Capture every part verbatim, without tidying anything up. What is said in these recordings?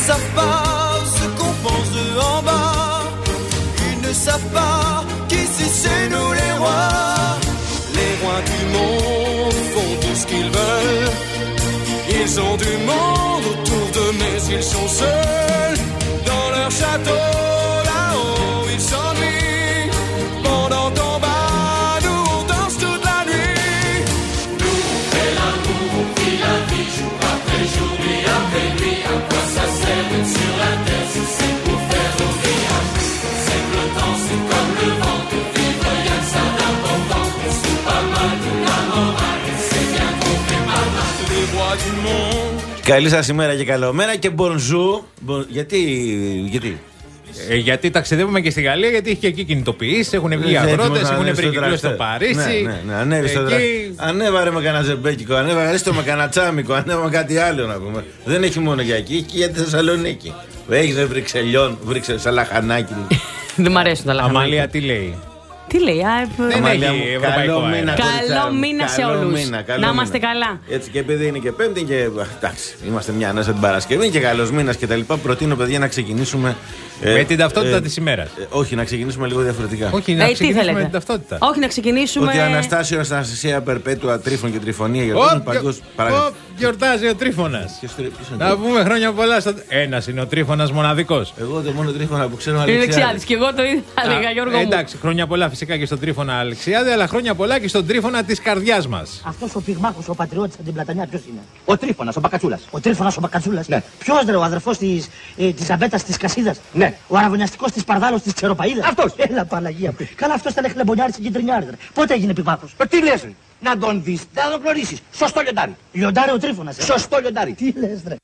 savent pas ce qu'on pense de en bas. Ils ne savent pas qu'ici c'est nous les rois. Les rois du monde font tout ce qu'ils veulent. Ils ont du monde autour d'eux, mais ils sont seuls. Dans leur château, là-haut, ils s'ennuient. Pendant qu'en bas, nous on danse toute la nuit. Nous on fait l'amour, on vit la vie, jour après jour, nuit après nuit. À quoi ça sert d'être sur la terre si c'est pour faire rire? C'est que le temps, c'est comme le vent, de vivre, y'a que ça d'important. On se fout pas mal de la morale, c'est bien qu'on fait pas mal. Les rois du monde. Καλή σας ημέρα και καλό μέρα και bonjour. Γιατί, γιατί. Ε, γιατί ταξιδεύουμε και στη Γαλλία, γιατί έχει και εκεί κινητοποιήσεις, έχουν βγει αγρότες, έχουν βρει κυκλό στο Παρίσι. Ναι, ναι, ναι, ανέβη στο εκεί... Ανέβαρε με κανένα ζεμπέκικο, ανέβαρε με κανένα τσάμικο, ανέβα με κάτι άλλο να πούμε. Δεν έχει μόνο για εκεί, έχει και για τη Θεσσαλονίκη. Έχεις βρυξελιών, βρυξε λαχανάκι. Δεν μ' αρέσουν τα λαχανάκια. Αμαλία τι λέει? Τι λέει, α, δεν έχει ευρωπαϊκό αέρα. Καλό μήνα σε όλους. Να είμαστε καλά. Έτσι και επειδή είναι και Πέμπτη και εντάξει, είμαστε μια ανάσα την Παρασκευή και καλός μήνας και τα λοιπά. Προτείνω, παιδιά, να ξεκινήσουμε με ε, την ταυτότητα ε, της ημέρας. Ε, όχι, να ξεκινήσουμε λίγο διαφορετικά. Όχι, να ε, ξεκινήσουμε με την ταυτότητα. Όχι, να ξεκινήσουμε. Ότι Αναστάσιο, Αναστασία, Περπέτουα, Τρίφων και Τριφωνία γιορτάζουν παγκόσμιο. Γιορτάζει ο Τρίφωνας. Να πούμε χρόνια πολλά. Ένας είναι ο Τρίφωνας μοναδικός. Εγώ το μόνο Τρίφωνα που ξέρω είναι Αλεξιάδης. Και εγώ το ίδιο, Γιώργο. Εντάξει, χρόνια πολλά φυσικά και στον Τρίφωνα Αλεξιάδη, αλλά χρόνια πολλά και στον Τρίφωνα της καρδιάς μας. Αυτός ο πυγμάχος, ο πατριώτης από την Πλατανιά, ποιος είναι? Ο Τρίφωνας, ο Μπακατσούλας. Ο Τρίφωνας, ο Μπακατσούλας. Ναι. Ποιος ρε, ο αδερφός της ε, της Ζαμπέτας της Κασίδας? Ναι. Ο αραβωνιαστικός της Παρδάλος της Ξεροπαΐδας? Αυτός. Έλα, Παναγία. Καλά, αυτός ήταν χλεμπονιάρης και κεντρινιάρης. Πότε έγινε πυγμάχος? Τι λες? Να τον δεις, να τον γνωρίσεις. Σωστό λιοντάρι. Λιοντάρι ο Τρίφωνας. Σωστό λιοντάρι. Τι λες ρε?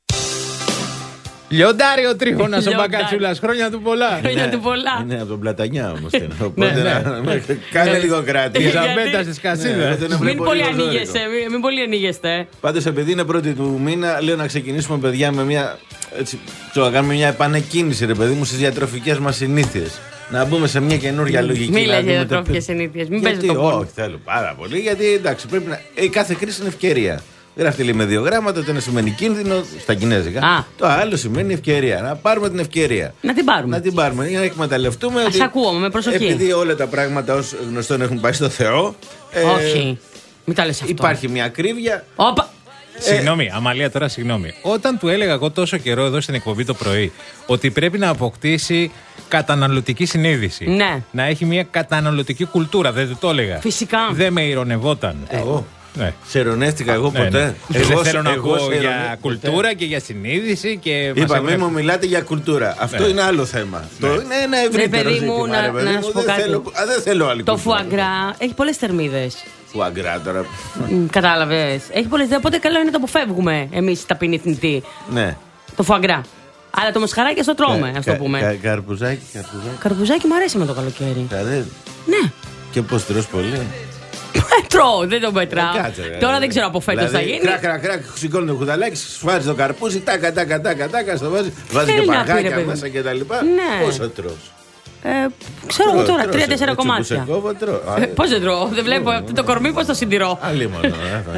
Λιοντάρι ο Τρίφωνας ο Μπακατσούλας. Χρόνια του πολλά. Χρόνια του πολλά. Είναι από τον Πλατανιά όμως. Οπότε κάνε λίγο κράτη. Η Ζαμπέτα της Κασίδας. Μην πολύ ανοίγεστε. Μην πολύ ανοίγεστε. Πάντως, επειδή είναι πρώτη του μήνα, λέω να ξεκινήσουμε, παιδιά, με μια. Έτσι, να κάνουμε μια επανεκκίνηση, ρε παιδί μου, στις διατροφικές μας συνήθειες. Να μπούμε σε μια καινούργια λογική. Μην λες για διατροφικές συνήθειες. Μην παίζετε το πόνο. Όχι, θέλω πάρα πολύ. Γιατί εντάξει, πρέπει να. Η κάθε κρίση είναι ευκαιρία. Γράφει λέει με δύο γράμματα, το ένα σημαίνει κίνδυνο στα κινέζικα. Α. Το άλλο σημαίνει ευκαιρία. Να πάρουμε την ευκαιρία. Να την πάρουμε. Να την πάρουμε για να εκμεταλλευτούμε. Ας ακούω με προσοχή. Επειδή όλα τα πράγματα ως γνωστόν έχουν πάει στο Θεό. Όχι. Ε, Μην τα λες αυτό. Υπάρχει μια ακρίβεια. Όπα. Συγγνώμη, Αμαλία, τώρα συγγνώμη. Όταν του έλεγα εγώ τόσο καιρό εδώ στην εκπομπή το πρωί ότι πρέπει να αποκτήσει καταναλωτική συνείδηση. Ναι. Να έχει μια καταναλωτική κουλτούρα, δεν του το έλεγα. Φυσικά. Δεν με ηρωνευόταν. Εγώ. Ναι. Σε ειρωνεύτηκα εγώ ποτέ. Ναι, ναι. Εγώ, δεν θέλω να εγώ ακούω για κουλτούρα ποτέ. Και για συνείδηση. Και είπα, μην μου μιλάτε για κουλτούρα. Αυτό ναι. είναι άλλο θέμα. Ναι. Το είναι ένα ευρύτερο ζήτημα. Μου, να, ρε, να σου πω κάτι. Θέλω, α, δεν θέλω άλλη το κουλτούρα. φουαγκρά έχει πολλές θερμίδες. Φουαγκρά τώρα. Κατάλαβες. Έχει πολλές. Οπότε καλό είναι να το αποφεύγουμε εμείς ταπεινοί θνητοί. Ναι. Το φουαγκρά. Αλλά το μοσχαράκι το τρώμε, κα, ας το πούμε. Κα, καρπουζάκι, καρπουζάκι. Καρπουζάκι μου αρέσει με το καλοκαίρι. Καρέ. Ναι. Και πώς τρως πολύ. Τρώω, δεν το μετράω. Κάτσε, τώρα δεν ξέρω από φέτος δηλαδή, θα γίνει. Κρακ, κρακ, κρακ, σηκώνει το κουταλάκι, σφάζει το καρπούζι, τάκα, τάκα, τάκα, τάκα, στο βάζει. Βάζει και παγάκια μέσα και τα λοιπά. Ναι. Πόσο τρως? Ε, ξέρω εγώ τώρα, τρία-τέσσερα κομμάτια. Πώς δεν τρώω, δεν βλέπω αυτό το κορμί, πώς το συντηρώ. Άλλη μόνο.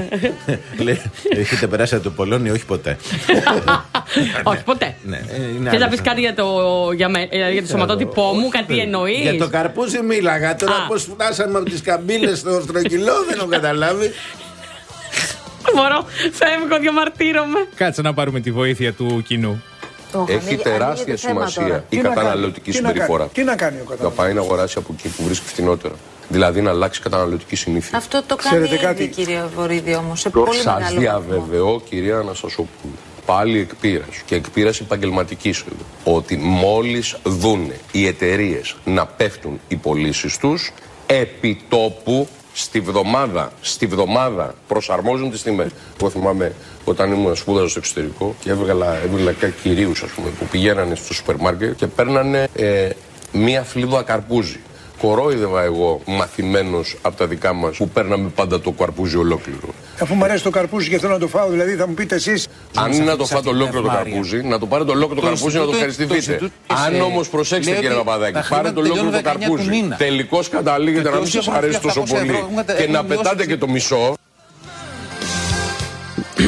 Έχετε περάσει από το Πολώνιο, όχι ποτέ. Όχι ποτέ. Θες να πεις κάτι για το σωματότυπό μου, κάτι εννοείς? Για το καρπούζι μίλαγα, τώρα πώς φτάσαμε από τις καμπύλες στο στρογγυλό, δεν έχω καταλάβει. Μπορώ, φεύγω, διαμαρτύρομαι. Κάτσε να πάρουμε τη βοήθεια του κοινού. Έχει τεράστια σημασία η καταναλωτική συμπεριφορά. Τι να κάνει ο καταναλωτής? Να πάει να αγοράσει από εκεί που βρίσκει φτηνότερο. Δηλαδή να αλλάξει καταναλωτική συνήθεια. Αυτό το κάνει ήδη, κύριε Βορίδη, όμως. Σας διαβεβαιώ, κυρία Αναστασοπούλου, πάλι εκπείραση και εκπείραση επαγγελματική σου, ότι μόλις δούνε οι εταιρείες να πέφτουν οι πωλήσεις τους, επί τόπου στη βδομάδα, στη βδομάδα προσαρμόζουν τις τιμές. Εγώ θυμάμαι όταν ήμουν σπούδαζα στο εξωτερικό και έβγαλα, έβγαλα κυρίους, ας πούμε, που πηγαίνανε στο σούπερ μάρκετ και παίρνανε ε, μία φλίδα καρπούζι. Κορόιδευα εγώ μαθημένος από τα δικά μας που παίρναμε πάντα το καρπούζι ολόκληρο. Αφού μου αρέσει το καρπούζι και θέλω να το φάω, δηλαδή θα μου πείτε εσείς. Αν είναι να το φάτε ολόκληρο το καρπούζι, να το πάρετε ολόκληρο το καρπούζι να το ευχαριστηθείτε. Αν όμως προσέξτε, κύριε Παπαδάκη, πάρετε ολόκληρο το καρπούζι, τελικώς καταλήγετε να μην σας αρέσει τόσο πολύ και να πετάτε και το μισό.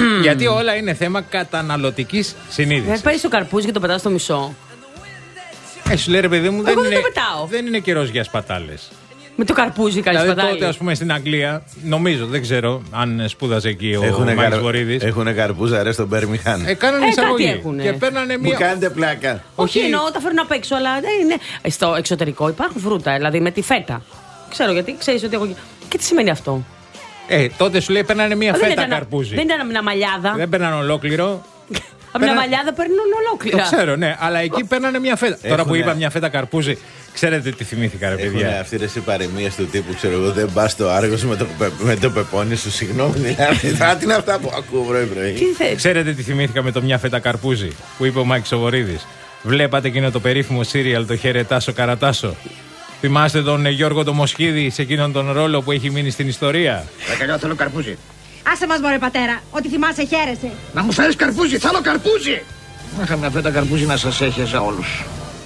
Γιατί όλα είναι θέμα καταναλωτικής συνείδησης. Δεν παίρνει το καρπούζι και το πετάς στο μισό. Ε, σου λέει ρε παιδί μου, δεν Εγώ δεν είναι, το πετάω. δεν είναι καιρός για σπατάλες. Με το καρπούζι κάνει Δηλαδή σπατάλη. τότε, ας πούμε, στην Αγγλία, νομίζω, δεν ξέρω αν σπούδασε εκεί ο Έχουνε Μάκης καρ... Βορίδης. Έχουνε καρπούζα ρε στον Μπέρμιχαν. Ε, κάνανε Ε, εισαγωγή. κάτι έχουνε. Και παίρνανε Μου μία. κάνετε πλάκα. Όχι, Όχι. εννοώ, τα φέρνουν απ' έξω, αλλά δεν είναι. Ε, Στο εξωτερικό υπάρχουν φρούτα, δηλαδή με τη φέτα. Ξέρω γιατί, ξέρεις ότι έχω. Και τι σημαίνει αυτό. Ε, τότε σου λέει παίρνανε μία Δεν φέτα ήταν- καρπούζι. Δεν ήταν μια μαλλιάδα. Δεν παίρνανε ολόκληρο. Από μια Πέρα- μαλλιάδα παίρνουν ολόκληρα. Το ξέρω, ναι, αλλά εκεί παίρνανε μία φέτα. Τώρα που Έχουνε- είπα μία φέτα καρπούζι, ξέρετε τι θυμήθηκα, ρε Έχουν παιδιά. αυτές οι παροιμίες του τύπου, ξέρω εγώ, δεν πας στο Άργος με το, πε- με το πεπόνι σου, συγγνώμη, δηλαδή. Θα τι είναι αυτά που ακούω πρωί-πρωί. Τι θες. Ξέρετε τι θυμήθηκα με το μια φέτα καρπούζι που είπε ο Μάκης ο Βορίδης. Βλέπατε εκείνο το περίφημο σύριαλ, το Χαιρετάσο Καρατάσο. Θυμάστε τον ε, Γιώργο το Μοσχίδη σε εκείνον τον ρόλο που έχει μείνει στην ιστορία. Παρακαλώ, θέλω καρπούζι. Άσε μας μωρέ πατέρα, ότι θυμάσαι χαίρεσαι. Να μου φέρεις καρπούζι, θέλω καρπούζι. Είχα μια φέτα καρπούζι να σας έχεσα όλους.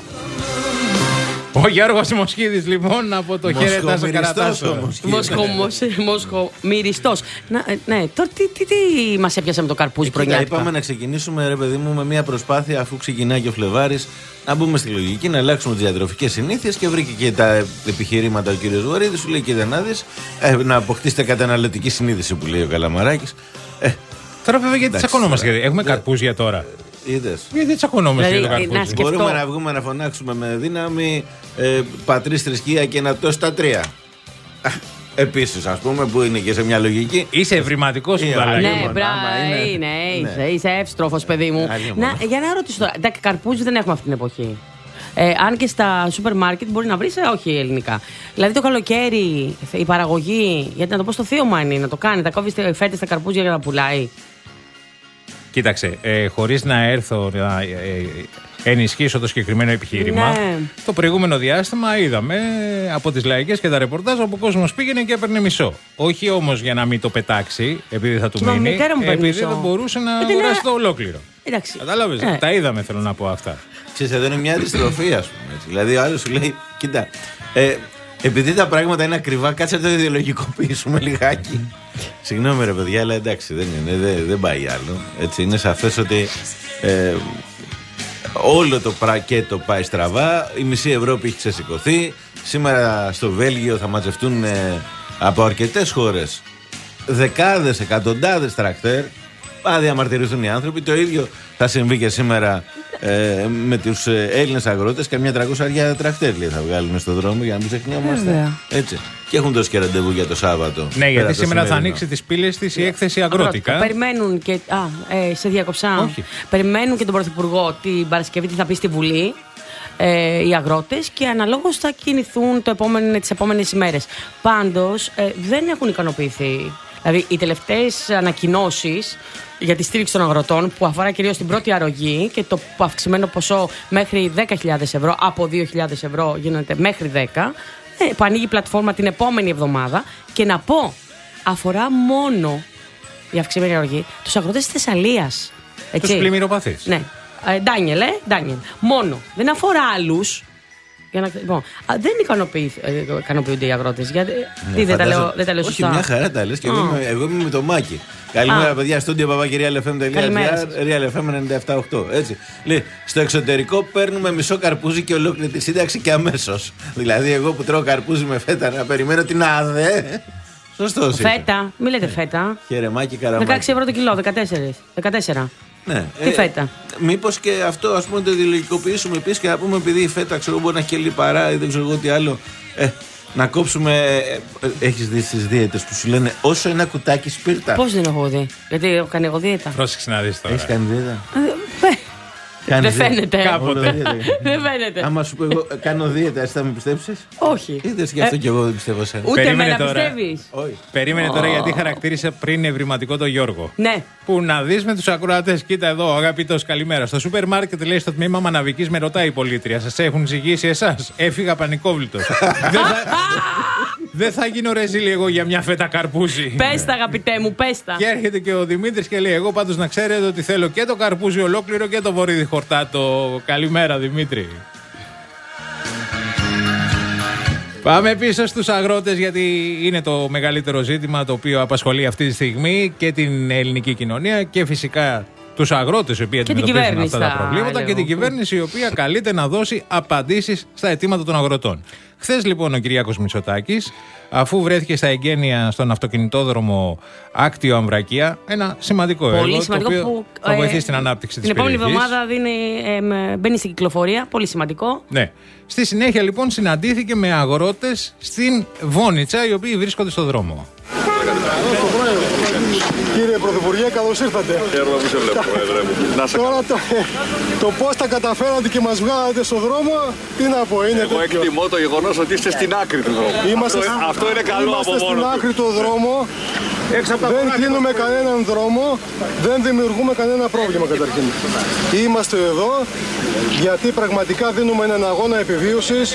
Ο Γιώργος Μοσχίδης λοιπόν από το Χαιρετάσο Μοσχομυριστός Καρατάσο. όμως. Μοσχομυριστός. Ναι, τώρα τι, τι, τι μας έπιασε με το καρπούζι Κοίτα, προνιάτικα. είπαμε να ξεκινήσουμε, ρε παιδί μου, με μια προσπάθεια, αφού ξεκινάει και ο Φλεβάρης, να μπούμε στη λογική, να αλλάξουμε τις διατροφικές συνήθειες και βρήκε και τα επιχειρήματα ο κύριος Βορίδης. Σου λέει: κοίτα να δεις, ε, να αποκτήσετε καταναλωτική συνείδηση που λέει ο Καλαμαράκης. Ε, Τώρα βέβαια γιατί Εντάξει, τσακωνόμαστε. τώρα. Έχουμε Ναι. καρπούζια τώρα. είδες. Γιατί τσακωνόμαστε Δηλαδή, για το να καρπούζι. σκεφτώ. Μπορούμε να βγούμε να φωνάξουμε με δύναμη ε, πατρίς θρησκεία και να το στα τρία. Επίσης, ας πούμε, που είναι και σε μια λογική. Είσαι ευρηματικός Ε, κουμπαλάκι. ναι. Ναι, μόνο, μπρα, άμα είναι- είναι, είσαι, Ναι. είσαι εύστροφος, παιδί μου. Άλλη Να, μόνο. για να ρωτήσω τώρα, τα καρπούζι δεν έχουμε αυτή την εποχή. Ε, αν και στα σούπερ μάρκετ μπορεί να βρει, όχι ελληνικά. Δηλαδή το καλοκαίρι, η παραγωγή, γιατί να το πω στο θείο είναι, να το κάνει, τα κόβει φέτε στα καρπούζια για να πουλάει. Κοίταξε, ε, χωρίς να έρθω να ε, ε, ενισχύσω το συγκεκριμένο επιχείρημα, Ναι. το προηγούμενο διάστημα είδαμε από τις λαϊκές και τα ρεπορτάζ όπου ο κόσμος πήγαινε και έπαιρνε μισό. Όχι όμως για να μην το πετάξει, επειδή θα του Και μα μείνει, μητέρα μου παίρνει επειδή μισό. δεν μπορούσε να Ε, την αγοράσει α- το ολόκληρο. Εντάξει. Κατάλαβες, Ε. τα είδαμε θέλω να πω αυτά. Ξέρεις, εδώ είναι μια αντιστροφή, ας πούμε. Έτσι. Δηλαδή, ο άλλος σου λέει: κοίτα, ε, επειδή τα πράγματα είναι ακριβά, κάτσε να το ιδεολογικοποιήσουμε λιγάκι. Συγγνώμη, ρε παιδιά, αλλά εντάξει, δεν είναι, δεν, δεν πάει άλλο. Έτσι, είναι σαφές ότι ε, όλο το πρακέτο πάει στραβά. Η μισή Ευρώπη έχει ξεσηκωθεί. Σήμερα στο Βέλγιο θα μαζευτούν ε, από αρκετές χώρες δεκάδες, εκατοντάδες τρακτέρ. Θα διαμαρτυρηθούν οι άνθρωποι. Το ίδιο θα συμβεί και σήμερα ε, με τους ε, Έλληνες αγρότες. Καμιά τρακόσια τρακτέρ λέει, θα βγάλουν στον δρόμο για να μην ξεχνιόμαστε. Βέβαια. Έτσι. Και έχουν δώσει και ραντεβού για το Σάββατο. Ναι, Πέρα γιατί το σήμερα θα σημερινό. ανοίξει τις πύλες της η έκθεση αγρότικα. Περιμένουν και. Α, ε, σε διακοψά. Όχι. Περιμένουν και τον Πρωθυπουργό την Παρασκευή τι θα πει στη Βουλή. Ε, οι αγρότες και αναλόγως θα κινηθούν το επόμενο, τις επόμενες ημέρες. Πάντως ε, δεν έχουν ικανοποιηθεί. Δηλαδή οι τελευταίες ανακοινώσεις για τη στήριξη των αγροτών που αφορά κυρίως την πρώτη αρρωγή και το αυξημένο ποσό μέχρι δέκα χιλιάδες ευρώ, από δύο χιλιάδες ευρώ γίνεται μέχρι δέκα, ε, που ανοίγει η πλατφόρμα την επόμενη εβδομάδα. Και να πω, αφορά μόνο η αυξημένη αρρωγή τους αγρότες της Θεσσαλίας. Τους πλημμυροπαθείς. Ναι. Ε, Ντάνιελ, ε, Ντάνιελ. Μόνο. Δεν αφορά άλλους. Για να... λοιπόν, α, δεν ικανοποιη... ε, ικανοποιούνται οι αγρότες. Γιατί... Ναι, Τι, δεν, τα λέω, φαντάζομαι- δεν τα λέω Όχι, σωστά. μια χαρά τα λες και εγώ, Α. είμαι, εγώ είμαι με το Μάκη. Καλημέρα, Α. παιδιά. Στούντιο παπακυρία ελ εφ εμ τελεία τζι Καλημέρα άρ, σας. Real εφ εμ ενενήντα επτά οκτώ. Έτσι. Λέει, στο εξωτερικό παίρνουμε μισό καρπούζι και ολόκληρη τη σύνταξη και αμέσως. Δηλαδή, εγώ που τρώω καρπούζι με φέτα να περιμένω την ΑΔΕ. Σωστός είσαι. Φέτα, μην λέτε φέτα. Χαίρε, Μάκη, Καραμάκη. δεκαέξι ευρώ το κιλό, δεκατέσσερα. δεκατέσσερα. Ναι. Τι φέτα. Μήπως και αυτό, ας πούμε, το ιδεολογικοποιήσουμε επίσης και να πούμε, επειδή η φέτα, ξέρω, μπορεί να έχει και λιπαρά ή δεν ξέρω εγώ τι άλλο. Ε, να κόψουμε. Ε, ε, έχεις δει στις δίαιτες που σου λένε όσο ένα κουτάκι σπίρτα. Πώς δεν έχω δει. Γιατί έχω κάνει εγώ δίαιτα. Πρόσεξε να δεις τώρα. Έχεις κάνει δίαιτα. Ε, Κάνεις Δεν δίαιτα. φαίνεται. Όλο δίαιτα. Δεν φαίνεται. Άμα σου πω εγώ ε, κάνω δίαιτα, εσύ θα με πιστέψεις? Όχι. Είδες γι' αυτό Ε, κι εγώ δεν πιστεύω σένα. Ούτε Περίμενε εμένα τώρα. πιστεύεις. Όχι. Περίμενε τώρα γιατί χαρακτήρισε πριν ευρηματικό το Γιώργο. Ναι. Που να δει με του ακροατές. Κοίτα εδώ, αγαπητός, καλημέρα. Στο σούπερ μάρκετ λέει στο τμήμα μαναβικής με ρωτάει η πολίτρια. Σας έχουν ζυγίσει εσάς? Έφυγα πανικόβλητος. Δεν θα, δεν θα γίνω ρεζίλη εγώ για μια φέτα καρπούζι. Πες τα, αγαπητέ μου, πες τα. Και έρχεται και ο Δημήτρης και λέει: εγώ πάντως να ξέρετε ότι θέλω και το καρπούζι ολόκληρο και το βορίδι χορτάτο. Καλημέρα, Δημήτρη. Πάμε πίσω στους αγρότες, γιατί είναι το μεγαλύτερο ζήτημα το οποίο απασχολεί αυτή τη στιγμή και την ελληνική κοινωνία και φυσικά τους αγρότες οι οποίοι αντιμετωπίζουν αυτά τα προβλήματα έλεγω. Και την κυβέρνηση η οποία καλείται να δώσει απαντήσεις στα αιτήματα των αγροτών. Χθες λοιπόν ο Κυριάκος Μητσοτάκης, αφού βρέθηκε στα εγγένεια στον αυτοκινητόδρομο Άκτιο Αμβρακία, ένα σημαντικό πολύ έργο σημαντικό το οποίο που, θα βοηθήσει ε, την ανάπτυξη της την περιοχής. Την επόμενη εβδομάδα δίνει, ε, μπαίνει στην κυκλοφορία, πολύ σημαντικό. Ναι. Στη συνέχεια λοιπόν συναντήθηκε με αγρότες στην Βόνιτσα, οι οποίοι βρίσκονται στο δρόμο. Κύριε Πρωθυπουργέ, καλώς ήρθατε. Χαίρομαι που σε βλέπω, Πρόεδρε μου. Να σε Τώρα το, το πώς τα καταφέρατε και μας βγάλατε στο δρόμο, τι να πω, είναι Εγώ τέτοιο. εκτιμώ το γεγονός ότι είστε στην άκρη του δρόμου. Είμαστε, αυτό, αυτό είναι καλό είμαστε από μόνο στην άκρη του δρόμου, δεν κλείνουμε κανέναν δρόμο, δεν δημιουργούμε κανένα πρόβλημα καταρχήν. Είμαστε εδώ γιατί πραγματικά δίνουμε έναν αγώνα επιβίωσης.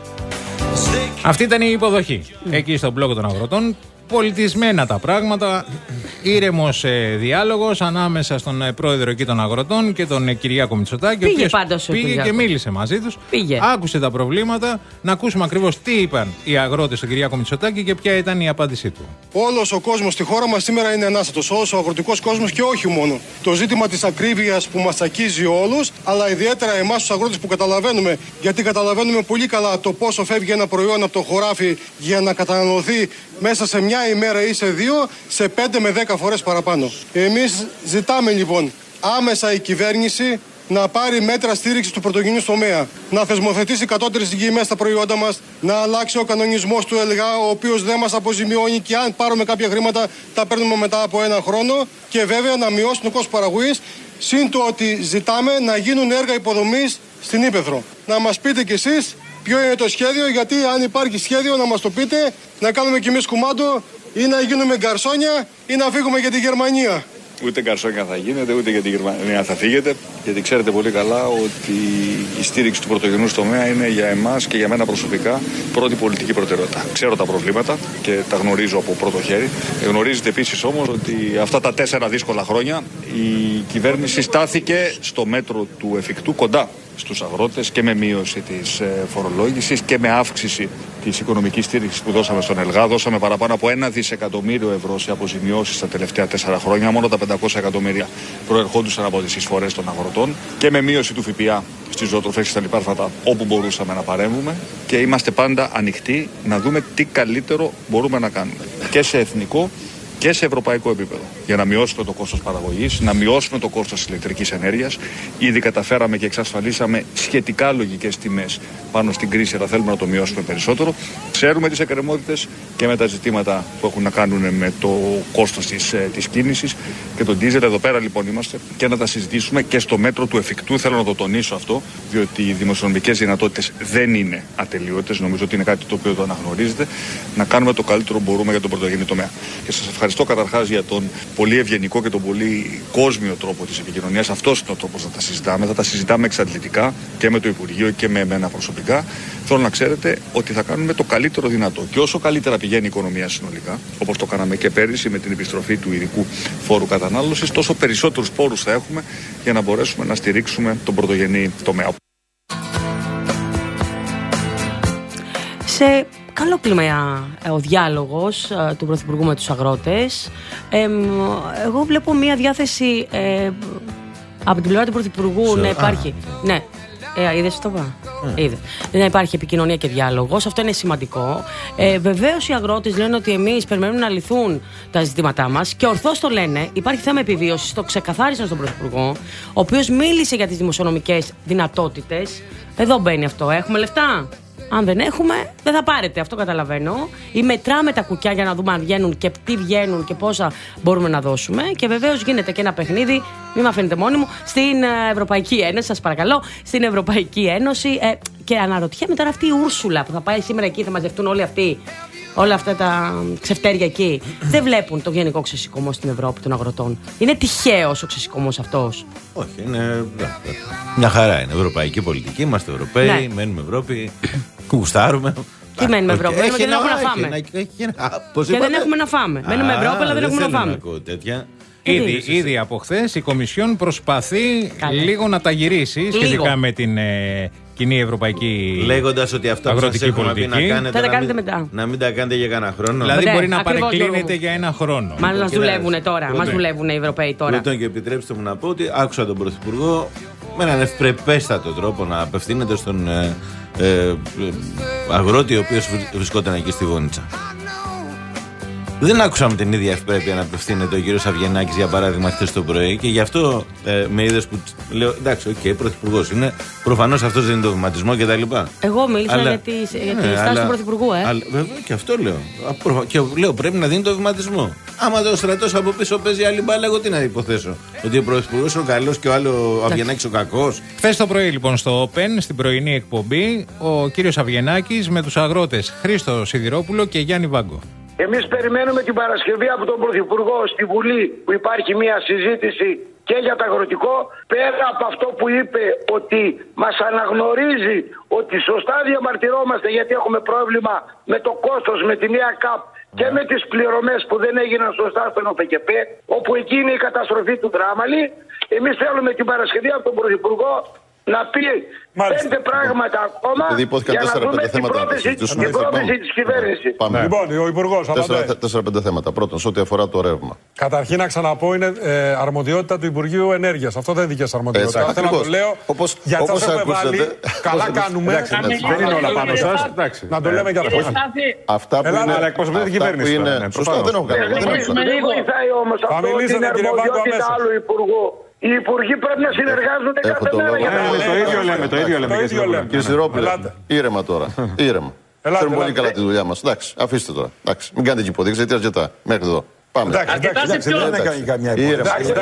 Αυτή ήταν η υποδοχή εκεί στον μπλόκο των αγροτών. Πολιτισμένα τα πράγματα, ήρεμος ε, διάλογος ανάμεσα στον ε, πρόεδρο εκεί των αγροτών και τον ε, Κυριάκο Μητσοτάκη. Πήγε πάντως ο πήγε Κυριάκο. Και μίλησε μαζί τους. Πήγε. Άκουσε τα προβλήματα, να ακούσουμε ακριβώς τι είπαν οι αγρότες στον Κυριάκο Μητσοτάκη και ποια ήταν η απάντησή του. Όλος ο κόσμος στη χώρα μας σήμερα είναι ανάστατος, όλος ο αγροτικός κόσμος και όχι μόνο. Το ζήτημα της ακρίβειας που μας ακίζει όλους, αλλά ιδιαίτερα εμάς τους αγρότες που καταλαβαίνουμε, γιατί καταλαβαίνουμε πολύ καλά το πόσο φεύγει ένα προϊόν από το χωράφι για να καταναλωθεί μέσα σε μια ημέρα ή σε δύο, σε πέντε με δέκα φορές παραπάνω. Εμείς ζητάμε λοιπόν άμεσα η κυβέρνηση να πάρει μέτρα στήριξης του πρωτογενούς τομέα, να θεσμοθετήσει κατώτερες εγγυημένες στα προϊόντα μας, να αλλάξει ο κανονισμός του ΕΛΓΑ, ο οποίος δεν μας αποζημιώνει και αν πάρουμε κάποια χρήματα τα παίρνουμε μετά από ένα χρόνο, και βέβαια να μειώσουν το κόστος παραγωγής, συν το ότι ζητάμε να γίνουν έργα υποδομής στην Ύπαιθρο. Να μας πείτε κι εσείς ποιο είναι το σχέδιο, γιατί αν υπάρχει σχέδιο να μας το πείτε, να κάνουμε κι εμείς κουμάντο ή να γίνουμε γκαρσόνια ή να φύγουμε για τη Γερμανία. Ούτε γκαρσόνια θα γίνετε, ούτε για τη Γερμανία θα φύγετε, γιατί ξέρετε πολύ καλά ότι η στήριξη του πρωτογενούς τομέα είναι για εμάς και για μένα προσωπικά πρώτη πολιτική προτεραιότητα. Ξέρω τα προβλήματα και τα γνωρίζω από πρώτο χέρι. Γνωρίζετε επίσης όμως ότι αυτά τα τέσσερα δύσκολα χρόνια η κυβέρνηση στάθηκε στο μέτρο του εφικτού κοντά στους αγρότες και με μείωση της φορολόγησης και με αύξηση της οικονομικής στήριξης που δώσαμε στον ΕΛΓΑ. Δώσαμε παραπάνω από ένα δισεκατομμύριο ευρώ σε αποζημιώσεις τα τελευταία τέσσερα χρόνια. Μόνο τα πεντακόσια εκατομμύρια προερχόντουσαν από τις εισφορές των αγροτών και με μείωση του ΦΠΑ στις ζωοτροφές και στα λιπάρφατα όπου μπορούσαμε να παρέμβουμε, και είμαστε πάντα ανοιχτοί να δούμε τι καλύτερο μπορούμε να κάνουμε και σε εθνικό και σε ευρωπαϊκό επίπεδο, για να μειώσουμε το κόστος παραγωγής, να μειώσουμε το κόστος της ηλεκτρικής ενέργειας. Ήδη καταφέραμε και εξασφαλίσαμε σχετικά λογικές τιμές πάνω στην κρίση, αλλά θέλουμε να το μειώσουμε περισσότερο. Ξέρουμε τις εκκρεμότητες και με τα ζητήματα που έχουν να κάνουν με το κόστος της, της κίνησης και τον ντίζελ. Εδώ πέρα λοιπόν είμαστε και να τα συζητήσουμε και στο μέτρο του εφικτού. Θέλω να το τονίσω αυτό, διότι οι δημοσιονομικές δυνατότητες δεν είναι ατελείωτες. Νομίζω ότι είναι κάτι το οποίο το αναγνωρίζετε. Να κάνουμε το καλύτερο που μπορούμε για τον πρωτογενή τομέα. Και σας ευχαριστώ καταρχάς για τον πολύ ευγενικό και τον πολύ κόσμιο τρόπο της επικοινωνίας. Αυτός είναι ο τρόπος να τα συζητάμε. Θα τα συζητάμε εξαντλητικά και με το Υπουργείο και με εμένα προσωπικά. Θέλω να ξέρετε ότι θα κάνουμε το καλύτερο δυνατό. Και όσο καλύτερα πηγαίνει η οικονομία συνολικά, όπως το κάναμε και πέρυσι με την επιστροφή του ειδικού φόρου κατανάλωσης, τόσο περισσότερους πόρους θα έχουμε για να μπορέσουμε να στηρίξουμε τον πρωτογενή τομέα. Σε καλό κλίμα ο διάλογος του Πρωθυπουργού με τους αγρότες. Ε, εγώ βλέπω μια διάθεση ε, από την πλευρά του Πρωθυπουργού Σε... να υπάρχει. Α, ναι. Ε, είδες αυτό πά. Ε. Είδε. Να υπάρχει επικοινωνία και διάλογος. Αυτό είναι σημαντικό. Ε, βεβαίως οι αγρότες λένε ότι εμείς περιμένουμε να λυθούν τα ζητήματά μας και ορθώς το λένε. Υπάρχει θέμα επιβίωσης. Το ξεκαθάρισαν στον Πρωθυπουργό, ο οποίος μίλησε για τις δημοσιονομικές δυνατότητες. Εδώ μπαίνει αυτό. Έχουμε λεφτά. Αν δεν έχουμε, δεν θα πάρετε. Αυτό καταλαβαίνω. Ή μετράμε τα κουκιά για να δούμε αν βγαίνουν και τι βγαίνουν και πόσα μπορούμε να δώσουμε. Και βεβαίως γίνεται και ένα παιχνίδι, μην με αφήνετε μόνοι μου, στην Ευρωπαϊκή Ένωση. Σας παρακαλώ, στην Ευρωπαϊκή Ένωση. Ε, και αναρωτιέμαι τώρα αυτή η Ούρσουλα που θα πάει σήμερα εκεί, θα μαζευτούν όλοι αυτοί. Όλα αυτά τα ξεφτέρια εκεί. Δεν βλέπουν το γενικό ξεσηκωμό στην Ευρώπη των αγροτών. Είναι τυχαίος ο ξεσηκωμός αυτός? Όχι, είναι μια χαρά. Είναι ευρωπαϊκή πολιτική. Είμαστε Ευρωπαίοι, ναι. Μένουμε Ευρώπη, γουστάρουμε. Τι μένουμε Ευρώπη, μένουμε και δεν έχουμε να φάμε. Και δεν έχουμε να φάμε. Μένουμε Ευρώπη, αλλά δεν έχουμε να φάμε. Ήδη, ήδη από χθες η Κομισιόν προσπαθεί Καλέ. λίγο να τα γυρίσει σχετικά με την ε, κοινή ευρωπαϊκή. Λέγοντας ότι αυτά που σας έχουμε πει να κάνετε, θα τα να, κάνετε μην, μετά. να μην τα κάνετε για κανένα χρόνο. Δηλαδή ναι, μπορεί να παρεκκλίνετε για ένα χρόνο. Μα μας δουλεύουν τώρα. Μας δουλεύουν οι Ευρωπαίοι τώρα. Λοιπόν, και επιτρέψτε μου να πω ότι άκουσα τον Πρωθυπουργό με έναν ευπρεπέστατο τρόπο να απευθύνεται στον ε, ε, αγρότη ο οποίος βρισκόταν εκεί στη Βόνιτσα. Δεν άκουσα με την ίδια ευπρέπεια να απευθύνεται ο κύριος Αβγενάκης, για παράδειγμα, χθες το πρωί, και γι' αυτό ε, με είδες που λέω: εντάξει, οκ, okay, πρωθυπουργός είναι. Προφανώς αυτός δεν είναι το βηματισμό κτλ. Εγώ μίλησα αλλά, για τη, για τη ναι, στάση αλλά, του πρωθυπουργού, ε. Αλλά, βέβαια, και αυτό λέω. Και λέω: πρέπει να δίνει το βηματισμό. Άμα το στρατός από πίσω παίζει άλλη μπάλα, εγώ τι να υποθέσω. Ότι ο πρωθυπουργός είναι ο καλός και ο άλλο Αβγενάκης ο κακός. Χθες το πρωί, λοιπόν, στο ΟΠΕΝ, στην πρωινή εκπομπή, ο κύριος Αβγενάκης με τους αγρότες Χρήστο Σιδηρόπουλο και Γιάννη Βάγκο. Εμείς περιμένουμε την Παρασκευή από τον Πρωθυπουργό στη Βουλή που υπάρχει μια συζήτηση και για το αγροτικό, πέρα από αυτό που είπε ότι μας αναγνωρίζει ότι σωστά διαμαρτυρόμαστε γιατί έχουμε πρόβλημα με το κόστος, με τη νέα ΚΑΠ και με τις πληρωμές που δεν έγιναν σωστά στον ΟΠΕΚΕΠ, όπου εκεί είναι η καταστροφή του Δράμαλη. Εμείς θέλουμε την Παρασκευή από τον Πρωθυπουργό να πει Μάλιστα. πέντε πράγματα ακόμα για να δούμε την πρόταση, την πρόταση της κυβέρνησης. Ναι. Λοιπόν, ο Υπουργός τέσσερα πέντε θέματα. Πρώτον, σε ό,τι αφορά το ρεύμα. Καταρχήν, να ξαναπώ, είναι ε, αρμοδιότητα του Υπουργείου Ενέργειας. Αυτό δεν είναι δική σας αρμοδιότητα. Έτσι, θέλω να το λέω όπως, γιατί όπως σας έχουμε βάλει. Καλά κάνουμε. Εντάξει, εντάξει, δεν είναι όλα πάνω σας. Να το λέμε για αυτό. Αυτά που είναι. Αλλά εκπροσωπείτε την κυβέρνηση. Σωστά, δεν έχω κανένα. Δεν βοηθάει όμως αυτό την αρμοδιότητα άλλου Υπουργού. Οι υπουργοί πρέπει να συνεργάζονται κάθε μέρα για να το ίδιο λέμε, το ίδιο λέμε. Κύριε Σιδηρόπουλε, ήρεμα τώρα. Ήρεμα. Θέλουμε πολύ καλά τη δουλειά μας. Εντάξει, αφήστε τώρα. Μην κάνετε και υποδείξεις, γιατί αρκετά. Μέχρι εδώ. Πάμε. Εντάξει, εντάξει, δεν έκανε καμιά υπόθεση.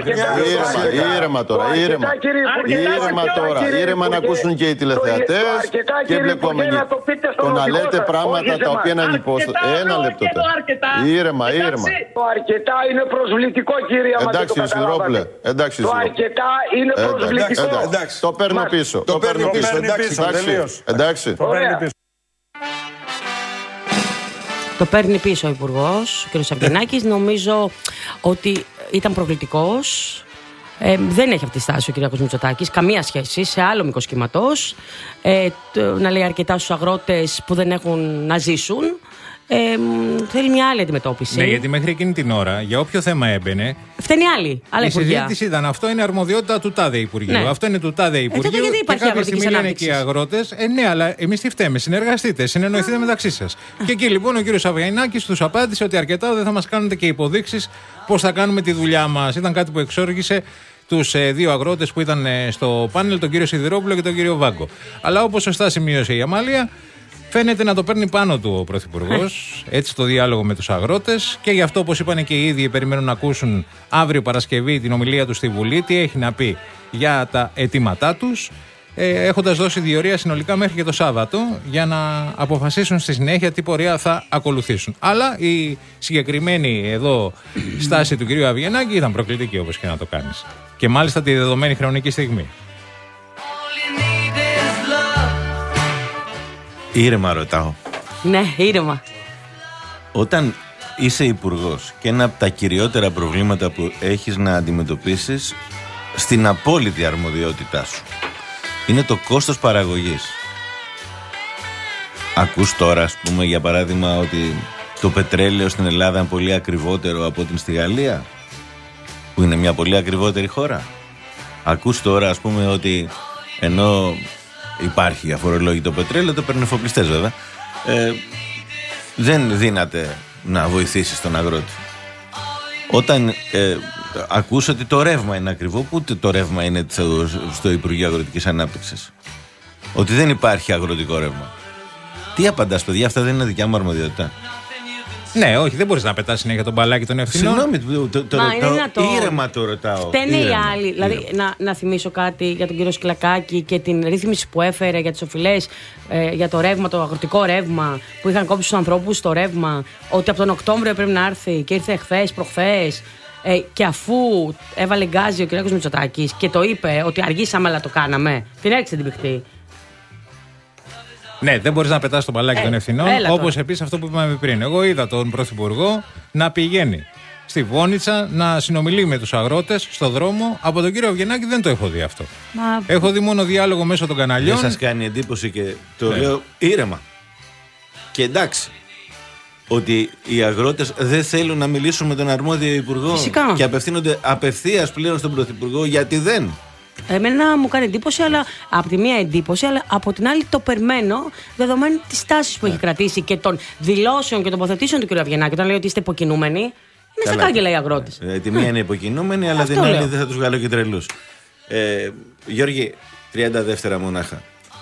Ήρεμα τώρα, ήρεμα. Ήρεμα τώρα, ήρεμα να ακούσουν και οι τηλεθεατές και οι εμπλεκόμενοι. Το να λέτε πράγματα τα οποία είναι ανυπόστατα. Ένα λεπτό. Ήρεμα, ήρεμα. Το αρκετά είναι προσβλητικό, κύριε Αματή. Εντάξει, Σιδηρόπουλε. Εντάξει, το αρκετά είναι προσβλητικό. Το παίρνω πίσω. Το παίρνω πίσω. Εντάξει. Το παίρνει πίσω ο Υπουργός, ο κ. Αβγενάκης. Νομίζω ότι ήταν προκλητικός. Ε, δεν έχει αυτή τη στάση ο κ. Μητσοτάκης. Καμία σχέση, σε άλλο μήκος κύματος. Ε, να λέει αρκετά στους αγρότες που δεν έχουν να ζήσουν. Ε, θέλει μια άλλη αντιμετώπιση. Ναι, γιατί μέχρι εκείνη την ώρα, για όποιο θέμα έμπαινε. Φταίνει άλλη. Η συζήτηση ήταν αυτό είναι αρμοδιότητα του τάδε Υπουργείου. Ναι. Αυτό είναι του τάδε Υπουργείου. Ε, γιατί υπάρχει και κάποια στιγμή λένε και οι αγρότες, ε, ναι, αλλά εμείς τι φταίμε, συνεργαστείτε, συνεννοηθείτε μεταξύ σας. Και εκεί λοιπόν ο κύριος Αβγενάκης τους απάντησε ότι αρκετά δεν θα μας κάνετε και υποδείξεις πώς θα κάνουμε τη δουλειά μας. Ήταν κάτι που εξόργησε τους ε, δύο αγρότες που ήταν ε, στο πάνελ, τον κύριο Σιδηρόπουλο και τον κύριο Βάγκο. Αλλά όπως σωστά σημείωσε η Αμάλια, φαίνεται να το παίρνει πάνω του ο Πρωθυπουργός, έτσι το διάλογο με τους αγρότες, και γι' αυτό, όπως είπαν και οι ίδιοι, περιμένουν να ακούσουν αύριο Παρασκευή την ομιλία του στη Βουλή, τι έχει να πει για τα αιτήματά τους, ε, έχοντας δώσει διορία συνολικά μέχρι και το Σάββατο για να αποφασίσουν στη συνέχεια τι πορεία θα ακολουθήσουν. Αλλά η συγκεκριμένη εδώ στάση του κυρίου Αβγενάκη ήταν προκλητική, όπως και να το κάνεις. Και μάλιστα τη δεδομένη χρονική στιγμή. Ήρεμα ρωτάω. Ναι, ήρεμα. Όταν είσαι υπουργός και ένα από τα κυριότερα προβλήματα που έχεις να αντιμετωπίσεις στην απόλυτη αρμοδιότητά σου είναι το κόστος παραγωγής. Ακούς τώρα, ας πούμε, για παράδειγμα, ότι το πετρέλαιο στην Ελλάδα είναι πολύ ακριβότερο από την στη Γαλλία, που είναι μια πολύ ακριβότερη χώρα. Ακούς τώρα, ας πούμε, ότι ενώ υπάρχει αφορολόγητο πετρέλαιο, το παίρνουν εφοπλιστές βέβαια, ε, δεν δύναται να βοηθήσεις τον αγρότη. Όταν ε, ακούς ότι το ρεύμα είναι ακριβό, που ούτε το ρεύμα είναι στο Υπουργείο Αγροτικής Ανάπτυξης, ότι δεν υπάρχει αγροτικό ρεύμα. Τι απαντάς, παιδιά, αυτά δεν είναι δικιά μου αρμοδιότητα? Ναι, όχι, δεν μπορείς να πετάς συνέχεια τον μπαλάκι των ευθυνών. Συγγνώμη, το, το, Μα, το, το ήρεμα το ρωτάω. Φταίνε οι άλλοι. Ήρεμα. Δηλαδή, να, να θυμίσω κάτι για τον κύριο Σκλακάκη και την ρύθμιση που έφερε για τις οφειλές, ε, για το ρεύμα, το αγροτικό ρεύμα, που είχαν κόψει τους ανθρώπους στο ρεύμα, ότι από τον Οκτώβριο πρέπει να έρθει και ήρθε χθες, προχθές. Ε, και αφού έβαλε γκάζι ο κ. Μητσοτάκης και το είπε ότι αργήσαμε αλλά το κάναμε, την έριξε την πηχτή. Ναι, δεν μπορείς να πετάς το μπαλάκι ε, των ευθυνών. Όπως επίσης αυτό που είπαμε πριν. Εγώ είδα τον Πρωθυπουργό να πηγαίνει στη Βόνιτσα να συνομιλεί με τους αγρότες στο δρόμο. Από τον κύριο Αβγενάκη δεν το έχω δει αυτό. Μα... Έχω δει μόνο διάλογο μέσω των καναλιών. Δεν σας κάνει εντύπωση και το ναι. λέω ήρεμα. Και εντάξει, ότι οι αγρότες δεν θέλουν να μιλήσουν με τον αρμόδιο υπουργό. Φυσικά. Και απευθύνονται απευθείας πλέον στον πρωθυπουργό, γιατί δεν. Εμένα μου κάνει εντύπωση, αλλά από τη μία εντύπωση, αλλά από την άλλη το περιμένω, δεδομένου τη τάση που έχει κρατήσει και των δηλώσεων και τοποθετήσεων του κ. Αβγενάκη. Όταν λέει ότι είστε υποκινούμενοι, είναι στα κάγκελα οι αγρότες. Ε, τη μία είναι υποκινούμενη, αλλά την άλλη δεν θα τους βγάλω και τρελούς. Ε, Γιώργη, τριάντα δεύτερα μονάχα.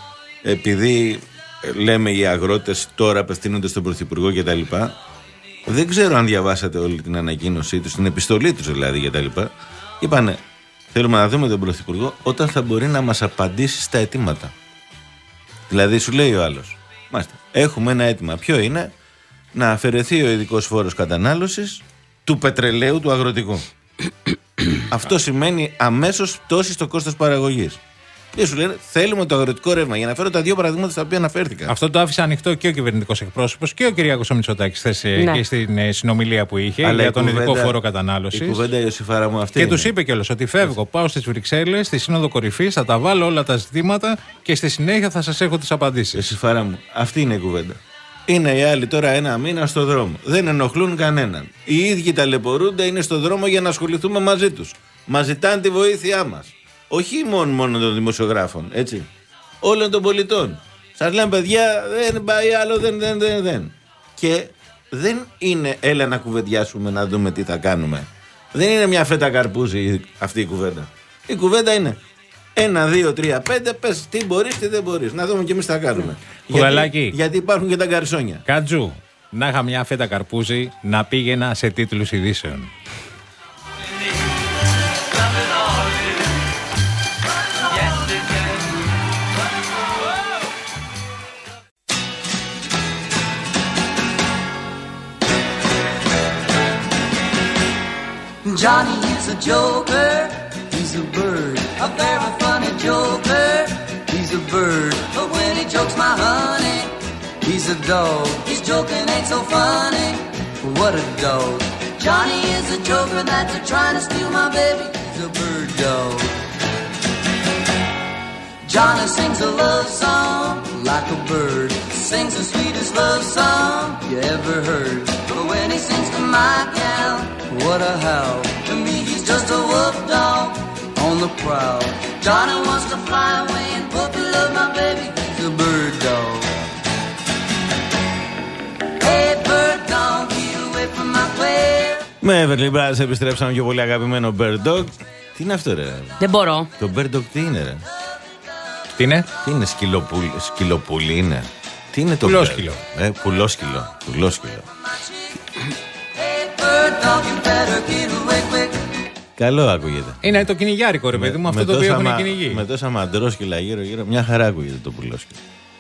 Επειδή λέμε οι αγρότες τώρα απευθύνονται στον πρωθυπουργό κτλ. Δεν ξέρω αν διαβάσατε όλη την ανακοίνωσή τους, την επιστολή τους δηλαδή κτλ. Είπανε. Θέλουμε να δούμε τον πρωθυπουργό όταν θα μπορεί να μας απαντήσει στα αιτήματα. Δηλαδή, σου λέει ο άλλος, μάλιστα, έχουμε ένα αίτημα. Ποιο είναι? Να αφαιρεθεί ο ειδικός φόρος κατανάλωσης του πετρελαίου του αγροτικού. Αυτό σημαίνει αμέσως πτώση στο κόστος παραγωγής. Και σου λένε, θέλουμε το αγροτικό ρεύμα. Για να φέρω τα δύο παραδείγματα στα οποία αναφέρθηκα. Αυτό το άφησε ανοιχτό και ο κυβερνητικός εκπρόσωπος και ο Κυριάκος ο Μητσοτάκης χθες ναι. και στην ε, συνομιλία που είχε. Αλλά για τον κουβέντα, ειδικό φόρο κατανάλωσης. Η κουβέντα, Ιωσήφαρα μου, αυτή. Και τους είπε κιόλας ότι φεύγω, πάω στις Βρυξέλλες, στη Σύνοδο Κορυφής, θα τα βάλω όλα τα ζητήματα και στη συνέχεια θα σας έχω τις απαντήσεις. Ιωσήφαρα μου, αυτή είναι η κουβέντα. Είναι οι άλλοι τώρα ένα μήνα στο δρόμο. Δεν ενοχλούν κανέναν. Οι ίδιοι ταλαιπωρούνται, είναι στο δρόμο για να ασχοληθούμε μαζί τους. Μας ζητάνε τη βοήθειά μας. Όχι μόνο, μόνο των δημοσιογράφων, έτσι. Όλων των πολιτών. Σας λένε, παιδιά, δεν πάει άλλο, δεν, δεν, δεν, δεν. Και δεν είναι έλα να κουβεντιάσουμε να δούμε τι θα κάνουμε. Δεν είναι μια φέτα καρπούζι αυτή η κουβέντα. Η κουβέντα είναι ένα, δύο, τρία, πέντε, πες τι μπορείς, τι δεν μπορείς. Να δούμε και εμείς τι θα κάνουμε. Γιατί, γιατί υπάρχουν και τα γκαρσόνια. Κάτζου, να είχα μια φέτα καρπούζι να πήγαινα σε τίτλους ειδήσεων. Johnny is a joker, he's a bird, a very funny joker, he's a bird, but when he jokes my honey, he's a dog, his joking ain't so funny, what a dog. Johnny is a joker that's a trying to steal my baby, he's a bird dog. Johnny sings a love song like a bird, sings the sweetest love song you ever heard, but when he sings to my gal, what a howl. To me he's just a wolf dog on the prowl. Johnny wants to fly away and puppy love my baby. He's a bird dog. Hey bird dog, get away from my quail. Με Everly Brothers επιστρέψαμε πιο πολύ αγαπημένο Bird Dog. Τι είναι αυτό ρε? Δεν μπορώ. Το Bird Dog τι είναι ρε? Τι είναι? Τι είναι σκυλοπούλι, σκυλοπούλι είναι? Τι είναι το πουλόσκυλο? Ε, πουλόσκυλο, πουλόσκυλο. Καλό ακούγεται. Είναι το κυνηγιάρικο ρε παιδί μου, αυτό το οποίο έχουν οι κυνηγοί. Με τόσα μαντρόσκυλα γύρω-γύρω, μια χαρά ακούγεται το πουλόσκυλο.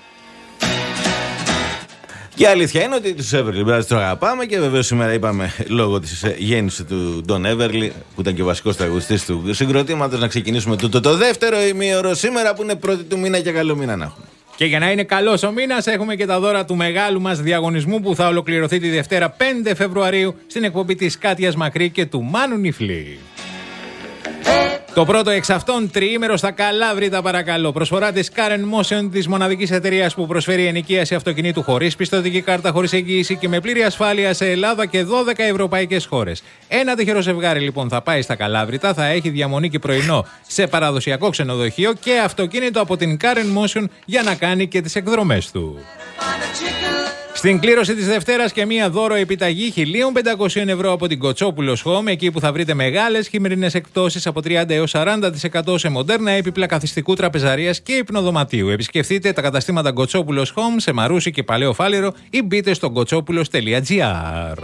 Και η αλήθεια είναι ότι τους Everly Brothers το αγαπάμε και βεβαίως σήμερα είπαμε λόγω της γέννησης του Don Everly, που ήταν και ο βασικός τραγουδιστής του συγκροτήματος, να ξεκινήσουμε το, το, το δεύτερο ημίωρο σήμερα που είναι πρώτη του μήνα και καλό μήνα να έχουμε. Και για να είναι καλός ο μήνας, έχουμε και τα δώρα του μεγάλου μας διαγωνισμού που θα ολοκληρωθεί τη Δευτέρα πέντε Φεβρουαρίου στην εκπομπή της Κάτιας Μακρύ και του Μάνου Νιφλή. Το πρώτο εξ αυτών τριήμερο στα Καλάβρητα, παρακαλώ. Προσφορά της Karen Motion, της μοναδικής εταιρείας που προσφέρει ενοικίαση αυτοκινήτου χωρίς πιστωτική κάρτα, χωρίς εγγύηση και με πλήρη ασφάλεια σε Ελλάδα και δώδεκα ευρωπαϊκές χώρες. Ένα τυχερό ζευγάρι λοιπόν θα πάει στα Καλάβρητα, θα έχει διαμονή και πρωινό σε παραδοσιακό ξενοδοχείο και αυτοκίνητο από την Karen Motion για να κάνει και τις εκδρομές του. Στην κλήρωση της Δευτέρας και μία δώρο επιταγή χίλια πεντακόσια ευρώ από την Κοτσόπουλος Home, εκεί που θα βρείτε μεγάλες χειμερινές εκπτώσεις από τριάντα έως σαράντα τοις εκατό σε μοντέρνα έπιπλα καθιστικού τραπεζαρίας και υπνοδωματίου. Επισκεφτείτε τα καταστήματα Κοτσόπουλος Home σε Μαρούσι και Παλαιό Φάληρο ή μπείτε στο κοτσόπουλος τελεία τζι άρ.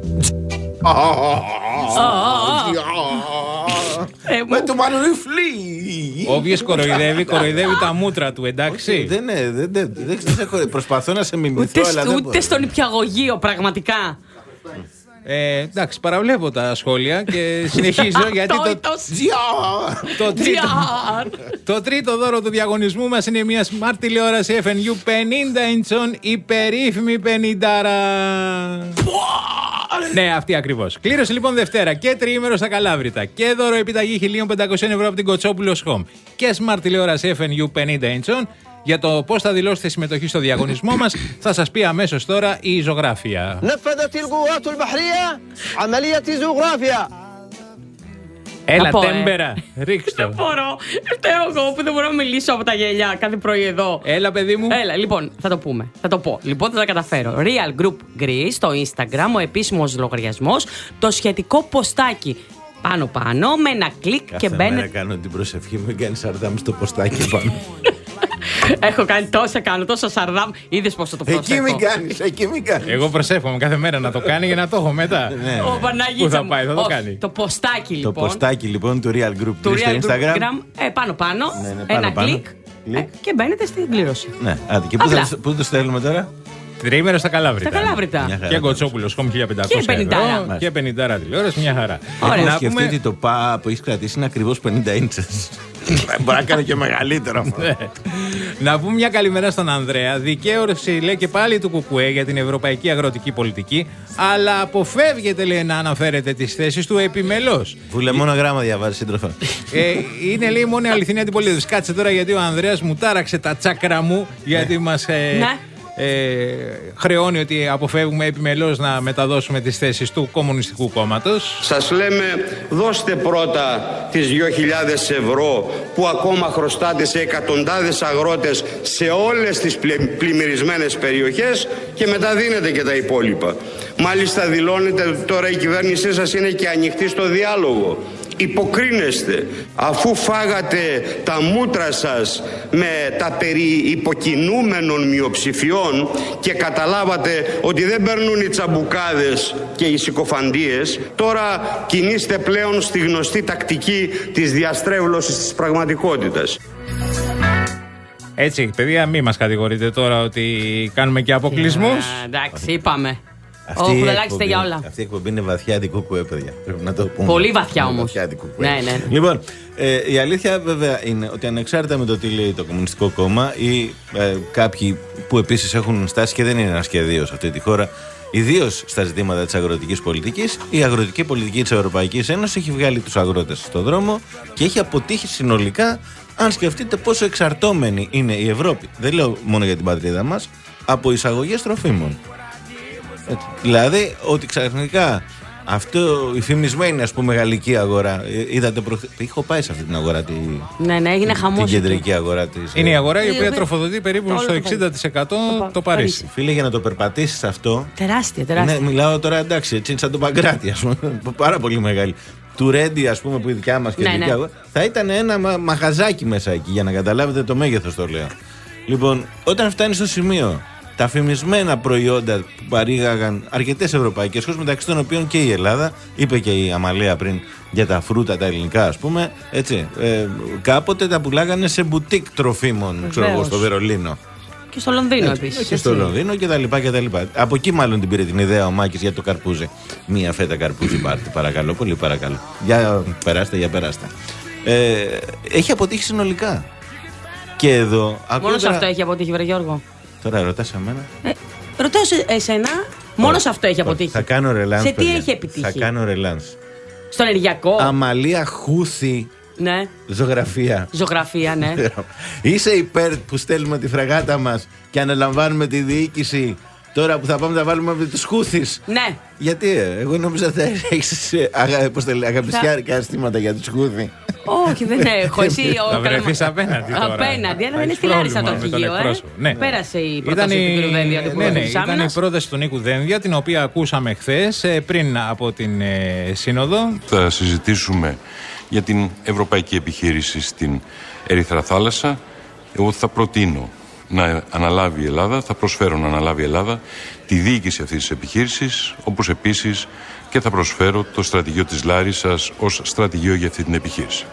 Με το Μάνου Νιφλή. Όποιος κοροϊδεύει, κοροϊδεύει τα μούτρα του, εντάξει. Δεν είναι, δεν προσπαθώ να σε μιμηθώ, αλλά δεν ούτε στον υπηαγωγείο, πραγματικά. Ε, εντάξει, παραβλέπω τα σχόλια και συνεχίζω γιατί το, το, τρίτο, το τρίτο δώρο του διαγωνισμού μας είναι μια smart τηλεόραση εφ εν γιου πενήντα ιντσών, η περίφημη πενηντάρα. Ναι, αυτή ακριβώς. Κλήρωση λοιπόν Δευτέρα και τριήμερο στα Καλάβρητα. Και δώρο επιταγή χίλια πεντακόσια ευρώ από την Κοτσόπουλος Home. Και smart τηλεόραση εφ εν γιου πενήντα inch. Για το πώς θα δηλώσετε συμμετοχή στο διαγωνισμό μας θα σας πει αμέσως τώρα η ζωγράφια. Έλα, τέμπερα, ρίξτε. Δεν μπορώ. Φταίω εγώ που δεν μπορώ να μιλήσω από τα γελιά κάθε πρωί εδώ. Έλα, παιδί μου. Έλα, λοιπόν, θα το πούμε. Θα το πω. Λοιπόν, θα τα καταφέρω. Real Group Greece στο Instagram, ο επίσημος λογαριασμός, το σχετικό ποστάκι. Πάνω-πάνω, με ένα κλικ κάθε και μπαίνετε. Κάθε μέρα κάνω την προσευχή μου, κάνει σαρδάμ στο ποστάκι πάνω. Έχω κάνει τόσα, κάνω τόσα σαρδάμ. Είδες πώς θα το προσέχω. Εκεί μην κάνεις, εκεί μην κάνεις. Εγώ προσεύχομαι κάθε μέρα να το κάνει για να το έχω μετά. Ναι. Ο Παναγίτσα. Πού θα πάει, θα το κάνει. Το ποστάκι λοιπόν. Το ποστάκι λοιπόν του Real Group του στο Real Instagram. Ε, πάνω-πάνω. Ναι, ναι, πάνω, ένα πάνω. κλικ. Ε, και μπαίνετε στην κλήρωση. Ναι, άντε, και πού, θα, πού το στέλνουμε τώρα? Τριήμερο στα Καλάβρητα. Στα Καλάβρητα. Και Κοτσόπουλος Home χίλια πεντακόσια ευρώ. Και πενήντα τηλεόραση, μια χαρά. Ωραία. Να σκεφτείτε ότι το πα που έχει κρατήσει είναι ακριβώς πενήντα ίντσες. Μπορεί να κάνει και μεγαλύτερο αυτό. Να πούμε μια καλημέρα στον Ανδρέα. Δικαίωση λέει και πάλι του Κουκουέ για την ευρωπαϊκή αγροτική πολιτική, αλλά αποφεύγεται λέει να αναφέρετε τις θέσεις του επιμελώς. Βουλε μόνο γράμμα διαβάζει, σύντροφα. ε, είναι λέει μόνο η αληθινή αντιπολίτευση. Κάτσε τώρα γιατί ο Ανδρέας μου τάραξε τα τσάκρα μου, γιατί μας. Ε, ναι. Ε, χρεώνει ότι αποφεύγουμε επιμελώς να μεταδώσουμε τις θέσεις του Κομμουνιστικού Κόμματος. Σας λέμε δώστε πρώτα τις δύο χιλιάδες ευρώ που ακόμα χρωστάτε σε εκατοντάδες αγρότες σε όλες τις πλημμυρισμένες περιοχές και μετά δίνετε και τα υπόλοιπα. Μάλιστα δηλώνετε ότι τώρα η κυβέρνησή σας είναι και ανοιχτή στο διάλογο. Υποκρίνεστε αφού φάγατε τα μούτρα σας με τα περί υποκινούμενων μειοψηφιών και καταλάβατε ότι δεν περνούν οι τσαμπουκάδες και οι συκοφαντίες. Τώρα κινείστε πλέον στη γνωστή τακτική της διαστρέβλωσης της πραγματικότητας. Έτσι, παιδιά, μη μας κατηγορείτε τώρα ότι κάνουμε και αποκλεισμούς. Yeah, εντάξει, είπαμε. Αυτή, oh, η εκπομπή, για όλα. αυτή η εκπομπή είναι βαθιά αντικούκουε, παιδιά. Πρέπει να το πούμε. Πολύ βαθιά όμως. Βαθιά αντικούκουε. Ναι, ναι. Λοιπόν, ε, η αλήθεια βέβαια είναι ότι ανεξάρτητα με το τι λέει το Κομμουνιστικό Κόμμα ή ε, κάποιοι που επίσης έχουν στάσει και δεν είναι ένα σχεδίο σε αυτή τη χώρα, ιδίως στα ζητήματα της αγροτικής πολιτικής, η αγροτική πολιτική της Ευρωπαϊκής Ένωσης έχει βγάλει τους αγρότες στον δρόμο και έχει αποτύχει συνολικά, αν σκεφτείτε πόσο εξαρτώμενη είναι η Ευρώπη. Δεν λέω μόνο για την πατρίδα μας, από εισαγωγές τροφίμων. Έτσι. Δηλαδή ότι ξαφνικά αυτό η φημισμένη ας πούμε γαλλική αγορά, είδατε προχθές, έχω πάει σε αυτή την αγορά τη, ναι, ναι, έγινε χαμός. Την κεντρική αγορά της. Είναι η αγορά η οποία τροφοδοτεί περίπου στο εξήντα τοις εκατό το, το Παρίσι. Φίλε, για να το περπατήσεις αυτό. Τεράστια, τεράστια. Ναι, μιλάω τώρα εντάξει, έτσι σαν το Παγκράτη, ας πούμε. Πάρα πολύ μεγάλη. Του Ρέντι, ας πούμε, που η δικιά μας και η ναι, δικιά ναι. αγορά, θα ήταν ένα μα, μαχαζάκι μέσα εκεί, για να καταλάβετε το μέγεθος, το λέω. Λοιπόν, όταν φτάνει στο σημείο τα φημισμένα προϊόντα που παρήγαγαν αρκετές ευρωπαϊκές χώρες, μεταξύ των οποίων και η Ελλάδα, είπε και η Αμαλία πριν για τα φρούτα τα ελληνικά, ας πούμε, έτσι, ε, κάποτε τα πουλάγανε σε μπουτίκ τροφίμων, ξέρω εγώ, στο Βερολίνο. Και στο Λονδίνο επίσης. Και στο Λονδίνο και τα λοιπά και τα λοιπά. Από εκεί μάλλον την πήρε την ιδέα ο Μάκης για το καρπούζι. Μία φέτα καρπούζι πάρτε, παρακαλώ, πολύ παρακαλώ. Για περάστε, για περάστε. Ε, έχει αποτύχει συνολικά. Και εδώ. Μόνο σε αυτό έχει αποτύχει, βρε Γιώργο. Τώρα ρωτάς εμένα. Ε, ρωτάω σε εσένα, μόνο σε αυτό έχει αποτύχει. Θα κάνω ρελάνς. Σε τι παιδιά. έχει επιτύχει? Θα κάνω ρελάνς. Στο ενεργειακό. Αμαλία Χούθη. Ναι. Ζωγραφία. Ζωγραφία, ναι. Είσαι υπέρ που στέλνουμε τη φρεγάτα μας και αναλαμβάνουμε τη διοίκηση τώρα που θα πάμε να βάλουμε με τους Χούθης? Ναι. Γιατί, ε, εγώ νόμιζα θα έχεις αγα, αγαπησιάρικα αισθήματα για τους Χούθη. Όχι, δεν έχω. Εσύ θα βρεθείς απέναντι τώρα. Απέναντι, αλλά δεν είναι στη Λάρισα το αρχηγείο. Ε. Ναι. Πέρασε η πρόταση του κ. Δένδια. Ναι, ναι, ήταν η πρόταση του Νίκου Δένδια, την οποία ακούσαμε χθες πριν από την ε, Σύνοδο. Θα συζητήσουμε για την ευρωπαϊκή επιχείρηση στην Ερυθρά Θάλασσα. Εγώ θα προτείνω να αναλάβει η Ελλάδα, θα προσφέρω να αναλάβει η Ελλάδα τη διοίκηση αυτής της επιχείρησης, όπως επίσης και θα προσφέρω το στρατηγείο της Λάρισσας ως στρατηγείο για αυτή την επιχείρηση.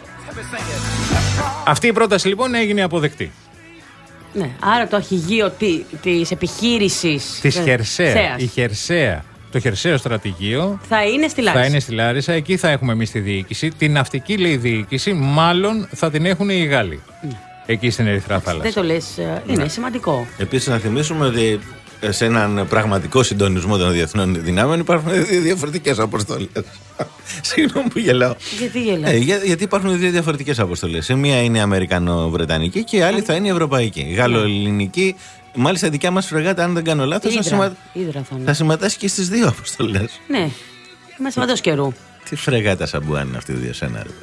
Αυτή η πρόταση λοιπόν έγινε αποδεκτή. Ναι, άρα το αρχηγείο τη, της επιχείρησης της ε, Χερσαία, Σέας. η Χερσαία, το Χερσαίο στρατηγείο θα είναι στη Λάρισα. Θα είναι στη Λάρισα, εκεί θα έχουμε εμείς τη διοίκηση. Την ναυτική λέει διοίκηση, μάλλον θα την έχουν οι Γάλλοι. Mm. Εκεί στην Ερυθρά Θάλασσα. Δεν το λες, είναι mm. σημαντικό. Επίσης να θυμίσουμε ότι σε έναν πραγματικό συντονισμό των διεθνών δυνάμεων υπάρχουν δύο διαφορετικές αποστολές. Συγγνώμη που γελάω. Γιατί γελάω? Ε, για, γιατί υπάρχουν δύο διαφορετικές αποστολές. Η μία είναι αμερικανο-βρετανική και η άλλη θα είναι η ευρωπαϊκή. Γαλλο-ελληνική. Μάλιστα, η δικιά μας φρεγάτα, αν δεν κάνω λάθος, θα, σημα... θα, θα συμμετάσχει και στις δύο αποστολές. Ναι, είμαστε παντός καιρού. Τι φρεγάτα σαμπουάν είναι αυτή η δύο σένα, ρε.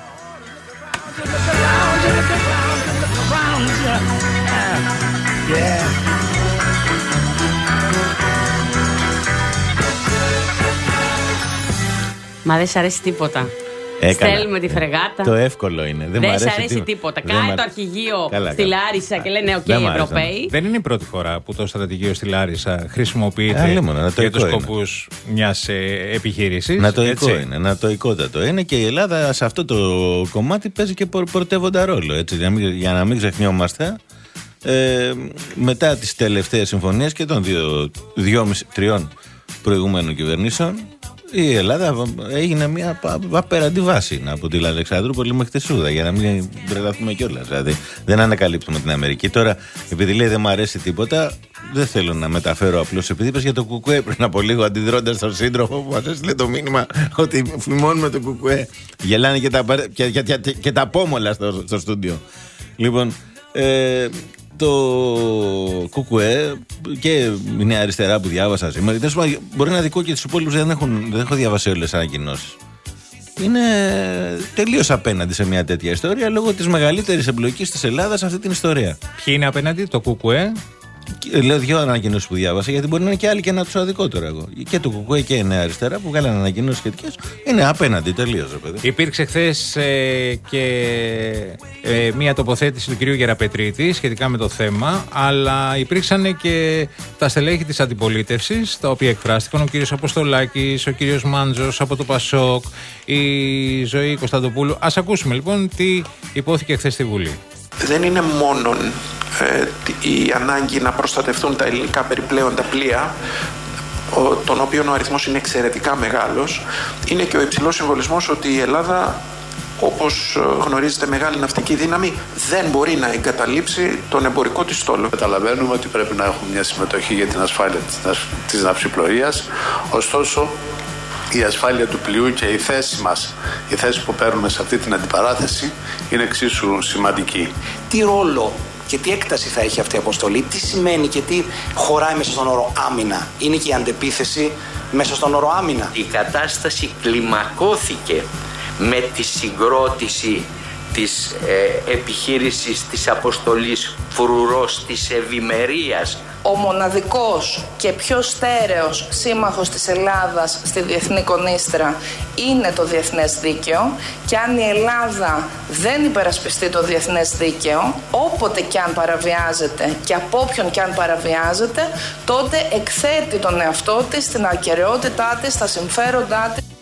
Μα δεν σ' αρέσει τίποτα. Έκανα. Στέλνουμε τη φρεγάτα. Το εύκολο είναι. Δεν, δεν σ' αρέσει τίποτα. τίποτα. Δεν Κάει μ' το αρχηγείο καλά, στη καλά. Λάρισα και λένε: οκ, okay, Ευρωπαίοι. Δεν είναι η πρώτη φορά που το στρατηγείο στη Λάρισα χρησιμοποιείται Άλλη μόνο, για τους σκοπούς μιας ε, επιχείρησης. Νατοϊκό είναι, νατοϊκότατο είναι και η Ελλάδα σε αυτό το κομμάτι παίζει και πρωτεύοντα ρόλο. Έτσι, για, να μην, για να μην ξεχνιόμαστε. Ε, μετά τις τελευταίες συμφωνίες και των δύο, δυόμιση, τριών προηγούμενων κυβερνήσεων, η Ελλάδα έγινε μια απέραντη βάση από τη Αλεξανδρούπολη μέχρι τη Σούδα, για να μην τρελαθούμε κιόλας. Δηλαδή δεν ανακαλύπτουμε την Αμερική. Τώρα, επειδή λέει δεν μου αρέσει τίποτα, δεν θέλω να μεταφέρω απλώς, επειδή είπες για το Κουκουέ πριν από λίγο, αντιδρώντας στον σύντροφο που μας έστειλε το μήνυμα ότι φημώνουμε το Κουκουέ. Γελάνε και τα, και, και, και, και τα πόμολα στο, στο στούντιο. Λοιπόν, ε, το Κουκουέ και η Νέα Αριστερά που διάβασα σήμερα, μπορεί να δικό και τους υπόλοιπους δεν, έχουν, δεν έχω διαβάσει όλες τις ανακοινώσεις. Είναι τελείως απέναντι σε μια τέτοια ιστορία λόγω της μεγαλύτερης εμπλοκής της Ελλάδας σε αυτή την ιστορία. Ποιοι είναι απέναντι, το Κουκουέ? Λέω δύο ανακοινώσεις που διάβασα, γιατί μπορεί να είναι και άλλοι και να τους αδικό τώρα εγώ. Και το Κουκουέ και η Νέα Αριστερά που βγάλανε ανακοινώσεις σχετικές είναι απέναντι τελείως, ρε παιδί. Υπήρξε χθες ε, και ε, μία τοποθέτηση του κυρίου Γεραπετρίτη σχετικά με το θέμα, αλλά υπήρξαν και τα στελέχη της αντιπολίτευσης, τα οποία εκφράστηκαν, ο κύριος Αποστολάκης, ο κύριος Μάντζος από το Πασόκ, η Ζωή Κωνσταντοπούλου. Ας ακούσουμε λοιπόν τι υπόθηκε χθες στη Βουλή. Δεν είναι μόνο ε, η ανάγκη να προστατευτούν τα ελληνικά περιπλέοντα πλοία, ο, των οποίων ο αριθμός είναι εξαιρετικά μεγάλος, είναι και ο υψηλός συμβολισμός ότι η Ελλάδα, όπως γνωρίζετε, μεγάλη ναυτική δύναμη, δεν μπορεί να εγκαταλείψει τον εμπορικό της στόλο. Καταλαβαίνουμε ότι πρέπει να έχουμε μια συμμετοχή για την ασφάλεια της ναυσιπλοείας, ωστόσο η ασφάλεια του πλοιού και η θέση μας, η θέση που παίρνουμε σε αυτή την αντιπαράθεση είναι εξίσου σημαντική. Τι ρόλο και τι έκταση θα έχει αυτή η αποστολή, τι σημαίνει και τι χωράει μέσα στον όρο άμυνα? Είναι και η αντεπίθεση μέσα στον όρο άμυνα? Η κατάσταση κλιμακώθηκε με τη συγκρότηση της ε, επιχείρησης της αποστολής Φρουρός της Ευημερίας. Ο μοναδικός και πιο στέρεος σύμμαχος της Ελλάδας στη διεθνή κονίστρα είναι το διεθνές δίκαιο, και αν η Ελλάδα δεν υπερασπιστεί το διεθνές δίκαιο, όποτε και αν παραβιάζεται και από όποιον και αν παραβιάζεται, τότε εκθέτει τον εαυτό της, την ακεραιότητά της, τα συμφέροντά της.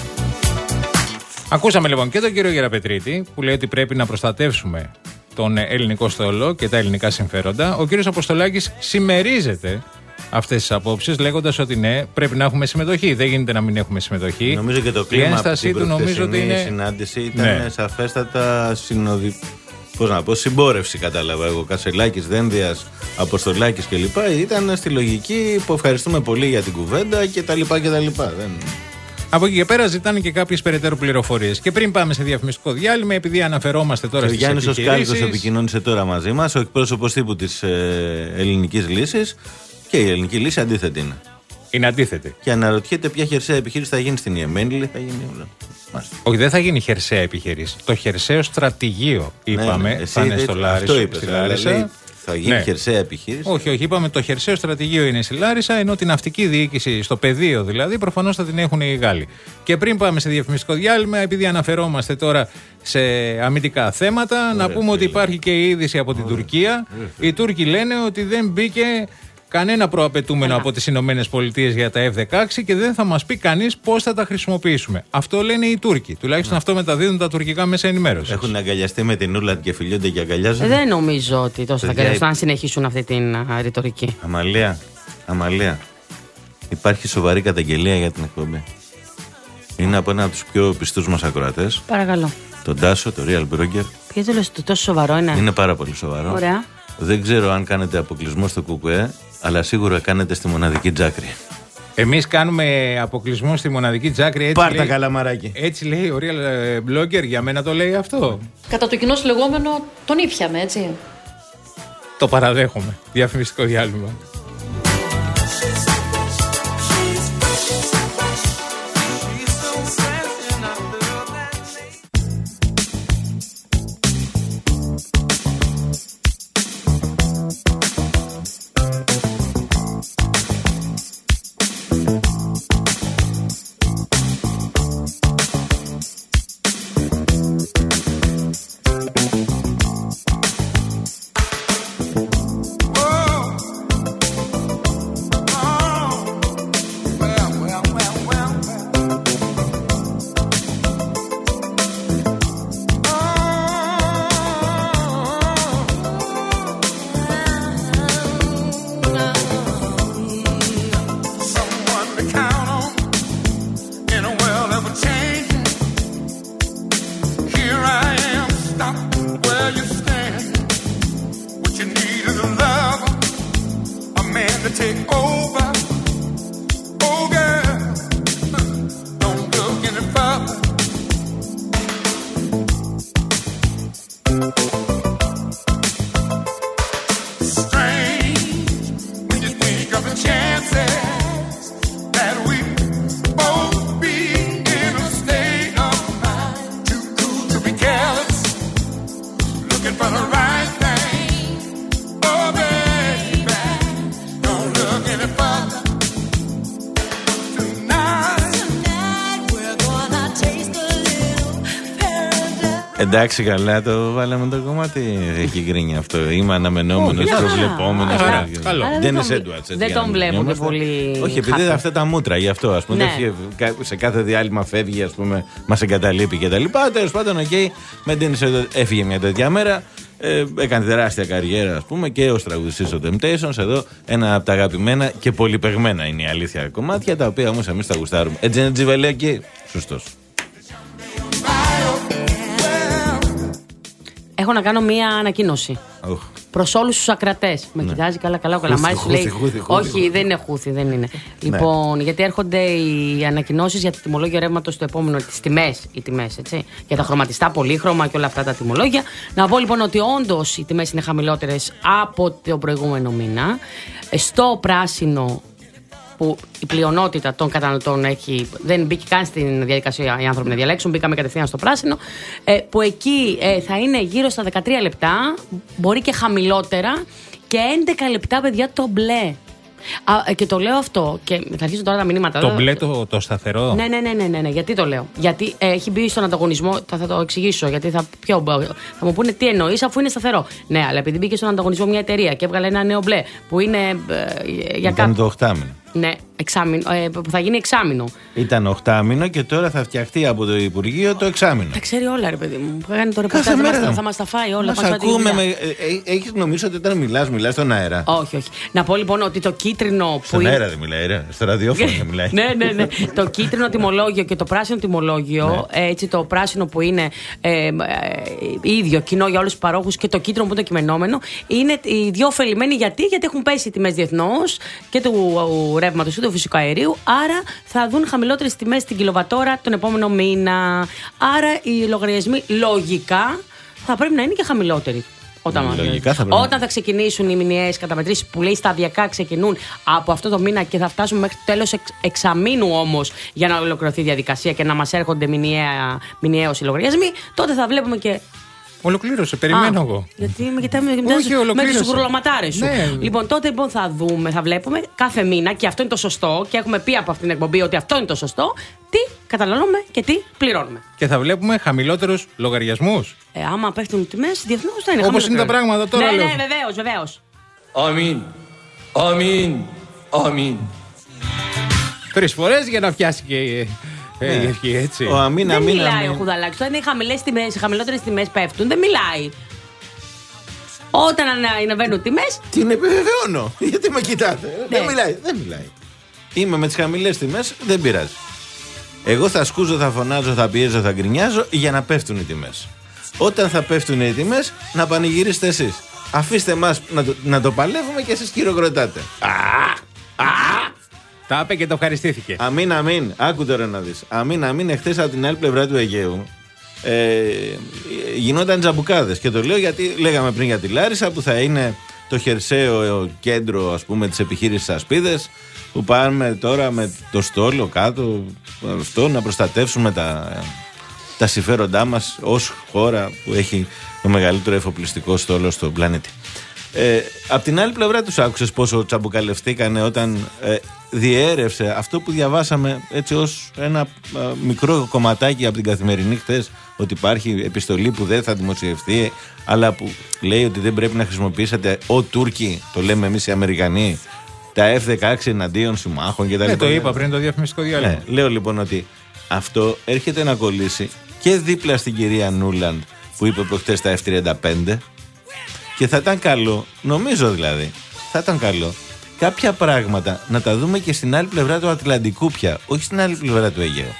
Ακούσαμε λοιπόν και τον κύριο Γεραπετρίτη που λέει ότι πρέπει να προστατεύσουμε τον ελληνικό στόλο και τα ελληνικά συμφέροντα. Ο κύριος Αποστολάκης συμμερίζεται αυτές τις απόψεις, λέγοντας ότι ναι, πρέπει να έχουμε συμμετοχή. Δεν γίνεται να μην έχουμε συμμετοχή. Νομίζω και το κλίμα από την του νομίζω ότι είναι... συνάντηση ήταν ναι. σαφέστατα συνοδι... Πώς να πω, συμπόρευση, κατάλαβα εγώ. Κασελάκης, Δένδιας, Αποστολάκης κλπ. Ήταν στη λογική που ευχαριστούμε πολύ για την κουβέντα κτλ. Δεν... Από εκεί και πέρα ζητάνε και κάποιες περαιτέρω πληροφορίες. Και πριν πάμε σε διαφημιστικό διάλειμμα, επειδή αναφερόμαστε τώρα στις επιχειρήσεις. Ο Γιάννης ο Σκάλικος επικοινώνησε τώρα μαζί μας, ο εκπρόσωπος τύπου της ε, ελληνικής λύσης, και η ελληνική λύση αντίθετη είναι. Είναι αντίθετη. Και αναρωτιέται ποια χερσαία επιχείρηση θα γίνει στην Ιεμένη, θα γίνει όλα. Όχι, δεν θα γίνει χερσαία επιχείρηση. Το χερσαίο στρατηγείο, είπαμε, ναι, ναι. θα είναι στο Λάρισα. Αυτό είπες, δηλαδή, θα γίνει ναι. χερσαία επιχείρηση. Όχι, όχι, είπαμε το χερσαίο στρατηγείο είναι στη Λάρισα, ενώ την ναυτική διοίκηση στο πεδίο δηλαδή προφανώς θα την έχουν οι Γάλλοι. Και πριν πάμε σε διαφημιστικό διάλειμμα, επειδή αναφερόμαστε τώρα σε αμυντικά θέματα, Ωραία, να πούμε φίλε. ότι υπάρχει και η είδηση από την Ωραία. Τουρκία. Ωραία. Οι Τούρκοι λένε ότι δεν μπήκε κανένα προαπαιτούμενο από τις Ηνωμένες Πολιτείες για τα εφ δεκαέξι και δεν θα μας πει κανείς πώς θα τα χρησιμοποιήσουμε. Αυτό λένε οι Τούρκοι. Τουλάχιστον αυτό μεταδίδουν τα τουρκικά μέσα ενημέρωσης. Έχουν αγκαλιαστεί με την Ούλαντ και φιλιούνται και αγκαλιάζονται. Δεν νομίζω ότι τόσο θα αγκαλιαστούν αν συνεχίσουν αυτή την α, ρητορική. Αμαλία, Αμαλία, υπάρχει σοβαρή καταγγελία για την εκπομπή. Είναι από ένα από τους πιο πιστούς μας ακροατές. Παρακαλώ. Τον Τάσο, το Real Broker. Ποιο το λες, τόσο σοβαρό είναι? Είναι πάρα πολύ σοβαρό. Ωραία. Δεν ξέρω αν κάνετε αποκλεισμό στο Κουκουέ, αλλά σίγουρα κάνετε στη μοναδική Τζάκρη. Εμείς κάνουμε αποκλεισμό στη μοναδική Τζάκρη. Πάρτα καλαμαράκι. Έτσι λέει ο real blogger, για μένα το λέει αυτό. Κατά το κοινό λεγόμενο τον ήπιαμε, έτσι. Το παραδέχομαι. Διαφημιστικό διάλειμμα. Εντάξει, καλά το βάλαμε το κομμάτι. Έχει γκρίνια αυτό. Είμαι αναμενόμενος, προβλεπόμενος. Ντένις Έντουαρτς. Δεν τον βλέπω και πολύ. Όχι, επειδή είναι αυτά τα μούτρα, γι' αυτό ας πούμε. Σε κάθε διάλειμμα φεύγει, ας πούμε, μας εγκαταλείπει κτλ. Τέλος πάντων, οκ, με Ντένις Έντουαρτς έφυγε μια τέτοια μέρα. Ε, έκανε τεράστια καριέρα, ας πούμε, και ως τραγουδιστής των Temptations. Εδώ ένα από τα αγαπημένα και πολυπαιγμένα είναι η αλήθεια κομμάτια, τα οποία όμως εμείς τα γουστάρουμε. Έτσι είναι, Τζιβελέκη. Σωστός. Έχω να κάνω μία ανακοίνωση. Oh. Προς όλους τους ακρατές. Με ναι. κοιτάζει καλά, καλά ο Καλαμάρης. Λέει. Χούθη, χούθη, Όχι, χούθη. δεν είναι χούθη, δεν είναι. Λοιπόν, ναι. γιατί έρχονται οι ανακοινώσεις για το τιμολόγιο ρεύματος στο επόμενο, τις τιμές, οι τιμές, έτσι. Για τα χρωματιστά, πολύχρωμα και όλα αυτά τα τιμολόγια. Να πω λοιπόν ότι όντως οι τιμές είναι χαμηλότερες από το προηγούμενο μήνα. Στο πράσινο, που η πλειονότητα των καταναλωτών έχει, δεν μπήκε καν στην διαδικασία οι άνθρωποι να διαλέξουν, μπήκαμε κατευθείαν στο πράσινο, ε, που εκεί ε, θα είναι γύρω στα δεκατρία λεπτά, μπορεί και χαμηλότερα, και έντεκα λεπτά, παιδιά, το μπλε. Α, και το λέω αυτό και θα αρχίσουν τώρα τα μηνύματα. Το μπλε το, το σταθερό. Ναι, ναι, ναι, ναι, ναι, ναι. Γιατί το λέω? Γιατί ε, έχει μπει στον ανταγωνισμό. Θα, θα το εξηγήσω. Γιατί θα, ποιο, θα μου πούνε τι εννοείς αφού είναι σταθερό. Ναι, αλλά επειδή μπήκε στον ανταγωνισμό μια εταιρεία και έβγαλε ένα νέο μπλε που είναι ε, για κάποιο. το οχτάμινο. Ναι, εξάμηνο, ε, που θα γίνει εξάμηνο. Ήταν οχτάμινο και τώρα θα φτιαχτεί από το Υπουργείο το εξάμηνο. Τα ξέρει όλα, ρε παιδί μου. Κάνει το ρεπορτάζ, θα, θα μας τα φάει όλα. Μας ακούμε. Με, ε, έχεις νομίζω ότι όταν μιλάς, μιλάς στον αέρα. Όχι, όχι. Να πω λοιπόν ότι το κίτρινο που. Στον αέρα δεν μιλάει, ρε. Στο ραδιόφωνο δεν μιλάει. ναι, ναι, ναι. Το κίτρινο τιμολόγιο και το πράσινο τιμολόγιο, ναι. έτσι το πράσινο που είναι ε, ε, ίδιο, κοινό για όλους τους παρόχους, και το κίτρινο που είναι το κειμενόμενο, είναι οι δύο ωφελημένοι. Γιατί, γιατί έχουν πέσει οι τιμές διεθνώς και του ρεύματος και του φυσικού αερίου, άρα θα δουν χαμηλότερες τιμές στην κιλοβατόρα τον επόμενο μήνα. Άρα οι λογαριασμοί λογικά θα πρέπει να είναι και χαμηλότεροι. Όταν, λογικά θα, όταν θα ξεκινήσουν οι μηνιαίες καταμετρήσεις, που λέει σταδιακά ξεκινούν από αυτό το μήνα και θα φτάσουμε μέχρι το τέλος εξ, εξαμήνου όμως για να ολοκληρωθεί η διαδικασία και να μας έρχονται μηνιαίως οι λογαριασμοί, τότε θα βλέπουμε και. Ολοκλήρωσε, περιμένω Α, εγώ. Γιατί με κοιτάμε με τους γουρλωματάρες σου. Ναι. Λοιπόν, τότε λοιπόν θα δούμε, θα βλέπουμε κάθε μήνα, και αυτό είναι το σωστό, και έχουμε πει από αυτήν την εκπομπή ότι αυτό είναι το σωστό, τι καταναλώνουμε και τι πληρώνουμε. Και θα βλέπουμε χαμηλότερους λογαριασμούς. Ε, άμα πέφτουν οι τιμές, διεθνώς θα είναι χαμηλότερο. Όπως είναι τα πράγματα τώρα. Ναι, λέω. ναι, βεβαίως, βεβαίως. Αμήν. Αμήν. Αμήν. Τρεις φορές για να πιάσει και. Ε, ναι. έτσι. Ο αμήν, δεν αμήν, μιλάει αμήν. ο Χουδαλάκης. Όταν οι χαμηλές τιμές, οι χαμηλότερες τιμές πέφτουν, δεν μιλάει. Όταν ανεβαίνουν τιμές. Την επιβεβαιώνω. Γιατί με κοιτάτε. Ναι. Δεν μιλάει. Δεν μιλάει. Είμαι με τις χαμηλές τιμές, δεν πειράζει. Εγώ θα σκούζω, θα φωνάζω, θα πιέζω, θα γκρινιάζω για να πέφτουν οι τιμές. Όταν θα πέφτουν οι τιμές, να πανηγυρίσετε εσείς. Αφήστε εμάς να το, να το παλεύουμε και εσείς χειροκροτάτε. Α, α. Τα είπε και το ευχαριστήθηκε. Αμήν, αμήν. Άκου τώρα να δεις. Αμήν, αμήν. Εχθές από την άλλη πλευρά του Αιγαίου ε, γινόταν τζαμπουκάδες. Και το λέω γιατί λέγαμε πριν για τη Λάρισα, που θα είναι το χερσαίο κέντρο, ας πούμε, της επιχείρησης Ασπίδες, που πάμε τώρα με το στόλο κάτω αυτό, να προστατεύσουμε τα, τα συμφέροντά μας ως χώρα που έχει το μεγαλύτερο εφοπλιστικό στόλο στον πλανήτη. Ε, απ' την άλλη πλευρά τους άκουσες πόσο τσαμπουκαλευτήκανε όταν ε, διέρευσε αυτό που διαβάσαμε έτσι ως ένα ε, μικρό κομματάκι από την Καθημερινή χθες, ότι υπάρχει επιστολή που δεν θα δημοσιευτεί, αλλά που λέει ότι δεν πρέπει να χρησιμοποιήσετε ο Τούρκοι, το λέμε εμείς οι Αμερικανοί, τα εφ δεκαέξι εναντίον συμμάχων κτλ. Ναι, το είπα πριν το διαφημιστικό διάλειμμα. Ναι, λέω λοιπόν ότι αυτό έρχεται να κολλήσει και δίπλα στην κυρία Νούλαντ που είπε προχτές τα εφ τριάντα πέντε, και θα ήταν καλό, νομίζω δηλαδή, θα ήταν καλό κάποια πράγματα να τα δούμε και στην άλλη πλευρά του Ατλαντικού πια, όχι στην άλλη πλευρά του Αιγαίου.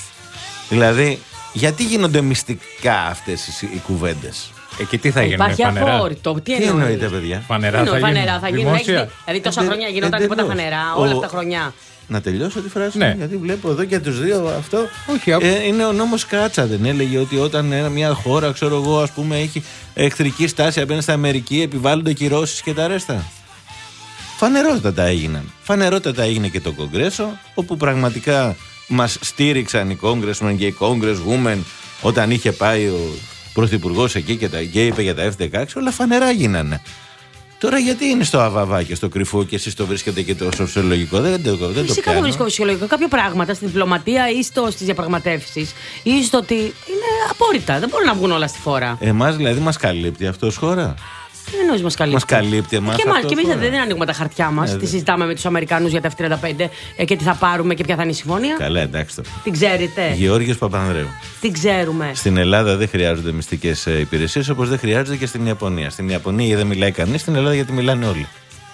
Δηλαδή, γιατί γίνονται μυστικά αυτές οι, οι κουβέντες? Ε, και τι θα γίνει, υπάρχει φανερά? Αφόρητο. Τι, τι εννοείται, παιδιά? Φανερά Εννοώ, θα φανερά γίνει. θα γίνει. Έχεις, δηλαδή τόσα Εντε, χρόνια γινόταν εντελώς. τίποτα φανερά, όλα αυτά τα χρονιά. Να τελειώσω τη φράση, ναι. Γιατί βλέπω εδώ και τους δύο αυτό. Όχι, ε, είναι ο νόμος Κράτσα, δεν έλεγε ότι όταν ένα, μια χώρα, ξέρω εγώ, ας πούμε, έχει εχθρική στάση απέναντι στην Αμερική, επιβάλλονται κυρώσεις και τα ρέστα? Φανερότατα έγιναν. Φανερότατα έγινε και το Κογκρέσο, όπου πραγματικά μας στήριξαν οι Congressmen και οι Congresswomen όταν είχε πάει ο Πρωθυπουργός εκεί και, τα, και είπε για τα εφ δεκαέξι, όλα φανερά γίνανε. Τώρα γιατί είναι στο αβαβά και στο κρυφό και εσείς το βρίσκετε και το φυσιολογικό? Δεν, δεν, δεν το Φυσικά το βρίσκω φυσιολογικό. Κάποια πράγματα στην διπλωματία ή στις διαπραγματεύσεις ή στο ότι είναι απόρριτα. Δεν μπορούν να βγουν όλα στη φόρα. Εμάς δηλαδή μας καλύπτει αυτό ως χώρα? Τι εννοείς μας καλύπτει? Μας καλύπτει εμάς. Και, αυτό εμάς, και εμείς χώρα. δεν ανοίγουμε τα χαρτιά μας. Ε, τι συζητάμε με τους Αμερικανούς για τα εφ τριάντα πέντε ε, και τι θα πάρουμε και ποια θα είναι η συμφωνία. Καλά, εντάξει τώρα. Την ξέρετε? Γεώργιος Παπανδρέου. Την ξέρουμε. Στην Ελλάδα δεν χρειάζονται μυστικές υπηρεσίες, όπως δεν χρειάζονται και στην Ιαπωνία. Στην Ιαπωνία δεν μιλάει κανείς, στην Ελλάδα γιατί μιλάνε όλοι.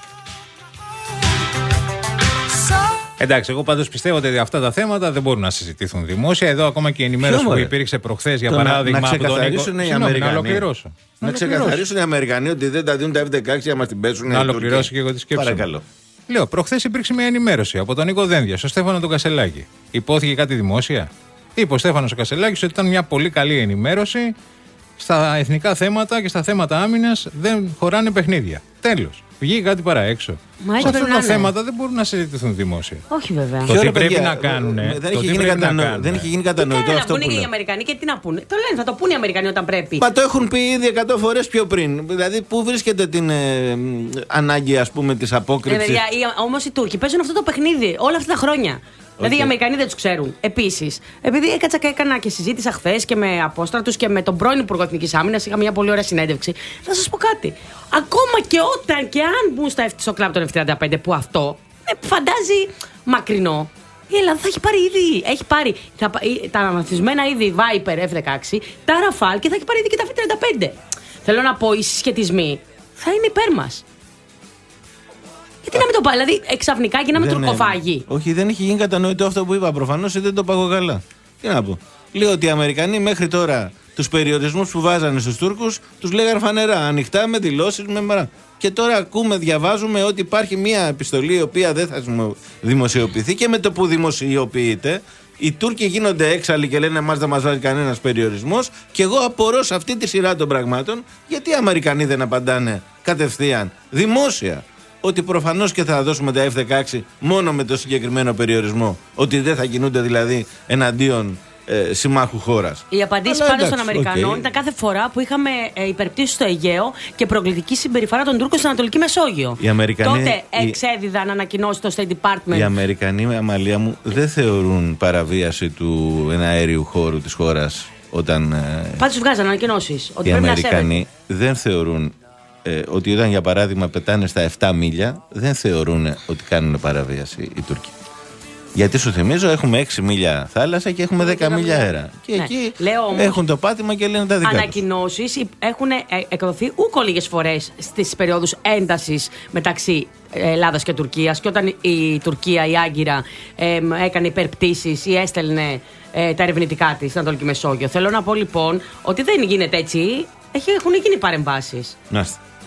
Εντάξει, εγώ πάντως πιστεύω ότι αυτά τα θέματα δεν μπορούν να συζητηθούν δημόσια. Εδώ ακόμα και η ενημέρωση που υπήρξε προχθές, για το παράδειγμα, να, να από τον Νίκο. οι Αμερικανοί. Να ολοκληρώσω. Να, να ξεκαθαρίσουν οι Αμερικανοί ότι δεν τα δίνουν τα εφ δεκαέξι για να μας την πέσουν. Να ολοκληρώσω και εγώ τη σκέψη. Παρακαλώ. Λέω, προχθές υπήρξε μια ενημέρωση από τον Νίκο Δένδια στο Στέφανο τον Κασελάκη. Υπόθηκε κάτι δημόσια? Είπε ο Στέφανος ο Κασελάκης ότι ήταν μια πολύ καλή ενημέρωση. Στα εθνικά θέματα και στα θέματα άμυνας δεν χωράνε παιχνίδια. Τέλος. Βγήκε κάτι παρά έξω. Μα αυτά τα είναι. θέματα δεν μπορούν να συζητηθούν δημόσια. Όχι βέβαια. Το τι πρέπει να κάνουν. Δεν έχει γίνει, κατανο... γίνει κατανοητό αυτό. Να πούνε και οι Αμερικανοί και τι να πούνε. Το λένε, θα το πούνε οι Αμερικανοί όταν πρέπει. Μα το έχουν πει ήδη εκατό φορές πιο πριν. Δηλαδή, πού βρίσκεται την ε, ανάγκη, ας πούμε, της απόκριψης? Ε, όμως οι Τούρκοι παίζουν αυτό το παιχνίδι όλα αυτά τα χρόνια. Okay. Δηλαδή οι Αμερικανοί δεν τους ξέρουν. Επίσης, επειδή έκατσα και έκανα και συζήτησα χθες και με απόστρατους και με τον πρώην Υπουργό Εθνικής Άμυνας, είχα μια πολύ ωραία συνέντευξη. Θα σας πω κάτι. Ακόμα και όταν και αν μπουν στα, στο κλαμπ των εφ τριάντα πέντε, που αυτό με φαντάζει μακρινό, η Ελλάδα θα έχει πάρει ήδη. Έχει πάρει θα, τα αναβαθμισμένα είδη Viper εφ δεκαέξι, τα Rafale και θα έχει πάρει ήδη και τα εφ τριάντα πέντε. Θέλω να πω, οι συσχετισμοί θα είναι υπέρ μας. Γιατί να μην το πάει, δηλαδή εξαφνικά γίναμε τουρκοφάγοι. Όχι, δεν έχει γίνει κατανοητό αυτό που είπα. Προφανώς δεν το πάγω καλά. Τι να πω. Λέω ότι οι Αμερικανοί μέχρι τώρα τους περιορισμούς που βάζανε στους Τούρκους τους λέγανε φανερά, ανοιχτά, με δηλώσεις, με μαρά. Και τώρα ακούμε, διαβάζουμε ότι υπάρχει μια επιστολή η οποία δεν θα δημοσιοποιηθεί και με το που δημοσιοποιείται οι Τούρκοι γίνονται έξαλλοι και λένε εμάς δεν μας βάζει κανένας περιορισμός. Και εγώ απορώ σε αυτή τη σειρά των πραγμάτων γιατί οι Αμερικανοί δεν απαντάνε κατευθείαν, δημόσια, ότι προφανώς και θα δώσουμε τα εφ δεκαέξι μόνο με το συγκεκριμένο περιορισμό. Ότι δεν θα κινούνται δηλαδή εναντίον ε, συμμάχου χώρας. Οι απαντήσεις πάντως των Αμερικανών okay. ήταν κάθε φορά που είχαμε ε, υπερπτήσεις στο Αιγαίο και προκλητική συμπεριφορά των Τούρκων στην Ανατολική Μεσόγειο. Οι Αμερικανοί, τότε οι... εξέδιδαν ανακοινώσεις στο State Department. Οι Αμερικανοί, Αμαλία μου, δεν θεωρούν παραβίαση του εναέριου χώρου της χώρας όταν. Ε, Πάντως βγάζαν ανακοινώσεις. Οι Αμερικανοί δεν θεωρούν. Ε, ότι όταν για παράδειγμα πετάνε στα επτά μίλια δεν θεωρούν ότι κάνουν παραβίαση οι Τούρκοι. Γιατί σου θυμίζω έχουμε έξι μίλια θάλασσα και έχουμε δέκα μίλια αέρα. Και ναι. εκεί όμως, έχουν το πάτημα και λένε τα δικά τους. Ανακοινώσεις έχουν εκδοθεί ούκο λίγες φορές στις περιόδους έντασης μεταξύ Ελλάδας και Τουρκίας, και όταν η Τουρκία, η Άγκυρα ε, έκανε υπερπτήσεις ή έστελνε ε, τα ερευνητικά της στην Ανατολική Μεσόγειο. Θέλω να πω λοιπόν ότι δεν γίνεται έτσι. Έχουν γίνει παρεμβάσεις. Νάστε.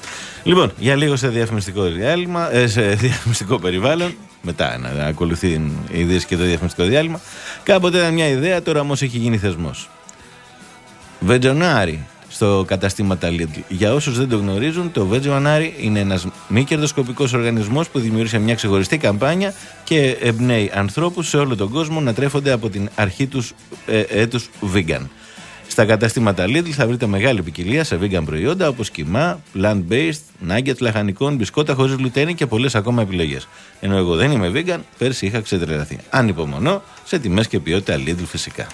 Λοιπόν, για λίγο σε διαφημιστικό διάλειμμα, ε, σε διαφημιστικό περιβάλλον. Μετά να ακολουθεί η είδηση και το διαφημιστικό διάλειμμα. Κάποτε ήταν μια ιδέα, τώρα όμως έχει γίνει θεσμός. Βετζονάρι στο καταστήματα Lidl. Για όσους δεν το γνωρίζουν, το Βετζονάρι είναι ένας μη κερδοσκοπικός οργανισμός που δημιούργησε μια ξεχωριστή καμπάνια και εμπνέει ανθρώπους σε όλο τον κόσμο να τρέφονται από την αρχή τους ε, έτους vegan. Στα καταστήματα Lidl θα βρείτε μεγάλη ποικιλία σε vegan προϊόντα όπως κιμά, plant-based, nuggets λαχανικών, μπισκότα χωρίς γλουτένη και πολλές ακόμα επιλογές. Ενώ εγώ δεν είμαι vegan, πέρσι είχα ξετρελαθεί. Ανυπομονώ, σε τιμές και ποιότητα Lidl φυσικά.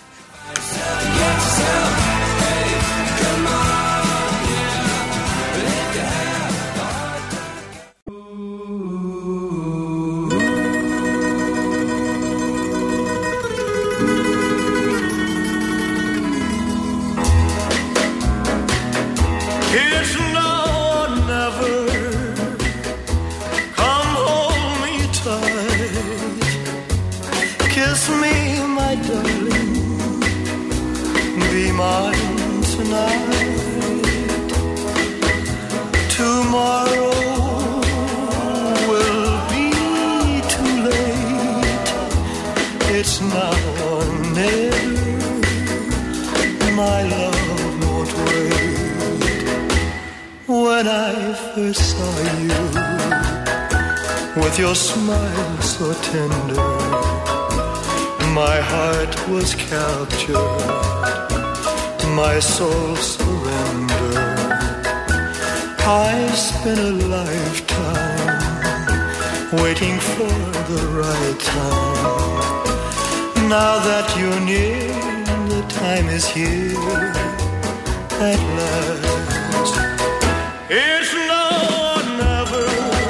Your smile so tender, my heart was captured, my soul surrendered. I spent a lifetime waiting for the right time. Now that you're near, the time is here at last. It's now or never.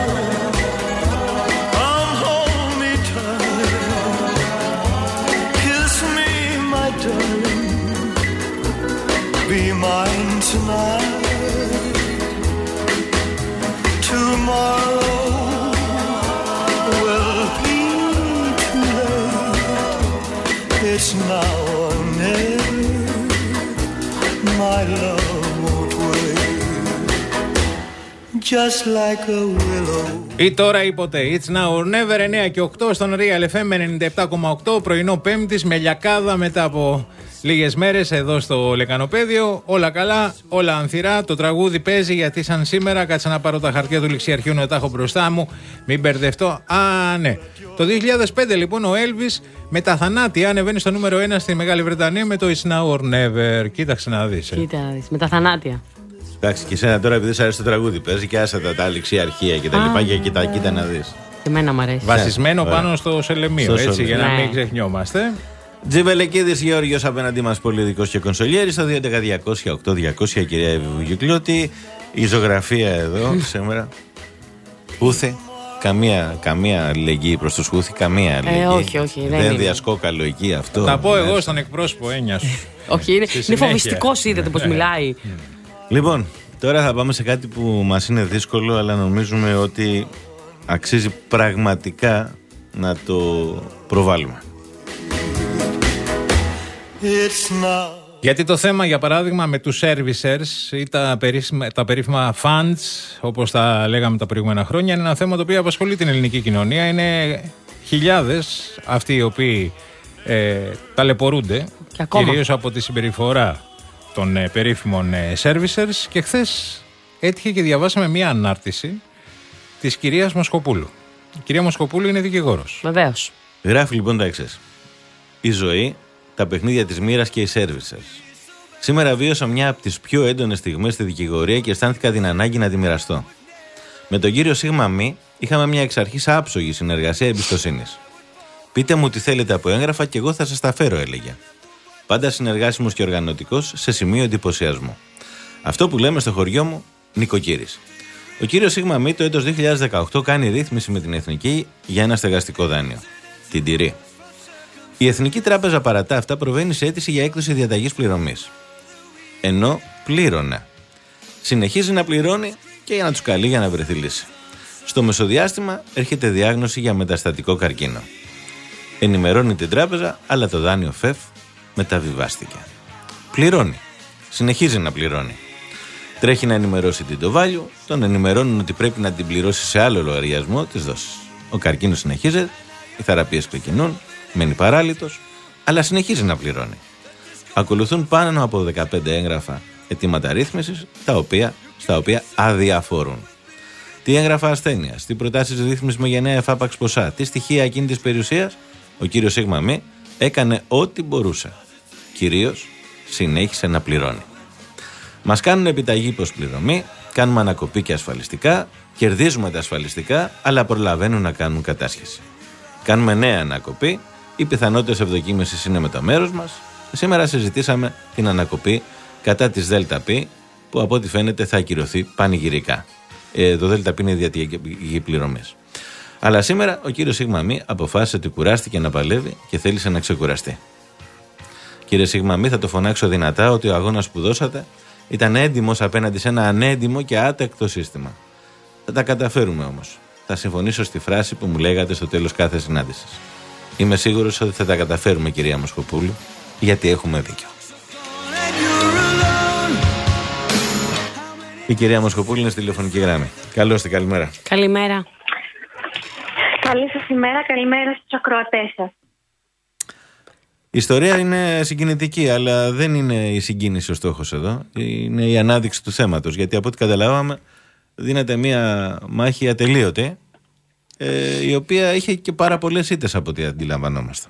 Be mine tonight. Tomorrow will be too late. It's now or never. My love won't wait. Just like a willow. Ή τώρα ή ποτέ. It's now or never. εννιά και οκτώ στον Real εφ εμ ενενήντα επτά κόμμα οκτώ. Πρωινό Πέμπτης με λιακάδα μετά από λίγες μέρες εδώ στο Λεκανοπέδιο. Όλα καλά, όλα ανθυρά. Το τραγούδι παίζει γιατί σαν σήμερα, κάτσε να πάρω τα χαρτιά του ληξιαρχείου να τα έχω μπροστά μου. Μην μπερδευτώ. Α, ναι. Το δύο χιλιάδες πέντε λοιπόν ο Έλβις με τα θανάτια ανεβαίνει στο νούμερο ένα στη Μεγάλη Βρετανία με το It's now or never. Κοίταξε να δεις. Ε. Κοίτα να δεις. Με τα θανάτια. Εντάξει, και εσένα τώρα επειδή σ' αρέσει το τραγούδι παίζει και άσε τα, τα ληξιαρχεία και τα λοιπά και κοίτα, κοίτα να δεις. Και εμένα μου αρέσει. Βασισμένο ναι, πάνω στο Σελεμείο, στο έτσι, για να μην ξεχνιόμαστε. Τζιβελεκίδης Γεώργιος απέναντί μας πολιτικός και κονσολιέρης στο δύο έντεκα διακόσια οκτώ διακόσια. Κυρία Ευηγιουκλώτη, η ζωγραφία εδώ σήμερα. Ούθε, καμία, καμία αλληλεγγύη προς τους Χούθη, καμία αλληλεγγύη. Ε, όχι, όχι, δεν, δεν διασκόκαλο εκεί αυτό. Θα πω εγώ στον εκπρόσωπο έννοια σου. Όχι, είναι, είναι φοβιστικός, είδατε πως μιλάει. Λοιπόν, τώρα θα πάμε σε κάτι που μας είναι δύσκολο, αλλά νομίζουμε ότι αξίζει πραγματικά να το προβάλλουμε. Γιατί το θέμα, για παράδειγμα, με τους servicers ή τα περίφημα, τα περίφημα funds, όπως τα λέγαμε τα προηγούμενα χρόνια, είναι ένα θέμα το οποίο απασχολεί την ελληνική κοινωνία. Είναι χιλιάδες αυτοί οι οποίοι ε, ταλαιπωρούνται, κυρίως από τη συμπεριφορά των ε, περίφημων ε, servicers. Και χθες έτυχε και διαβάσαμε μία ανάρτηση της κυρίας Μοσχοπούλου. Η κυρία Μοσχοπούλου είναι δικηγόρος. Βεβαίως. Γράφει λοιπόν τα εξής. Η ζωή, τα παιχνίδια της μοίρας και οι servicers. Σήμερα βίωσα μια από τις πιο έντονες στιγμές στη δικηγορία και αισθάνθηκα την ανάγκη να τη μοιραστώ. Με τον κύριο Σίγμα Μη είχαμε μια εξ αρχής άψογη συνεργασία εμπιστοσύνης. Πείτε μου τι θέλετε από έγγραφα και εγώ θα σας τα φέρω, έλεγε. Πάντα συνεργάσιμος και οργανωτικός σε σημείο εντυπωσιασμού. Αυτό που λέμε στο χωριό μου, νοικοκύρης. Ο κύριος Σίγμα Μη το έτος δύο χιλιάδες δεκαοκτώ κάνει ρύθμιση με την Εθνική για ένα στεγαστικό δάνειο. Την τηρεί. Η Εθνική Τράπεζα παρά τα αυτά προβαίνει σε αίτηση για έκδοση διαταγής πληρωμής. Ενώ πλήρωνε. Συνεχίζει να πληρώνει και για να τους καλεί για να βρεθεί λύση. Στο μεσοδιάστημα έρχεται διάγνωση για μεταστατικό καρκίνο. Ενημερώνει την τράπεζα, αλλά το δάνειο ΦΕΦ μεταβιβάστηκε. Πληρώνει. Συνεχίζει να πληρώνει. Τρέχει να ενημερώσει την Ντοβάλιου, τον ενημερώνουν ότι πρέπει να την πληρώσει σε άλλο λογαριασμό τις δόσεις. Ο καρκίνος συνεχίζεται, οι θεραπείες ξεκινούν, μένει παράλυτος, αλλά συνεχίζει να πληρώνει. Ακολουθούν πάνω από δεκαπέντε έγγραφα αιτήματα ρύθμισης, τα οποία, στα οποία αδιαφορούν. Τι έγγραφα ασθένειας, τι προτάσεις ρύθμισης με γενναία εφάπαξ ποσά, τι στοιχεία ακίνητης περιουσίας, ο κύριος Σίγμα Μη έκανε ό,τι μπορούσε. Κυρίως συνέχισε να πληρώνει. Μας κάνουν επιταγή προσπληρωμή, κάνουμε ανακοπή και ασφαλιστικά, κερδίζουμε τα ασφαλιστικά, αλλά προλαβαίνουν να κάνουν κατάσχεση. Κάνουμε νέα ανακοπή, οι πιθανότητες ευδοκίμησης είναι με το μέρος μας. Σήμερα συζητήσαμε την ανακοπή κατά της ΔΠ, που από ό,τι φαίνεται θα ακυρωθεί πανηγυρικά. Ε, το ΔΠ είναι διατηρητική πληρωμές. Αλλά σήμερα ο κύριος Σίγμα Μη αποφάσισε ότι κουράστηκε να παλεύει και θέλησε να ξεκουραστεί. Κύριε Σίγμα Μη, θα το φωνάξω δυνατά ότι ο αγώνας που δώσατε ήταν έντιμος απέναντι σε ένα ανέντιμο και άτεκτο σύστημα. Θα τα καταφέρουμε όμως. Θα συμφωνήσω στη φράση που μου λέγατε στο τέλος κάθε συνάντησης. Είμαι σίγουρος ότι θα τα καταφέρουμε, κυρία Μοσχοπούλου, γιατί έχουμε δίκιο. Η κυρία Μοσχοπούλου είναι στη τηλεφωνική γραμμή. Καλώς την, καλημέρα. Καλημέρα. Καλή σας ημέρα, καλημέρα στους ακροατές σας. Η ιστορία είναι συγκινητική, αλλά δεν είναι η συγκίνηση ο στόχος εδώ. Είναι η ανάδειξη του θέματος. Γιατί από ό,τι καταλάβαμε, δίνεται μία μάχη ατελείωτη, ε, η οποία είχε και πάρα πολλές ήττες από ό,τι αντιλαμβανόμαστε.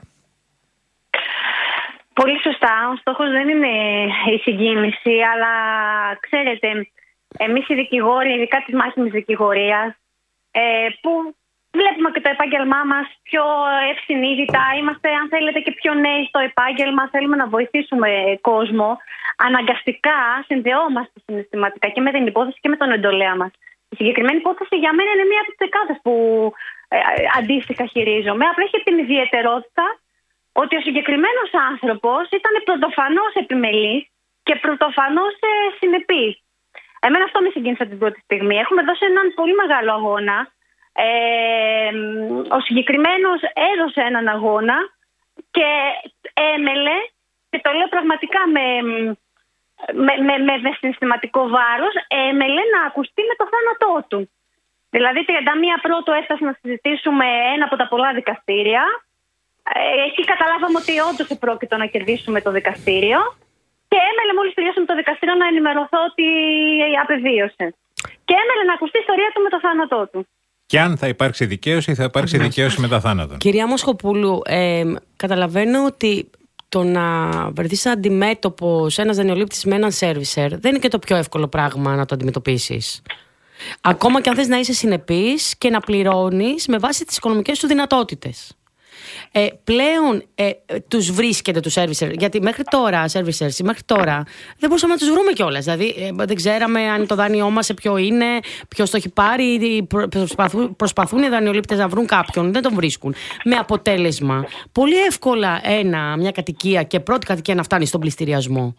Πολύ σωστά. Ο στόχος δεν είναι η συγκίνηση, αλλά ξέρετε, εμείς οι δικηγόροι, ειδικά της μάχημης δικηγορίας, ε, που βλέπουμε και το επάγγελμά μας πιο ευσυνείδητα, είμαστε αν θέλετε και πιο νέοι στο επάγγελμα, θέλουμε να βοηθήσουμε κόσμο, αναγκαστικά συνδεόμαστε συναισθηματικά και με την υπόθεση και με τον εντολέα μας. Η συγκεκριμένη υπόθεση για μένα είναι μία από τις δεκάδες που ε, αντίστοιχα χειρίζομαι. Απλά έχει την ιδιαιτερότητα ότι ο συγκεκριμένος άνθρωπος ήταν πρωτοφανώς επιμελής και πρωτοφανώς ε, συνεπής. Εμένα αυτό με συγκίνησε την πρώτη στιγμή. Έχουμε δώσει έναν πολύ μεγάλο αγώνα. Ε, ο συγκεκριμένος έδωσε έναν αγώνα και έμελε, και το λέω πραγματικά με, με, με, με συναισθηματικό βάρος, έμελε να ακουστεί με το θάνατό του. Δηλαδή τριάντα μία Πρώτου έφτασε να συζητήσουμε ένα από τα πολλά δικαστήρια. Ε, εκεί καταλάβαμε ότι όντως επρόκειτο να κερδίσουμε το δικαστήριο και έμελε μόλις τελειώσαμε το δικαστήριο να ενημερωθώ ότι απεβίωσε. Και έμελε να ακουστεί η ιστορία του με το θάνατό του. Και αν θα υπάρξει δικαίωση, θα υπάρξει δικαίωση μετά θάνατον. Κυρία Μοσχοπούλου, ε, καταλαβαίνω ότι το να βρεθείς αντιμέτωπος ένας δανειολήπτης με έναν σέρβισερ δεν είναι και το πιο εύκολο πράγμα να το αντιμετωπίσεις. Ακόμα και αν θες να είσαι συνεπής και να πληρώνεις με βάση τις οικονομικές σου δυνατότητες. Ε, πλέον ε, τους βρίσκεται τους servicers, γιατί μέχρι τώρα, servicers, μέχρι τώρα δεν μπορούσαμε να τους βρούμε κιόλας. Δηλαδή ε, δεν ξέραμε αν το δάνειό μας σε ποιο είναι, ποιος το έχει πάρει. Προσπαθούν, προσπαθούν οι δανειολήπτες να βρουν κάποιον, δεν τον βρίσκουν. Με αποτέλεσμα πολύ εύκολα ένα, μια κατοικία και πρώτη κατοικία να φτάνει στον πληστηριασμό.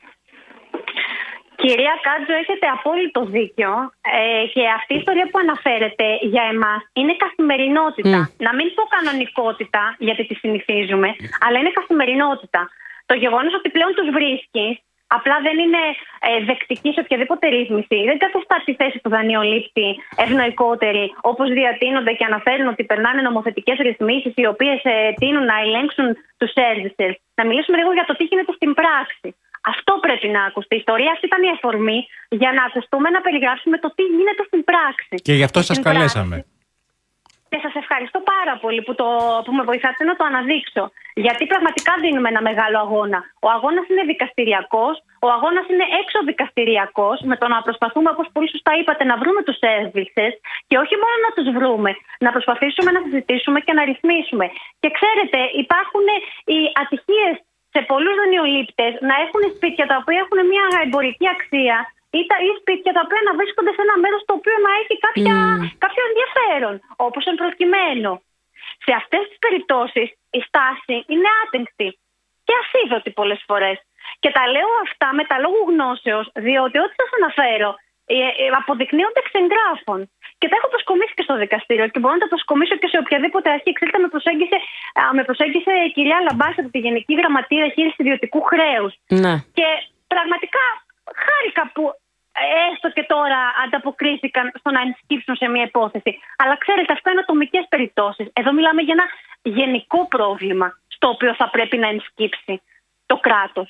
Κυρία Κάτζο, έχετε απόλυτο δίκιο ε, και αυτή η ιστορία που αναφέρετε για εμάς είναι καθημερινότητα. Mm. Να μην πω κανονικότητα, γιατί τη συνηθίζουμε, αλλά είναι καθημερινότητα. Το γεγονός ότι πλέον τους βρίσκεις, απλά δεν είναι ε, δεκτική σε οποιαδήποτε ρύθμιση, δεν καθιστά τη θέση του δανειολήπτη ευνοϊκότερη, όπως διατείνονται και αναφέρουν ότι περνάνε νομοθετικές ρυθμίσεις οι οποίες ε, τείνουν να ελέγξουν τους servicers. Να μιλήσουμε λίγο για το τι γίνεται στην πράξη. Αυτό πρέπει να ακουστεί. Η ιστορία αυτή ήταν η αφορμή για να ακουστούμε, να περιγράψουμε το τι γίνεται στην πράξη. Και γι' αυτό σας καλέσαμε. Και σας ευχαριστώ πάρα πολύ που, το, που με βοηθάτε να το αναδείξω. Γιατί πραγματικά δίνουμε ένα μεγάλο αγώνα. Ο αγώνας είναι δικαστηριακός, ο αγώνας είναι έξω δικαστηριακός, με το να προσπαθούμε, όπως πολύ σωστά είπατε, να βρούμε τους services και όχι μόνο να τους βρούμε, να προσπαθήσουμε να συζητήσουμε και να ρυθμίσουμε. Και ξέρετε, υπάρχουν οι ατυχίες σε πολλούς δανειολήπτες να έχουν σπίτια τα οποία έχουν μια εμπορική αξία ή, τα, ή σπίτια τα οποία να βρίσκονται σε ένα μέρος το οποίο να έχει κάποια, mm. κάποιο ενδιαφέρον, όπως εν προκειμένου. Σε αυτές τις περιπτώσεις η στάση είναι άτεγκτη και ασίδωτη πολλές φορές. Και τα λέω αυτά με τα λόγου γνώσεως, διότι ό,τι σας αναφέρω ε, ε, αποδεικνύονται εξ εγγράφων. Και τα έχω προσκομίσει και στο δικαστήριο και μπορώ να τα προσκομίσω και σε οποιαδήποτε αρχή. Ξέρετε, με προσέγγισε, α, με προσέγγισε η κυρία Λαμπάση από τη Γενική Γραμματεία Διαχείρισης Ιδιωτικού Χρέους. Ναι. Και πραγματικά χάρηκα που έστω και τώρα ανταποκρίθηκαν στο να ενσκύψουν σε μια υπόθεση. Αλλά ξέρετε, αυτό είναι ατομικές περιπτώσεις. Εδώ μιλάμε για ένα γενικό πρόβλημα στο οποίο θα πρέπει να ενσκύψει το κράτος.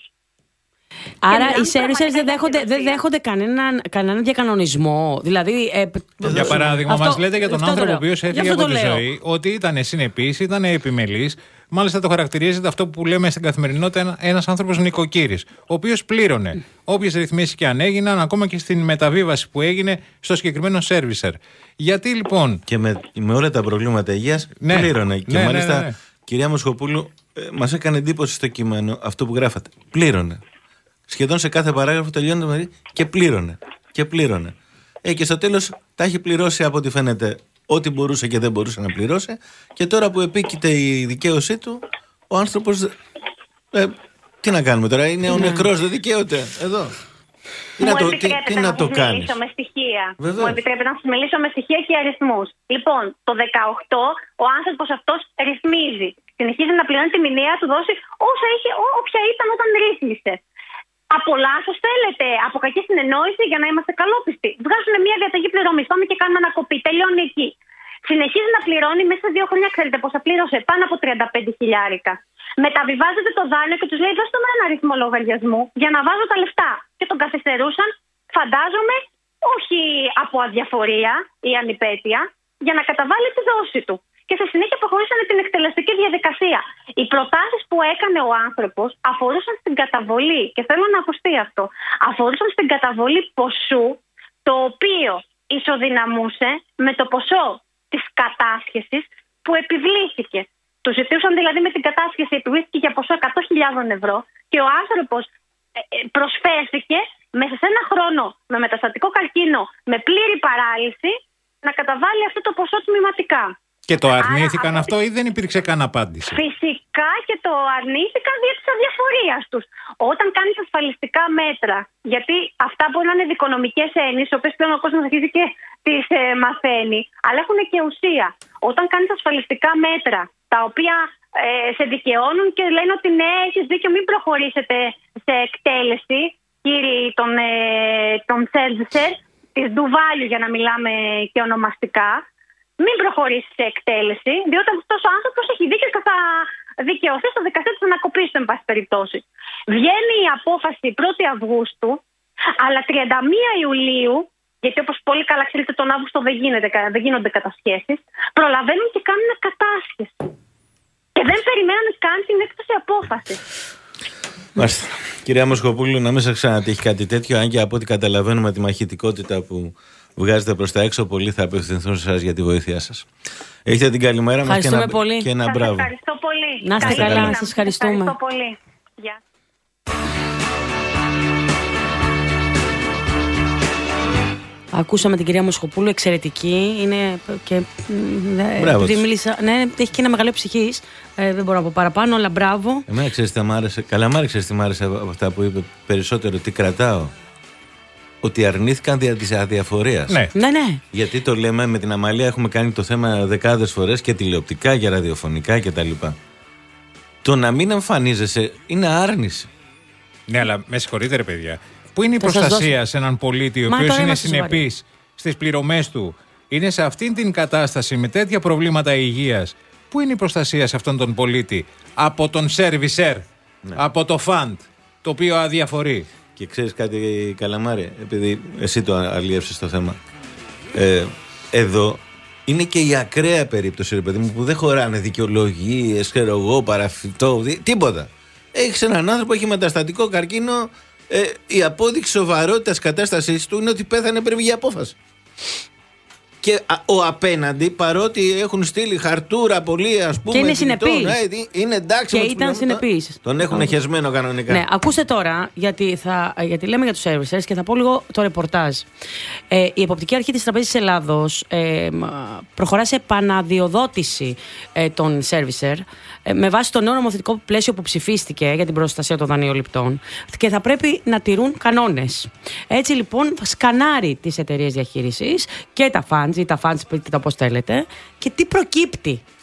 Άρα οι servicers δεν δέχονται, δεν δέχονται κανέναν, κανέναν διακανονισμό. Δηλαδή, ε, για παράδειγμα, αυτό, μας λέτε για τον άνθρωπο ο οποίος έφυγε από τη λέω. ζωή ότι ήταν συνεπής, ήταν επιμελής. Μάλιστα το χαρακτηρίζεται αυτό που λέμε στην καθημερινότητα ένας άνθρωπος νοικοκύρης, ο οποίος πλήρωνε όποιες ρυθμίσεις και αν έγιναν, ακόμα και στην μεταβίβαση που έγινε στο συγκεκριμένο servicer. Γιατί λοιπόν. Και με, με όλα τα προβλήματα υγείας ναι, πλήρωνε. Και ναι, μάλιστα, ναι, ναι. κυρία Μοσχοπούλου, ε, μας έκανε εντύπωση στο κείμενο αυτό που γράφατε. Πλήρωνε. Σχεδόν σε κάθε παράγραφο τελειώνεται με και πλήρωνε. Και πλήρωνε. Ε, και στο τέλος τα έχει πληρώσει από ό,τι φαίνεται ό,τι μπορούσε και δεν μπορούσε να πληρώσει. Και τώρα που επίκειται η δικαίωσή του, ο άνθρωπος. Ε, τι να κάνουμε τώρα, είναι ο νεκρός, δεν δικαίωται. Εδώ. Τι να το, τι, τι να το κάνεις. Με στοιχεία. Βεβαίως. Μου επιτρέπετε να σας μιλήσω με στοιχεία και αριθμούς. Λοιπόν, το δεκαοκτώ ο άνθρωπος αυτός ρυθμίζει. Συνεχίζει να πληρώνει τη μηνιαία του δόση όσα είχε, όποια ήταν όταν ρύθμισε. Από λάθος θέλετε, από κακή συνεννόηση για να είμαστε καλόπιστοι. Βγάζουν μια διαταγή πληρωμής, πάμε και κάνουμε ανακοπή. Τελειώνει εκεί. Συνεχίζει να πληρώνει μέσα σε δύο χρόνια, ξέρετε πόσα πλήρωσε, πάνω από τριάντα πέντε χιλιάρικα. Μεταβιβάζεται το δάνειο και τους λέει: δώστε μου ένα αριθμό λογαριασμού για να βάζω τα λεφτά. Και τον καθυστερούσαν, φαντάζομαι, όχι από αδιαφορία ή ανυπέτεια, για να καταβάλει τη δόση του. Και στη συνέχεια προχωρήσανε την εκτελεστική διαδικασία. Οι προτάσεις που έκανε ο άνθρωπος αφορούσαν στην καταβολή, και θέλω να ακουστεί αυτό, αφορούσαν στην καταβολή ποσού το οποίο ισοδυναμούσε με το ποσό της κατάσχεσης που επιβλήθηκε. Του ζητούσαν δηλαδή με την κατάσχεση, επιβλήθηκε για ποσό εκατό χιλιάδες ευρώ και ο άνθρωπος προσφέρθηκε μέσα σε ένα χρόνο με μεταστατικό καρκίνο, με πλήρη παράλυση, να καταβάλει αυτό το ποσό τμηματικά. Και το αρνήθηκαν. Άρα, αυτό ή δεν υπήρξε καν απάντηση? Φυσικά και το αρνήθηκαν δια της αδιαφορίας τους. Όταν κάνεις ασφαλιστικά μέτρα, γιατί αυτά μπορεί να είναι δικονομικές έννοιες, οι οποίες πλέον ο κόσμος αρχίζει και τις ε, μαθαίνει, αλλά έχουν και ουσία. Όταν κάνεις ασφαλιστικά μέτρα, τα οποία ε, σε δικαιώνουν και λένε ότι ναι, έχεις δίκιο, μην προχωρήσετε σε εκτέλεση, κύριοι των, ε, των servicer, της Ντουβάλιου για να μιλάμε και ονομαστικά, μην προχωρήσει σε εκτέλεση, διότι αυτός ο άνθρωπος έχει δίκιο και θα δικαιωθεί στο δικαστήριο της ανακοπής του, εν πάση περιπτώσει. Βγαίνει η απόφαση πρώτη Αυγούστου, αλλά τριάντα μία Ιουλίου, γιατί όπως πολύ καλά ξέρετε τον Αύγουστο δεν, γίνεται, δεν γίνονται κατασχέσεις, προλαβαίνουν και κάνουν κατάσχεση. Και δεν περιμένουν καν την έκδοση απόφαση. Μάλιστα. Κυρία Μοσχοπούλου, να μην σας ξανατύχει κάτι τέτοιο, αν και από ό,τι καταλαβαίνουμε τη μαχητικότητα που βγάζετε προς τα έξω, πολλοί θα απευθυνθούν σε εσάς για τη βοήθειά σας. Έχετε την καλημέρα μας και ένα, πολύ. και ένα μπράβο. Ευχαριστώ πολύ. Να είστε καλά, καλά. Σας ευχαριστούμε. Ευχαριστώ πολύ. Γεια. Ακούσαμε την κυρία Μοσχοπούλου, εξαιρετική. Είναι και. Μπράβο. Μίλησα, ναι, έχει και ένα μεγαλείο ψυχής. Ε, δεν μπορώ να πω παραπάνω, αλλά μπράβο. Εμένα ξέρεις τι μ' άρεσε. Καλά, μ' άρεσε τι μ' άρεσε από αυτά που είπε περισσότερο. Τι κρατάω. Ότι αρνήθηκαν δια της αδιαφορίας. Ναι. ναι, ναι. Γιατί το λέμε με την Αμαλία, έχουμε κάνει το θέμα δεκάδες φορές και τηλεοπτικά και ραδιοφωνικά κτλ. Το να μην εμφανίζεσαι είναι άρνηση. Ναι, αλλά με συγχωρείτε, ρε παιδιά. Πού είναι η προστασία σε έναν πολίτη ο οποίος είναι συνεπής στις πληρωμές του, είναι σε αυτήν την κατάσταση με τέτοια προβλήματα υγείας? Πού είναι η προστασία σε αυτόν τον πολίτη από τον servicer, ναι, από το φαντ, το οποίο αδιαφορεί? Και ξέρεις κάτι, Καλαμάρη, επειδή εσύ το αλλιεύσεις το θέμα, ε, εδώ είναι και η ακραία περίπτωση, ρε παιδί μου, που δεν χωράνε δικαιολογίες, ξέρω εγώ, παραφυτό, δι... τίποτα. Έχεις έναν άνθρωπο που έχει μεταστατικό καρκίνο, ε, η απόδειξη σοβαρότητας κατάστασής του είναι ότι πέθανε πριν βγει απόφαση. Και ο απέναντι, παρότι έχουν στείλει χαρτούρα πολύ, ας πούμε. Και είναι συνεπής. Ε, είναι εντάξει. Και ήταν συνεπής. Τον έχουν oh. χεσμένο κανονικά. Ναι, ακούστε τώρα, γιατί, θα, γιατί λέμε για τους servicers και θα πω λίγο το ρεπορτάζ. Ε, η Εποπτική Αρχή της Τραπέζης Ελλάδος ε, προχωρά σε επαναδιοδότηση ε, των servicer ε, με βάση το νέο νομοθετικό πλαίσιο που ψηφίστηκε για την προστασία των δανειοληπτών και θα πρέπει να τηρούν κανόνες. Έτσι λοιπόν θα σκανάρει τις εταιρείες διαχείρισης και τα funds ή τα funds, πείτε τα πώς θέλετε, και τι προκύπτει.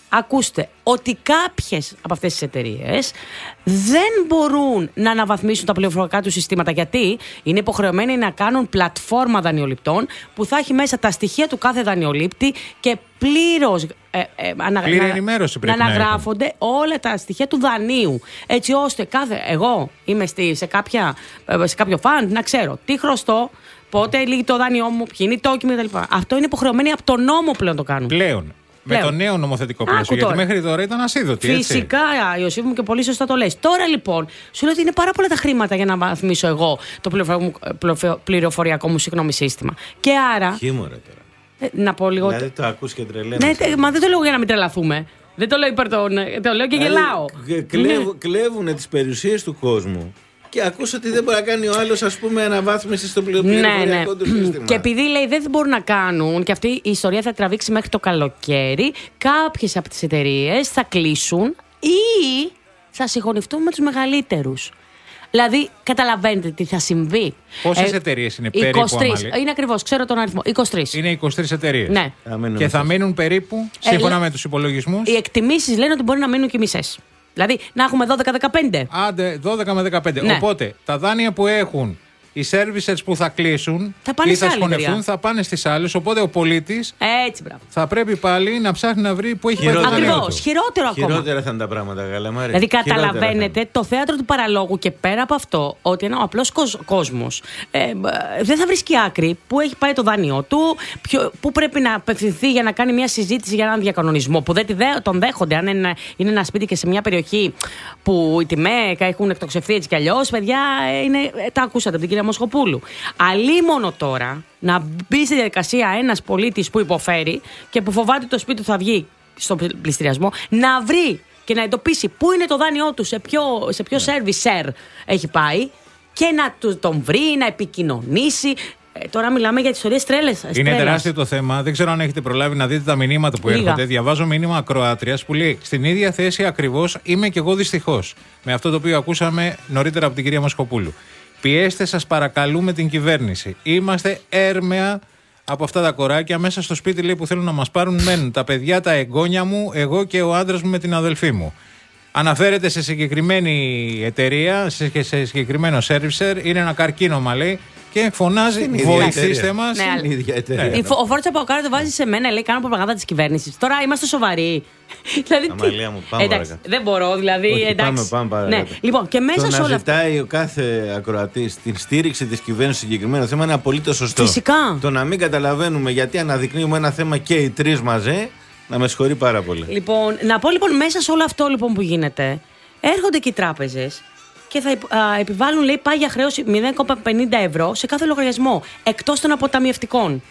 ακούστε, ότι κάποιες από αυτές τις εταιρείες δεν μπορούν να αναβαθμίσουν τα πληροφορικά του συστήματα, γιατί είναι υποχρεωμένοι να κάνουν πλατφόρμα δανειοληπτών που θα έχει μέσα τα στοιχεία του κάθε δανειολήπτη και πλήρως ε, ε, ανα, πλήρη ενημέρωση πρέπει να να αναγράφονται να όλα τα στοιχεία του δανείου. Έτσι ώστε κάθε, εγώ είμαι στη, σε, κάποια, σε κάποιο φαντ να ξέρω τι χρωστώ, πότε λύγει το δάνειό μου, ποιοι είναι οι τόκιμοι κτλ. Αυτό είναι υποχρεωμένοι από τον νόμο πλέον το κάνουν. Πλέον. Πλέον. Με το νέο νομοθετικό πλαίσιο. Γιατί μέχρι τώρα ήταν ασίδωτη. Φυσικά, Ιωσήφ μου, και πολύ σωστά το λες. Τώρα λοιπόν, σου λέω ότι είναι πάρα πολλά τα χρήματα για να βαθμίσω εγώ το πληροφοριακό μου συγγνώμη, σύστημα. Και άρα. Χίμωρα τώρα. Ε, να πω λίγο. Δηλαδή το ακούς και τρελαίνεσαι. Ναι, μα δεν το λέω για να μην τρελαθούμε. Δεν το λέω υπέρ των. Το λέω και γελάω. Κλέβ, ναι. Κλέβουν τις περιουσίες του κόσμου. Και ακούς ότι δεν μπορεί να κάνει ο άλλος, ας πούμε, αναβάθμιση στο πληροφοριακό ναι, ναι. του σύστημα. Και επειδή λέει δεν μπορούν να κάνουν, και αυτή η ιστορία θα τραβήξει μέχρι το καλοκαίρι, κάποιες από τις εταιρείες θα κλείσουν ή θα συγχωνευτούν με τους μεγαλύτερους. Δηλαδή, καταλαβαίνετε τι θα συμβεί. Πόσες ε, εταιρείες είναι περίπου? είκοσι τρεις. Είναι ακριβώς, ξέρω τον αριθμό. είκοσι τρεις. Είναι είκοσι τρεις εταιρείες. Ναι. Και θα μείνουν περίπου, σύμφωνα ε, με τους υπολογισμούς. Οι εκτιμήσεις λένε ότι μπορεί να μείνουν και μισές. Δηλαδή να έχουμε δώδεκα με δεκαπέντε. Άντε, δώδεκα με δεκαπέντε. Ναι. Οπότε τα δάνεια που έχουν οι services που θα κλείσουν θα πάνε ή θα σχολευτούν θα πάνε στις άλλες. Οπότε ο πολίτης θα πρέπει πάλι να ψάχνει να βρει που έχει πάει το δάνειο του. Ακριβώς, χειρότερο ακόμα. Χειρότερα θα είναι τα πράγματα, Γαλαμάρη. Δηλαδή καταλαβαίνετε το θέατρο του παραλόγου και πέρα από αυτό ότι ένα απλός κόσμος ε, δεν θα βρίσκει άκρη που έχει πάει το δάνειό του, ποιο, που πρέπει να απευθυνθεί για να κάνει μια συζήτηση για έναν διακανονισμό που δεν τον δέχονται. Αν είναι, είναι ένα σπίτι και σε μια περιοχή που οι τιμές έχουν εκτοξευθεί έτσι κι αλλιώς, παιδιά, είναι, τα ακούσατε από την κυρία Μοσχοπούλου. Αλλήμονο τώρα να μπει στη διαδικασία ένας πολίτης που υποφέρει και που φοβάται το σπίτι του θα βγει στον πληστηριασμό, να βρει και να εντοπίσει πού είναι το δάνειό του, σε ποιο, σε ποιο servicer έχει πάει και να τον βρει, να επικοινωνήσει. Ε, τώρα μιλάμε για τις ιστορίες τρέλες. Είναι τεράστιο το θέμα. Δεν ξέρω αν έχετε προλάβει να δείτε τα μηνύματα που Λίγα. έρχονται. Διαβάζω μήνυμα ακροάτριας που λέει: στην ίδια θέση ακριβώς είμαι και εγώ δυστυχώς. Με αυτό το οποίο ακούσαμε νωρίτερα από την κυρία Μοσχοπούλου. Πιέστε σας παρακαλούμε την κυβέρνηση. Είμαστε έρμεα από αυτά τα κοράκια. Μέσα στο σπίτι λέει που θέλουν να μας πάρουν μένουν τα παιδιά, τα εγγόνια μου, εγώ και ο άντρας μου με την αδελφή μου. Αναφέρεται σε συγκεκριμένη εταιρεία, σε, σε συγκεκριμένο servicer. Είναι ένα καρκίνωμα λέει και φωνάζει βοηθήστε μας. Ναι, ναι. Ο Φόρτσα Παοκάρα το βάζει σε μένα, λέει κάνω προπαγάνδα της κυβέρνησης. Τώρα είμαστε σοβαροί. Δηλαδή, Αμαλία μου, πάμε εντάξει, παρακάτω. Δεν μπορώ, δηλαδή. Όχι, εντάξει. Πάμε, πάμε ναι. Λοιπόν, και μέσα το σε να όλα ζητάει ο κάθε ακροατής την στήριξη της κυβέρνησης σε συγκεκριμένο θέμα είναι απολύτως σωστό. Φυσικά. Το να μην καταλαβαίνουμε γιατί αναδεικνύουμε ένα θέμα και οι τρεις μαζί, να με συγχωρεί πάρα πολύ. Λοιπόν, να πω λοιπόν μέσα σε όλο αυτό λοιπόν που γίνεται, έρχονται και οι τράπεζες και θα α, επιβάλλουν, λέει, πάγια χρέωση μηδέν κόμμα πενήντα ευρώ σε κάθε λογαριασμό, εκτός των αποταμιευτικών.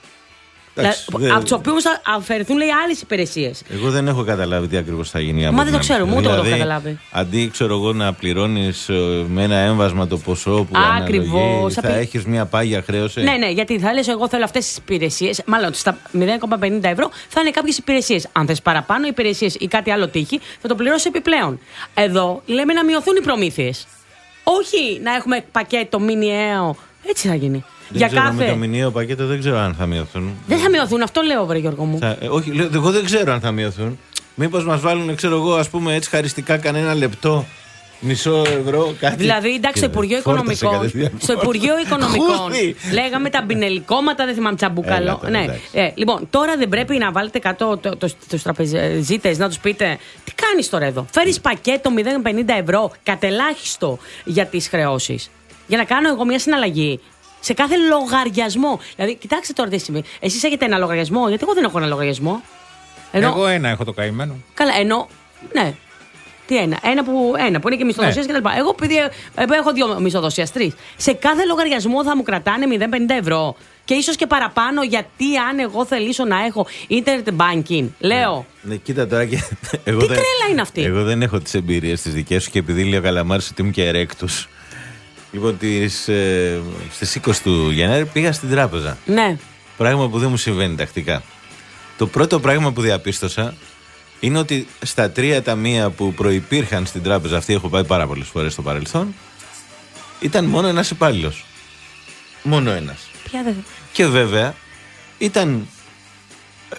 δε... Από του οποίου θα αφαιρεθούν, λέει, άλλες υπηρεσίες. Εγώ δεν έχω καταλάβει τι ακριβώς θα γίνει. Μα δεν το ξέρουμε, ούτε δηλαδή, εγώ το έχω καταλάβει. Αντί, ξέρω εγώ, να πληρώνεις με ένα έμβασμα το ποσό που Ακριβώς, θα πει... έχεις μια πάγια χρέωση. Ναι, ναι, γιατί θα λες, εγώ θέλω αυτές τις υπηρεσίες. Μάλλον στα μηδέν κόμμα πενήντα ευρώ θα είναι κάποιες υπηρεσίες. Αν θες παραπάνω υπηρεσίες ή κάτι άλλο τύχη, θα το πληρώσεις επιπλέον. Εδώ λέμε να μειωθούν οι προμήθειες. Όχι να έχουμε πακέτο μηνιαίο. Έτσι θα γίνει. Δεν για ξέρω, κάθε... με το μηνιαίο πακέτο δεν ξέρω αν θα μειωθούν. Δεν θα μειωθούν, αυτό λέω, βρε Γιώργο μου. Θα, ε, όχι, λέω, εγώ δεν ξέρω αν θα μειωθούν. Μήπως μας βάλουν, ξέρω εγώ, ας πούμε έτσι χαριστικά κανένα λεπτό, μισό ευρώ, κάτι. Δηλαδή, εντάξει, στο Υπουργείο Οικονομικών. Στο Υπουργείο Οικονομικών λέγαμε τα μπινελικόματα, δεν θυμάμαι τσαμπούκαλο. Ναι. Ε, λοιπόν, τώρα δεν πρέπει να βάλετε κάτω το, το, τους τραπεζίτες να τους πείτε τι κάνεις τώρα εδώ. Φέρεις πακέτο μηδέν κόμμα πενήντα ευρώ κατελάχιστο για τις χρεώσεις. Για να κάνω εγώ μια συναλλαγή. Σε κάθε λογαριασμό. Δηλαδή, κοιτάξτε τώρα τι σημαίνει. Εσείς έχετε ένα λογαριασμό, γιατί εγώ δεν έχω ένα λογαριασμό. Ενώ... Εγώ ένα έχω το καημένο. Καλά, ενώ. Ναι. Τι ένα. Ένα που, ένα, που είναι και μισθοδοσία ναι. κτλ. Εγώ επειδή έχω δύο μισθοδοσία, τρεις. Σε κάθε λογαριασμό θα μου κρατάνε μηδέν κόμμα πενήντα ευρώ. Και ίσως και παραπάνω, γιατί αν εγώ θελήσω να έχω internet banking. Λέω. Ναι, ναι κοίτα τώρα και. Εγώ τι δεν... τρέλα είναι αυτή. Εγώ δεν έχω τις εμπειρίες τις δικές σου και επειδή λέει ο Καλαμάρης ότι ήμουν και ερέκτος. Λοιπόν, τις, ε, στις είκοσι του Γενάρη πήγα στην τράπεζα. Ναι. Πράγμα που δεν μου συμβαίνει τακτικά. Το πρώτο πράγμα που διαπίστωσα είναι ότι στα τρία ταμεία που προϋπήρχαν στην τράπεζα αυτή, έχω πάει πάρα πολλές φορές στο παρελθόν, ήταν μόνο ένας υπάλληλος. Μόνο ένας. Ποια δεν. Και βέβαια ήταν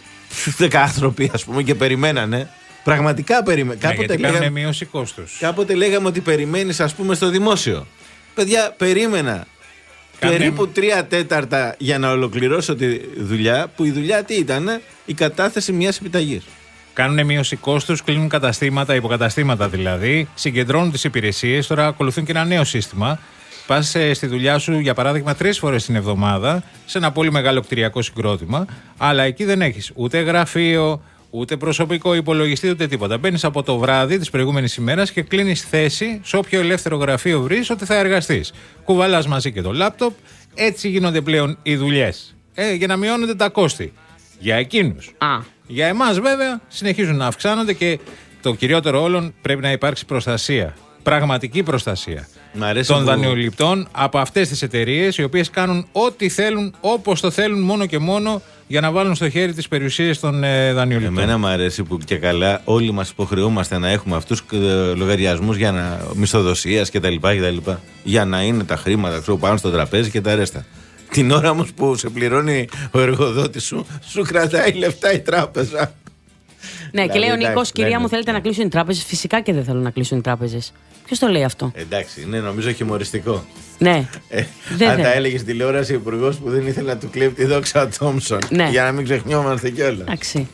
δεκάθρωποι, ας πούμε, και περιμένανε. Πραγματικά περιμένανε. Ναι, κάποτε, λέγαμε, λέγαμε, μείωση κόστους. κάποτε λέγαμε ότι περιμένεις, ας πούμε, στο δημόσιο. Παιδιά, περίμενα Κάνε... περίπου τρία τέταρτα για να ολοκληρώσω τη δουλειά, που η δουλειά τι ήταν, η κατάθεση μιας επιταγής. Κάνουν μείωση κόστους, κλείνουν καταστήματα, υποκαταστήματα δηλαδή, συγκεντρώνουν τις υπηρεσίες. Τώρα ακολουθούν και ένα νέο σύστημα. Πας στη δουλειά σου, για παράδειγμα, τρεις φορές την εβδομάδα, σε ένα πολύ μεγάλο κτηριακό συγκρότημα, αλλά εκεί δεν έχεις ούτε γραφείο, ούτε προσωπικό υπολογιστή, ούτε τίποτα. Μπαίνεις από το βράδυ της προηγούμενης ημέρας και κλείνεις θέση σε όποιο ελεύθερο γραφείο βρεις ότι θα εργαστείς. Κουβαλάς μαζί και το λάπτοπ. Έτσι γίνονται πλέον οι δουλειές. Ε, για να μειώνονται τα κόστη. Για εκείνους. Α. Για εμάς, βέβαια, συνεχίζουν να αυξάνονται και το κυριότερο όλων, πρέπει να υπάρξει προστασία. Πραγματική προστασία των που... δανειοληπτών από αυτές τις εταιρείες, οι οποίες κάνουν ό,τι θέλουν, όπως το θέλουν, μόνο και μόνο για να βάλουν στο χέρι τις περιουσίες των ε, δανειοληπτών. Εμένα μου αρέσει που και καλά όλοι μας υποχρεούμαστε να έχουμε αυτούς ε, λογαριασμούς για να, μισθοδοσίας κτλ, κτλ. Για να είναι τα χρήματα ξέρω, πάνω στο τραπέζι και τα ρέστα. Την ώρα όμως που σε πληρώνει ο εργοδότης σου, σου κρατάει λεφτά η τράπεζα. Ναι, και λέει ο Νίκος, κυρία μου, θέλετε να κλείσουν οι τράπεζες? Φυσικά και δεν θέλουν να κλείσουν οι τράπεζες. Ποιος το λέει αυτό? Εντάξει, είναι νομίζω χιουμοριστικό. Ναι. Ε, δεν αν δεν. τα έλεγε στη τηλεόραση ο υπουργός που δεν ήθελε να του κλέβει τη δόξα Τόμψον. Ναι. Για να μην ξεχνιόμαστε κιόλας. Εντάξει.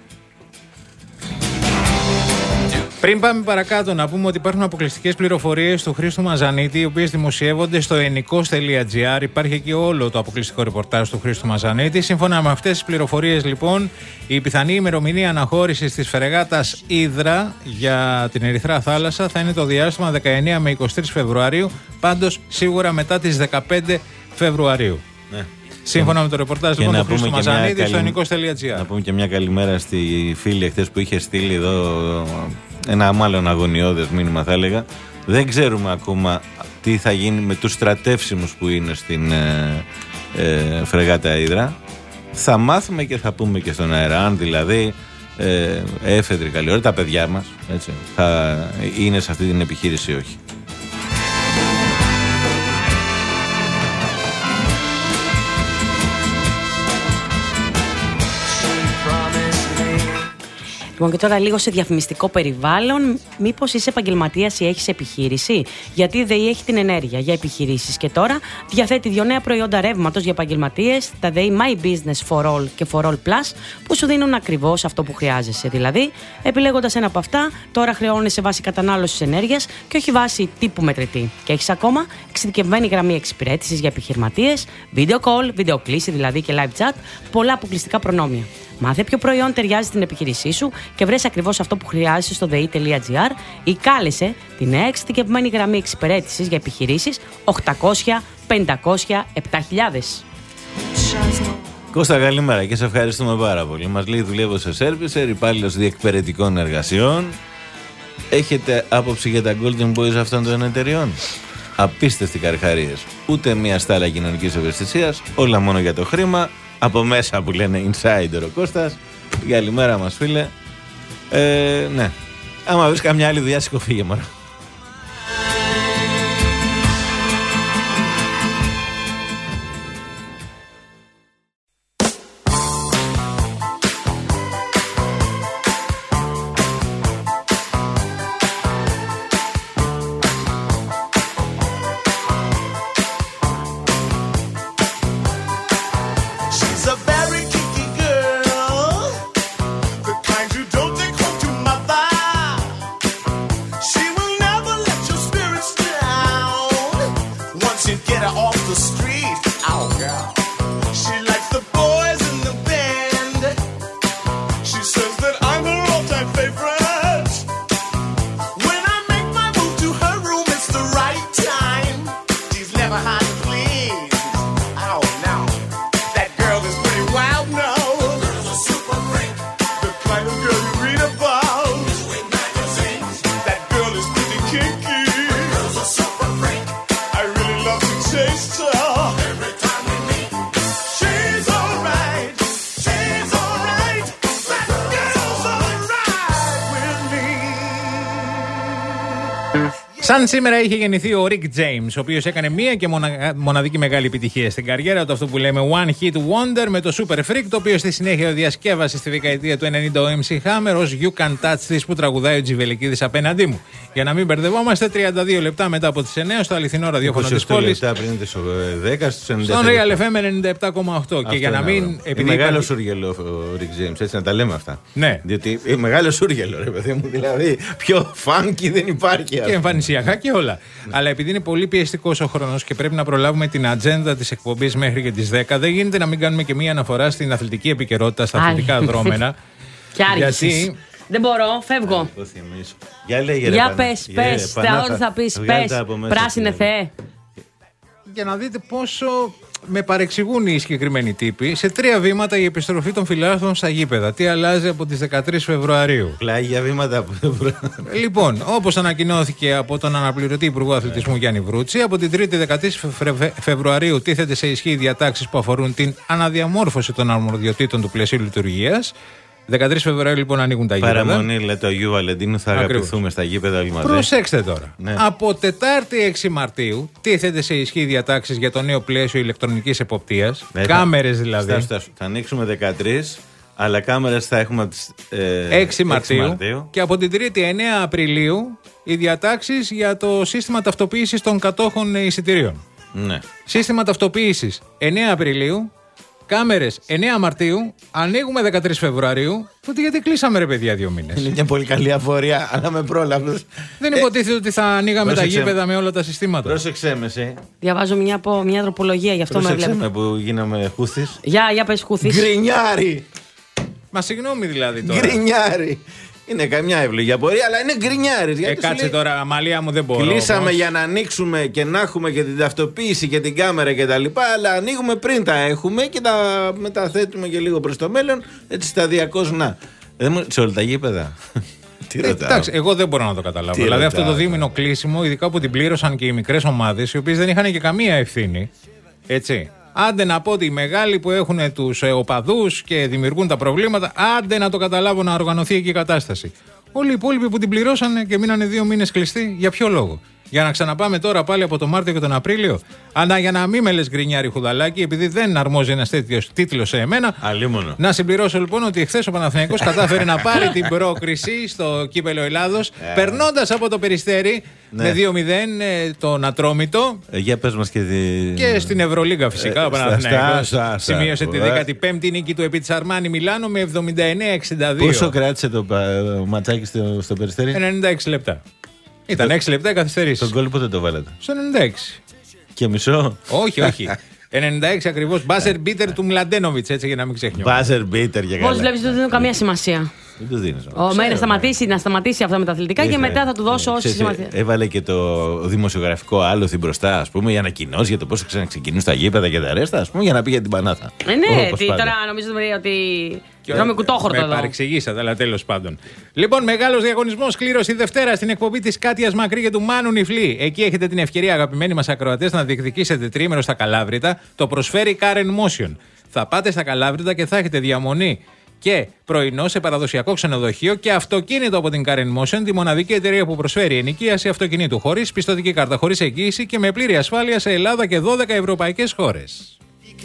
Πριν πάμε παρακάτω, να πούμε ότι υπάρχουν αποκλειστικές πληροφορίες του Χρήστου Μαζανίτη, οι οποίες δημοσιεύονται στο ενικός τελεία τζι άρ. Υπάρχει εκεί όλο το αποκλειστικό ρεπορτάζ του Χρήστου Μαζανίτη. Σύμφωνα με αυτές τις πληροφορίες, λοιπόν, η πιθανή ημερομηνία αναχώρησης της φρεγάτας Ύδρα για την Ερυθρά Θάλασσα θα είναι το διάστημα δεκαεννέα με είκοσι τρεις Φεβρουαρίου, πάντως σίγουρα μετά τις δεκαπέντε Φεβρουαρίου. Ναι. Σύμφωνα με το ρεπορτάζ λοιπόν, του Χρήστου Μαζανίτη καλυ... στο ενικός τελεία τζι άρ. Να πούμε και μια καλημέρα στη φίλη εχθές που είχε στείλει εδώ ένα μάλλον αγωνιώδες μήνυμα, θα έλεγα. Δεν ξέρουμε ακόμα τι θα γίνει με τους στρατεύσιμους που είναι στην ε, ε, φρεγάτα Ύδρα. Θα μάθουμε και θα πούμε και στον αέρα, αν δηλαδή ε, έφεδρη καλή ώρα τα παιδιά μας έτσι, θα είναι σε αυτή την επιχείρηση ή όχι. Λοιπόν, και τώρα λίγο σε διαφημιστικό περιβάλλον. Μήπως είσαι επαγγελματίας ή έχεις επιχείρηση? Γιατί η ΔΕΗ έχει την ενέργεια για επιχειρήσεις και τώρα διαθέτει δύο νέα προϊόντα ρεύματος για επαγγελματίες, τα ΔΕΗ My Business for All και For All Plus, που σου δίνουν ακριβώς αυτό που χρειάζεσαι. Δηλαδή, επιλέγοντας ένα από αυτά, τώρα χρεώνεσαι βάση κατανάλωσης ενέργειας και όχι βάση τύπου μετρητή. Και έχεις ακόμα εξειδικευμένη γραμμή εξυπηρέτησης για επιχειρηματίες, video call, video κλήση δηλαδή και live chat, πολλά αποκλειστικά προνόμια. Μάθε ποιο προϊόν ταιριάζει στην επιχείρησή σου και βρες ακριβώς αυτό που χρειάζεσαι στο ΔΕΗ τελεία τζι άρ ή κάλεσε τη νέα εξειδικευμένη γραμμή εξυπηρέτησης για επιχειρήσεις οκτακόσια πεντακόσια επτά χιλιάδες. Κώστα, καλημέρα και σε ευχαριστούμε πάρα πολύ. Μας λέει δουλεύω σε Servicer, υπάλληλος διεκπαιρετικών εργασιών. Έχετε άποψη για τα Golden Boys αυτών των εταιριών? Απίστευτοι καρχαρίες. Ούτε μία στάλα κοινωνικής ευαισθησίας, όλα μόνο για το χρήμα. Από μέσα που λένε insider ο Κώστας. Καλημέρα μας φίλε. Ε, ναι. Άμα βρεις καμιά άλλη δουλειά, σηκωφίγε μωρά. She will Σαν σήμερα είχε γεννηθεί ο Rick James, ο οποίος έκανε μία και μονα... μοναδική μεγάλη επιτυχία στην καριέρα του, αυτό που λέμε One Hit Wonder με το Super Freak, το οποίο στη συνέχεια διασκεύασε στη δεκαετία του ενενήντα ο εμ σι Hammer ως You Can Touch This που τραγουδάει ο Τζιβελικίδης απέναντί μου. Για να μην μπερδευόμαστε, τριάντα δύο λεπτά μετά από τις εννιά στο αληθινό ραδιόφωνο της πόλης. λεπτά πριν τις δέκα στους ενενήντα. Στον Real εφ εμ ενενήντα επτά κόμμα οκτώ. Και για να μην. Είναι Επειδή μεγάλο υπάρχει... σούργελο ο Rick James, έτσι να τα λέμε αυτά. Ναι. Διότι είναι μεγάλο σούργελο, ρε παιδί μου. Δηλαδή πιο funky δεν υπάρχει. Και εμφανισιακά και όλα. Ναι. Αλλά επειδή είναι πολύ πιεστικός ο χρόνος και πρέπει να προλάβουμε την ατζέντα της εκπομπής μέχρι και τις δέκα, δεν γίνεται να μην κάνουμε και μία αναφορά στην αθλητική επικαιρότητα, στα αθλητικά δρόμενα. Και άργησες. Δεν μπορώ, φεύγω. Για λέγε, ρε, Για πες, πες, ό,τι θα πεις, πες, πράσινε Θεέ. Για να δείτε πόσο με παρεξηγούν οι συγκεκριμένοι τύποι. Σε τρία βήματα η επιστροφή των φιλάθλων στα γήπεδα. Τι αλλάζει από τις δεκατρείς Φεβρουαρίου. Πλάγια βήματα από Λοιπόν, όπως ανακοινώθηκε από τον αναπληρωτή Υπουργό Αθλητισμού Γιάννη Βρούτση, από την τρίτη δεκατρείς Φεβρουαρίου τίθεται σε ισχύ διατάξεις που αφορούν την αναδιαμόρφωση των αρμοδιοτήτων του πλαισίου λειτουργίας. δεκατρείς Φεβρουαρίου λοιπόν ανοίγουν τα γήπεδα. Παραμονή, λέει το Αγίου Βαλεντίνου, θα Ακριβώς. αγαπηθούμε στα γήπεδα όλοι μαζί. Προσέξτε τώρα. Ναι. Από Τετάρτη έξι Μαρτίου τίθεται σε ισχύ διατάξεις για το νέο πλαίσιο ηλεκτρονικής εποπτείας. Ναι, κάμερες δηλαδή. Στάσου, στάσου. Θα ανοίξουμε δεκατρείς, αλλά κάμερες θα έχουμε από τις ε, έξι Μαρτίου. Και από την τρίτη εννέα Απριλίου οι διατάξεις για το σύστημα ταυτοποίησης των κατόχων εισιτηρίων. Ναι. Σύστημα ταυτοποίησης εννέα Απριλίου. Κάμερες εννέα Μαρτίου, ανοίγουμε δεκατρείς Φεβρουαρίου. Τότε γιατί κλείσαμε, ρε παιδιά, δύο μήνες. Είναι μια πολύ καλή αφορία, αλλά με πρόλαβες. Δεν υποτίθεται ε, ότι θα ανοίγαμε τα γήπεδα με όλα τα συστήματα. Πρόσεξε με, εσύ. Διαβάζω μια, μια τροπολογία, γι' αυτό με βλέπω. Πρόσεξε με που γίναμε χούθης. Για, για πες χούθης. Γκρινιάρι. Μα συγγνώμη δηλαδή τώρα. Γκρινιάρι. Είναι καμιά εύλογη απορία, αλλά είναι γκρινιάρης. Ε, κάτσε λέει, τώρα, Αμαλία μου, δεν μπορώ. Κλείσαμε όμως για να ανοίξουμε και να έχουμε και την ταυτοποίηση και την κάμερα και τα λοιπά, αλλά ανοίγουμε πριν τα έχουμε και τα μεταθέτουμε και λίγο προς το μέλλον, έτσι σταδιακώς να. Σε όλα τα γήπεδα. Τι ε, εντάξει, εγώ δεν μπορώ να το καταλάβω. Τι δηλαδή ρωτάω, αυτό το δίμηνο κλείσιμο, ειδικά που την πλήρωσαν και οι μικρές ομάδες, οι οποίες δεν είχαν και καμία ευθύνη. Έτσι. Άντε να πω ότι οι μεγάλοι που έχουν τους ε, οπαδούς και δημιουργούν τα προβλήματα, άντε να το καταλάβω να οργανωθεί εκεί η κατάσταση. Όλοι οι υπόλοιποι που την πληρώσανε και μείνανε δύο μήνες κλειστοί, για ποιο λόγο? Για να ξαναπάμε τώρα πάλι από το Μάρτιο και τον Απρίλιο. Αλλά για να μην με λες γκρινιάρι χουδαλάκι, επειδή δεν αρμόζει ένας τέτοιος τίτλος σε εμένα. Αλίμονο. Να συμπληρώσω λοιπόν ότι χθες ο Παναθηναϊκός κατάφερε να πάρει την πρόκριση στο κύπελο Ελλάδος, yeah. περνώντας από το Περιστέρι ναι. με δύο μηδέν τον Ατρόμητο. Ε, για πες μας και, τη... και στην Ευρωλίγκα φυσικά ε, ο Παναθηναϊκός σημείωσε τη δέκατη πέμπτη νίκη του επί της Αρμάνι Μιλάνο με εβδομήντα εννέα εξήντα δύο. Πόσο κράτησε το ματσάκι στο, στο Περιστέρι? ενενήντα έξι λεπτά. Ήταν έξι λεπτά καθυστερήσεις. Τον γκολ πότε το βάλατε? Στο ενενήντα έξι. Και μισό. Όχι, όχι. ενενήντα έξι ακριβώς. Μπάζερ μπίτερ του Μλαντένοβιτς, έτσι για να μην ξεχνιώ. Μπάζερ μπίτερ για καλά. Πώς βλέπεις ότι δεν δίνω καμία σημασία. Δεν το δίνεις. Μένει να σταματήσει, να σταματήσει αυτά με τα αθλητικά και μετά θα του δώσω όση σημασία. Έβαλε και το δημοσιογραφικό άλοθη μπροστά, ας πούμε, για να ανακοινώσει για το πώς θα ξαναξεκινούν τα γήπεδα και τα ρέστα, ας πούμε, για να πει για την Πανάθα. Ε, ναι, τι, τώρα νομίζω ότι. Τρώμε κουτόχορτο εδώ. Με παρεξηγήσατε, αλλά τέλος πάντων. Λοιπόν, μεγάλος διαγωνισμός κλήρωση Δευτέρα στην εκπομπή της Κάτιας Μακρύ και του Μάνου Νιφλή. Εκεί έχετε την ευκαιρία, αγαπημένοι μας ακροατές, να διεκδικήσετε τρίμερο στα Καλάβρητα. Το προσφέρει Karen Motion. Θα πάτε στα Καλάβρητα και θα έχετε διαμονή και πρωινό σε παραδοσιακό ξενοδοχείο και αυτοκίνητο από την Karen Motion, τη μοναδική εταιρεία που προσφέρει ενοικίαση αυτοκινήτου χωρίς πιστωτική κάρτα, χωρίς εγγύηση και με πλήρη ασφάλεια σε Ελλάδα και δώδεκα ευρωπαϊκές χώρες.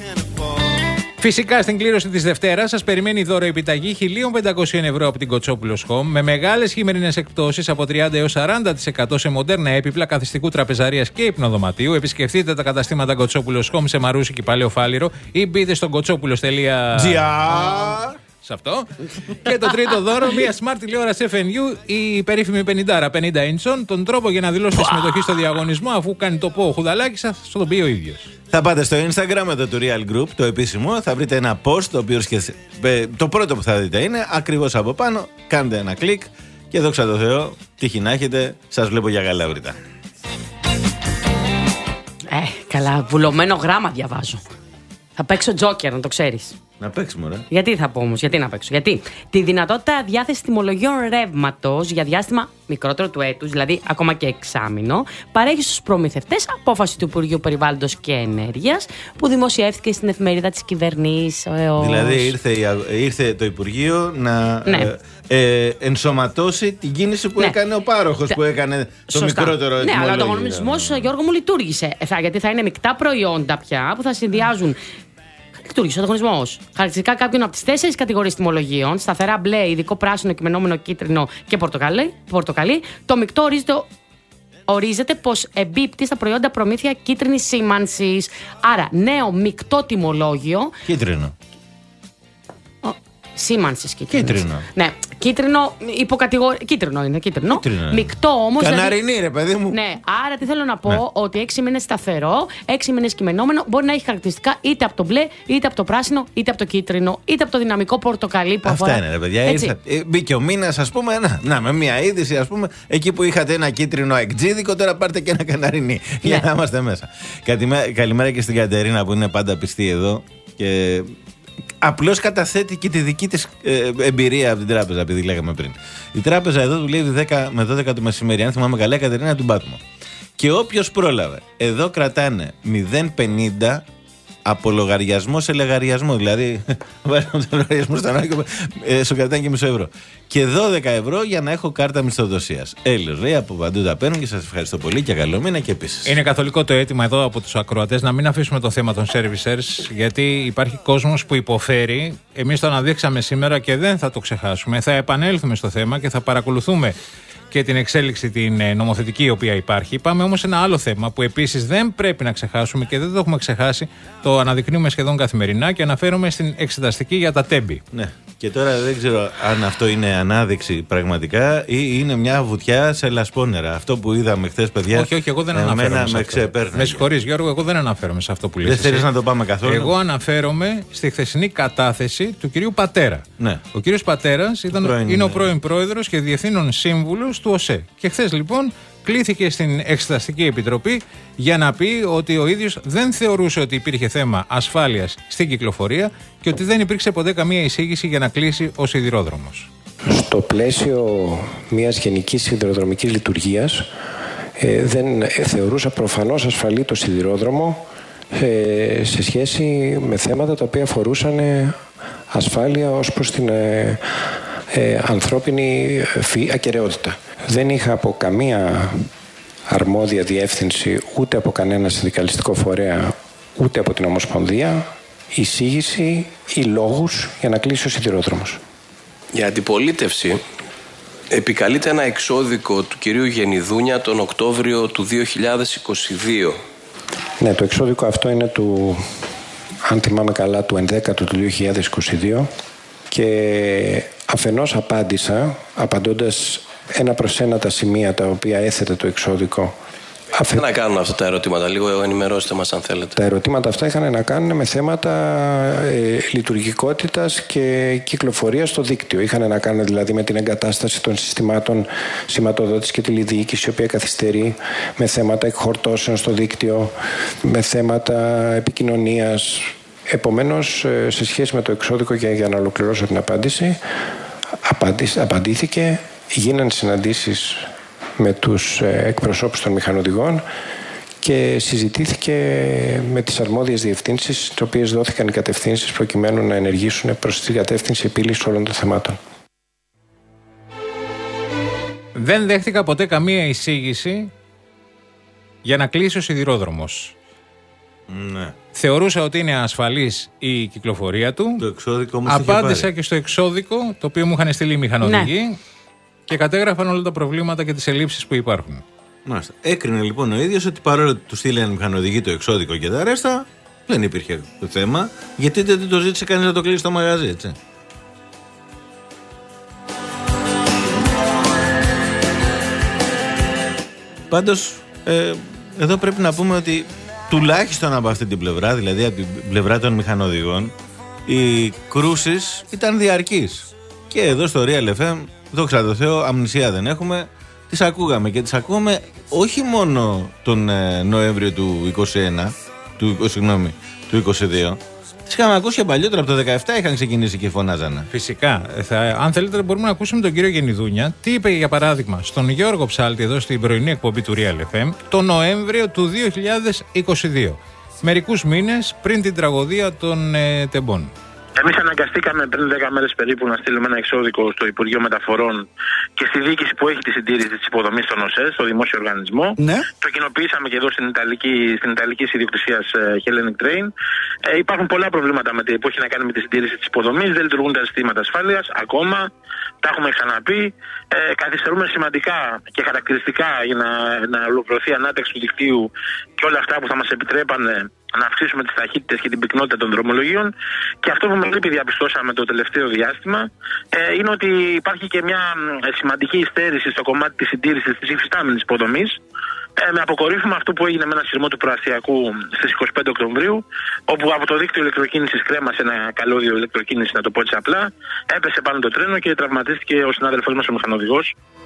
Φυσικά στην κλήρωση της Δευτέρας σας περιμένει δώρο επιταγή χίλια πεντακόσια ευρώ από την Κοτσόπουλος Home με μεγάλες χειμερινές εκπτώσεις από τριάντα έως σαράντα τοις εκατό σε μοντέρνα έπιπλα καθιστικού τραπεζαρίας και υπνοδωματίου. Επισκεφτείτε τα καταστήματα Κοτσόπουλος Home σε Μαρούσι και Παλαιό Φάληρο ή μπείτε στο κοτσόπουλος τελεία τζι άρ. Σε αυτό. Και το τρίτο δώρο, μια smart τηλεόραση εφ εν γιου, η περίφημη πενήντα πενήντα ίντσον. Τον τρόπο για να δηλώσετε συμμετοχή στο διαγωνισμό, αφού κάνει το πω ο Χουδαλάκης, θα το πει ο ίδιος. Θα πάτε στο Instagram με το Real Group, το επίσημο, θα βρείτε ένα post, το οποίο το πρώτο που θα δείτε είναι ακριβώς από πάνω. Κάντε ένα κλικ και δόξα τω Θεώ, τύχη να έχετε, σας βλέπω για Καλάβρητα. Ε, καλά, βουλωμένο γράμμα διαβάζω. Θα παίξω Τζόκερ, να το ξέρεις. Να παίξουμε, ωραία. Γιατί θα πω όμως, γιατί να παίξω. Γιατί τη δυνατότητα διάθεση τιμολογίων ρεύματος για διάστημα μικρότερο του έτους, δηλαδή ακόμα και εξάμηνο, παρέχει στους προμηθευτές απόφαση του Υπουργείου Περιβάλλοντος και Ενέργειας που δημοσιεύτηκε στην εφημερίδα της κυβερνήσεως. Δηλαδή ήρθε, ήρθε το Υπουργείο να ναι. ε, ε, ενσωματώσει την κίνηση που ναι. έκανε ο πάροχος που έκανε το Σωστά. μικρότερο ναι, τιμολόγιο. Ναι, αλλά ο ανταγωνισμός, Γιώργο μου, λειτουργήσε. Θα, γιατί θα είναι μεικτά προϊόντα πια που θα συνδυάζουν. Λειτουργήσε ο ανταγωνισμός. Χαρακτηριστικά κάποιων από τις τέσσερις κατηγορίες τιμολογίων, σταθερά μπλε, ειδικό πράσινο, κειμενόμενο κίτρινο και πορτοκαλί, πορτοκαλί το μεικτό ορίζεται, ορίζεται πως εμπίπτει στα προϊόντα προμήθεια κίτρινης σήμανσης. Άρα, νέο μεικτό τιμολόγιο. Κίτρινο. Σήμανσης κίτρινο. Κίτρινο. Ναι, κίτρινο, υποκατηγορία. Κίτρινο είναι, κίτρινο. κίτρινο. Μεικτό όμως. Καναρινή, δηλαδή... ρε παιδί μου. Ναι, άρα τι θέλω να πω, ναι. ότι έξι μήνες σταθερό, έξι μήνες κειμενόμενο μπορεί να έχει χαρακτηριστικά είτε από το μπλε, είτε από το πράσινο, είτε από το κίτρινο, είτε από το δυναμικό πορτοκαλί που Αυτά αφορά. είναι, ρε παιδιά. Ήρθα, μπήκε ο μήνας, ας πούμε, να, να, με μια είδηση, ας πούμε, εκεί που είχατε ένα κίτρινο εκτζίδικο, τώρα πάρτε και ένα καναρινή. Ναι. Για να είμαστε μέσα. Καλημέρα και στην Κατερίνα που είναι πάντα πιστή εδώ. Και απλώς καταθέτει και τη δική της ε, εμπειρία από την τράπεζα, επειδή λέγαμε πριν. Η τράπεζα εδώ δουλεύει δέκα με δώδεκα το μεσημέρι, αν θυμάμαι καλά, η Κατερίνα του Μπάτμο. Και όποιος πρόλαβε, εδώ κρατάνε μηδέν πενήντα από λογαριασμό σε λογαριασμό. Δηλαδή, βάζω το λογαριασμό στον άκρη, ε, σου κρατάνε και μισό ευρώ. Και δώδεκα ευρώ για να έχω κάρτα μισθοδοσίας. Έλλος, λέει, από παντού τα παίρνουν και σας ευχαριστώ πολύ και καλό μήνα και επίσης. Είναι καθολικό το αίτημα εδώ από τους ακροατές να μην αφήσουμε το θέμα των servicers, γιατί υπάρχει κόσμος που υποφέρει. Εμείς το αναδείξαμε σήμερα και δεν θα το ξεχάσουμε. Θα επανέλθουμε στο θέμα και θα παρακολουθούμε και την εξέλιξη την νομοθετική η οποία υπάρχει. Πάμε όμως σε ένα άλλο θέμα που επίσης δεν πρέπει να ξεχάσουμε και δεν το έχουμε ξεχάσει. Το αναδεικνύουμε σχεδόν καθημερινά και αναφέρομαι στην εξεταστική για τα τέμπη. Ναι. Και τώρα δεν ξέρω αν αυτό είναι ανάδειξη πραγματικά ή είναι μια βουτιά σε λασπόνερα. Αυτό που είδαμε χθες, παιδιά. Όχι, όχι, εγώ δεν αναφέρομαι. Με ξεπέρναγε. Με συγχωρείς, Γιώργο, εγώ δεν αναφέρομαι σε αυτό που λες. Δεν θέλεις να το πάμε καθόλου. Εγώ αναφέρομαι στη χθεσινή κατάθεση του κυρίου Πατέρα. Ναι. Ο κύριος Πατέρας ήταν, πρώην... είναι ο πρώην πρόεδρος και διευθύνων σύμβουλος του ΟΣΕ. Και χθες λοιπόν κλήθηκε στην Εξεταστική Επιτροπή για να πει ότι ο ίδιος δεν θεωρούσε ότι υπήρχε θέμα ασφάλειας στην κυκλοφορία και ότι δεν υπήρξε ποτέ καμία εισήγηση για να κλείσει ο σιδηρόδρομος. Στο πλαίσιο μιας γενικής σιδηροδρομικής λειτουργίας ε, δεν ε, θεωρούσα προφανώς ασφαλή το σιδηρόδρομο ε, σε σχέση με θέματα τα οποία αφορούσαν ε, ασφάλεια ως προς την ε, ε, ανθρώπινη φύ, ακεραιότητα. Δεν είχα από καμία αρμόδια διεύθυνση, ούτε από κανένα συνδικαλιστικό φορέα, ούτε από την Ομοσπονδία, εισήγηση ή λόγους για να κλείσει ο σιδηρόδρομος. Η αντιπολίτευση επικαλείται ένα εξώδικο του κυρίου Γενιδούνια τον Οκτώβριο του δύο χιλιάδες είκοσι δύο. Ναι, το εξώδικο αυτό είναι του, αν θυμάμαι καλά, του ενδέκατου του δύο χιλιάδες είκοσι δύο και αφενός απάντησα, απαντώντας ένα προς ένα τα σημεία τα οποία έθετε το εξώδικο. Αφε... να κάνουν αυτά τα ερωτήματα, λίγο ενημερώστε μας αν θέλετε. Τα ερωτήματα αυτά είχαν να κάνουν με θέματα ε, λειτουργικότητας και κυκλοφορίας στο δίκτυο. Είχαν να κάνουν δηλαδή με την εγκατάσταση των συστημάτων σηματοδότησης και τηλεδιοίκηση, η οποία καθυστερεί, με θέματα εκχορτώσεων στο δίκτυο, με θέματα επικοινωνίας. Επομένως, σε σχέση με το εξώδικο, και για να ολοκληρώσω την απάντηση, απαντήθηκε, γίνανε συναντήσεις με τους εκπροσώπους των μηχανοδηγών και συζητήθηκε με τις αρμόδιες διευθύνσεις, τις οποίες δόθηκαν οι κατευθύνσεις προκειμένου να ενεργήσουν προς την κατεύθυνση επίλυσης όλων των θεμάτων. Δεν δέχτηκα ποτέ καμία εισήγηση για να κλείσει ο σιδηρόδρομος. Ναι. Θεωρούσα ότι είναι ασφαλής η κυκλοφορία του. Το εξώδικο όμως απάντησα και στο εξώδικο, το οποίο μου είχαν στείλει οι μηχανοδηγοί, ναι, και κατέγραφαν όλα τα προβλήματα και τις ελλείψεις που υπάρχουν. Μάλιστα. Έκρινε λοιπόν ο ίδιος ότι παρόλο που του στείλανε οι μηχανοδηγοί το εξώδικο και τα ρέστα, δεν υπήρχε το θέμα, γιατί δεν το ζήτησε κανείς να το κλείσει το μαγαζί, έτσι. Πάντως, ε, εδώ πρέπει να πούμε ότι τουλάχιστον από αυτή την πλευρά, δηλαδή από την πλευρά των μηχανοδηγών, οι κρούσεις ήταν διαρκείς. Και εδώ στο Real εφ εμ, δόξα τω Θεώ, αμνησία δεν έχουμε, τις ακούγαμε και τις ακούμε όχι μόνο τον ε, Νοέμβριο του είκοσι ένα, του, συγγνώμη, του είκοσι δύο, Τις είχαμε ακούσει και παλιότερα, από το δεκαεπτά είχαν ξεκινήσει και φωνάζανε. Φυσικά. Θα, αν θέλετε, μπορούμε να ακούσουμε τον κύριο Γενιδούνια. Τι είπε, για παράδειγμα, στον Γιώργο Ψάλτη, εδώ στην πρωινή εκπομπή του Real εφ εμ, το Νοέμβριο του δύο χιλιάδες είκοσι δύο. Μερικούς μήνες πριν την τραγωδία των ε, τεμπών. Εμείς αναγκαστήκαμε πριν δέκα μέρες περίπου να στείλουμε ένα εξώδικο στο Υπουργείο Μεταφορών και στη διοίκηση που έχει τη συντήρηση της υποδομής των ΟΣΕ, στο δημόσιο οργανισμό. Ναι. Το κοινοποιήσαμε και εδώ στην Ιταλική, στην Ιταλική ιδιοκτησία Hellenic Train. Ε, υπάρχουν πολλά προβλήματα με, που έχει να κάνει με τη συντήρηση της υποδομής. Δεν λειτουργούν τα συστήματα ασφάλειας ακόμα. Τα έχουμε ξαναπεί. Ε, καθυστερούμε σημαντικά και χαρακτηριστικά για να, να ολοκληρωθεί η ανάταξη του δικτύου και όλα αυτά που θα μας επιτρέπανε να αυξήσουμε τις ταχύτητες και την πυκνότητα των δρομολογίων. Και αυτό που με λείπει διαπιστώσαμε το τελευταίο διάστημα ε, είναι ότι υπάρχει και μια σημαντική υστέρηση στο κομμάτι της συντήρησης της υφιστάμενης υποδομής. Ε, με αποκορύφημα αυτό που έγινε με ένα σειρμό του προαστιακού στις είκοσι πέντε Οκτωβρίου, όπου από το δίκτυο ηλεκτροκίνησης κρέμασε ένα καλώδιο ηλεκτροκίνηση, να το πω έτσι απλά, έπεσε πάνω το τρένο και τραυματίστηκε ο συνάδελφός μας ο μηχανοδηγός.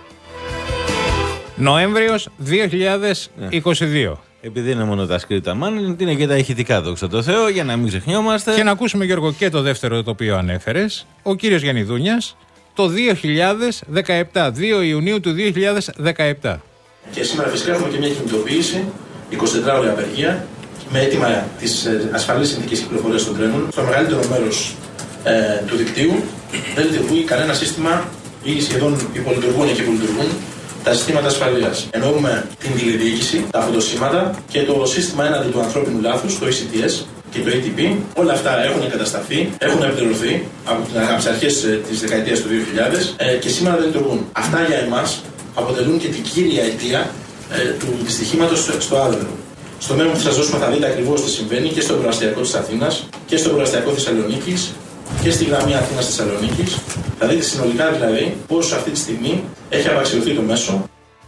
Νοέμβριος δύο χιλιάδες είκοσι δύο. Επειδή είναι μόνο τα σκρίπτα μάλλον, είναι και τα ηχητικά, δόξα τω Θεώ, για να μην ξεχνιόμαστε. Και να ακούσουμε, Γιώργο, και το δεύτερο το οποίο ανέφερες, ο κύριος Γενιδούνιας, το δύο χιλιάδες δεκαεπτά, δύο Ιουνίου του δύο χιλιάδες δεκαεπτά. Και σήμερα φυσικά έχουμε και μια κινητοποίηση, εικοσιτετράωρη απεργία, με αίτημα της ασφαλής συνθήκης κυκλοφορίας των τρένων. Στο μεγαλύτερο μέρος ε, του δικτύου δεν λειτουργεί κανένα σύστημα ή σχεδόν υπολειτουργούν εκεί που λειτουργούν τα συστήματα ασφαλείας. Εννοούμε την τηλεδιοίκηση, τα φωτοσύμματα και το σύστημα έναντι του ανθρώπινου λάθους, το ι σι τι ες και το έι τι πι. Όλα αυτά έχουν εγκατασταθεί, έχουν επιτελωθεί από τις αρχές της δεκαετίας του δύο χιλιάδες ε, και σήμερα δεν λειτουργούν. Αυτά για εμάς αποτελούν και την κύρια αιτία ε, του δυστυχήματος στο Άδερο. Στο μέλλον που θα σας δώσουμε θα δείτε ακριβώς τι συμβαίνει και στο προαστιακό της Αθήνας και στο προαστιακό Θεσσαλονίκης και στη γραμμή Αθήνας-Θεσσαλονίκης. Θα δείτε συνολικά δηλαδή πώς αυτή τη στιγμή έχει απαξιωθεί το μέσο.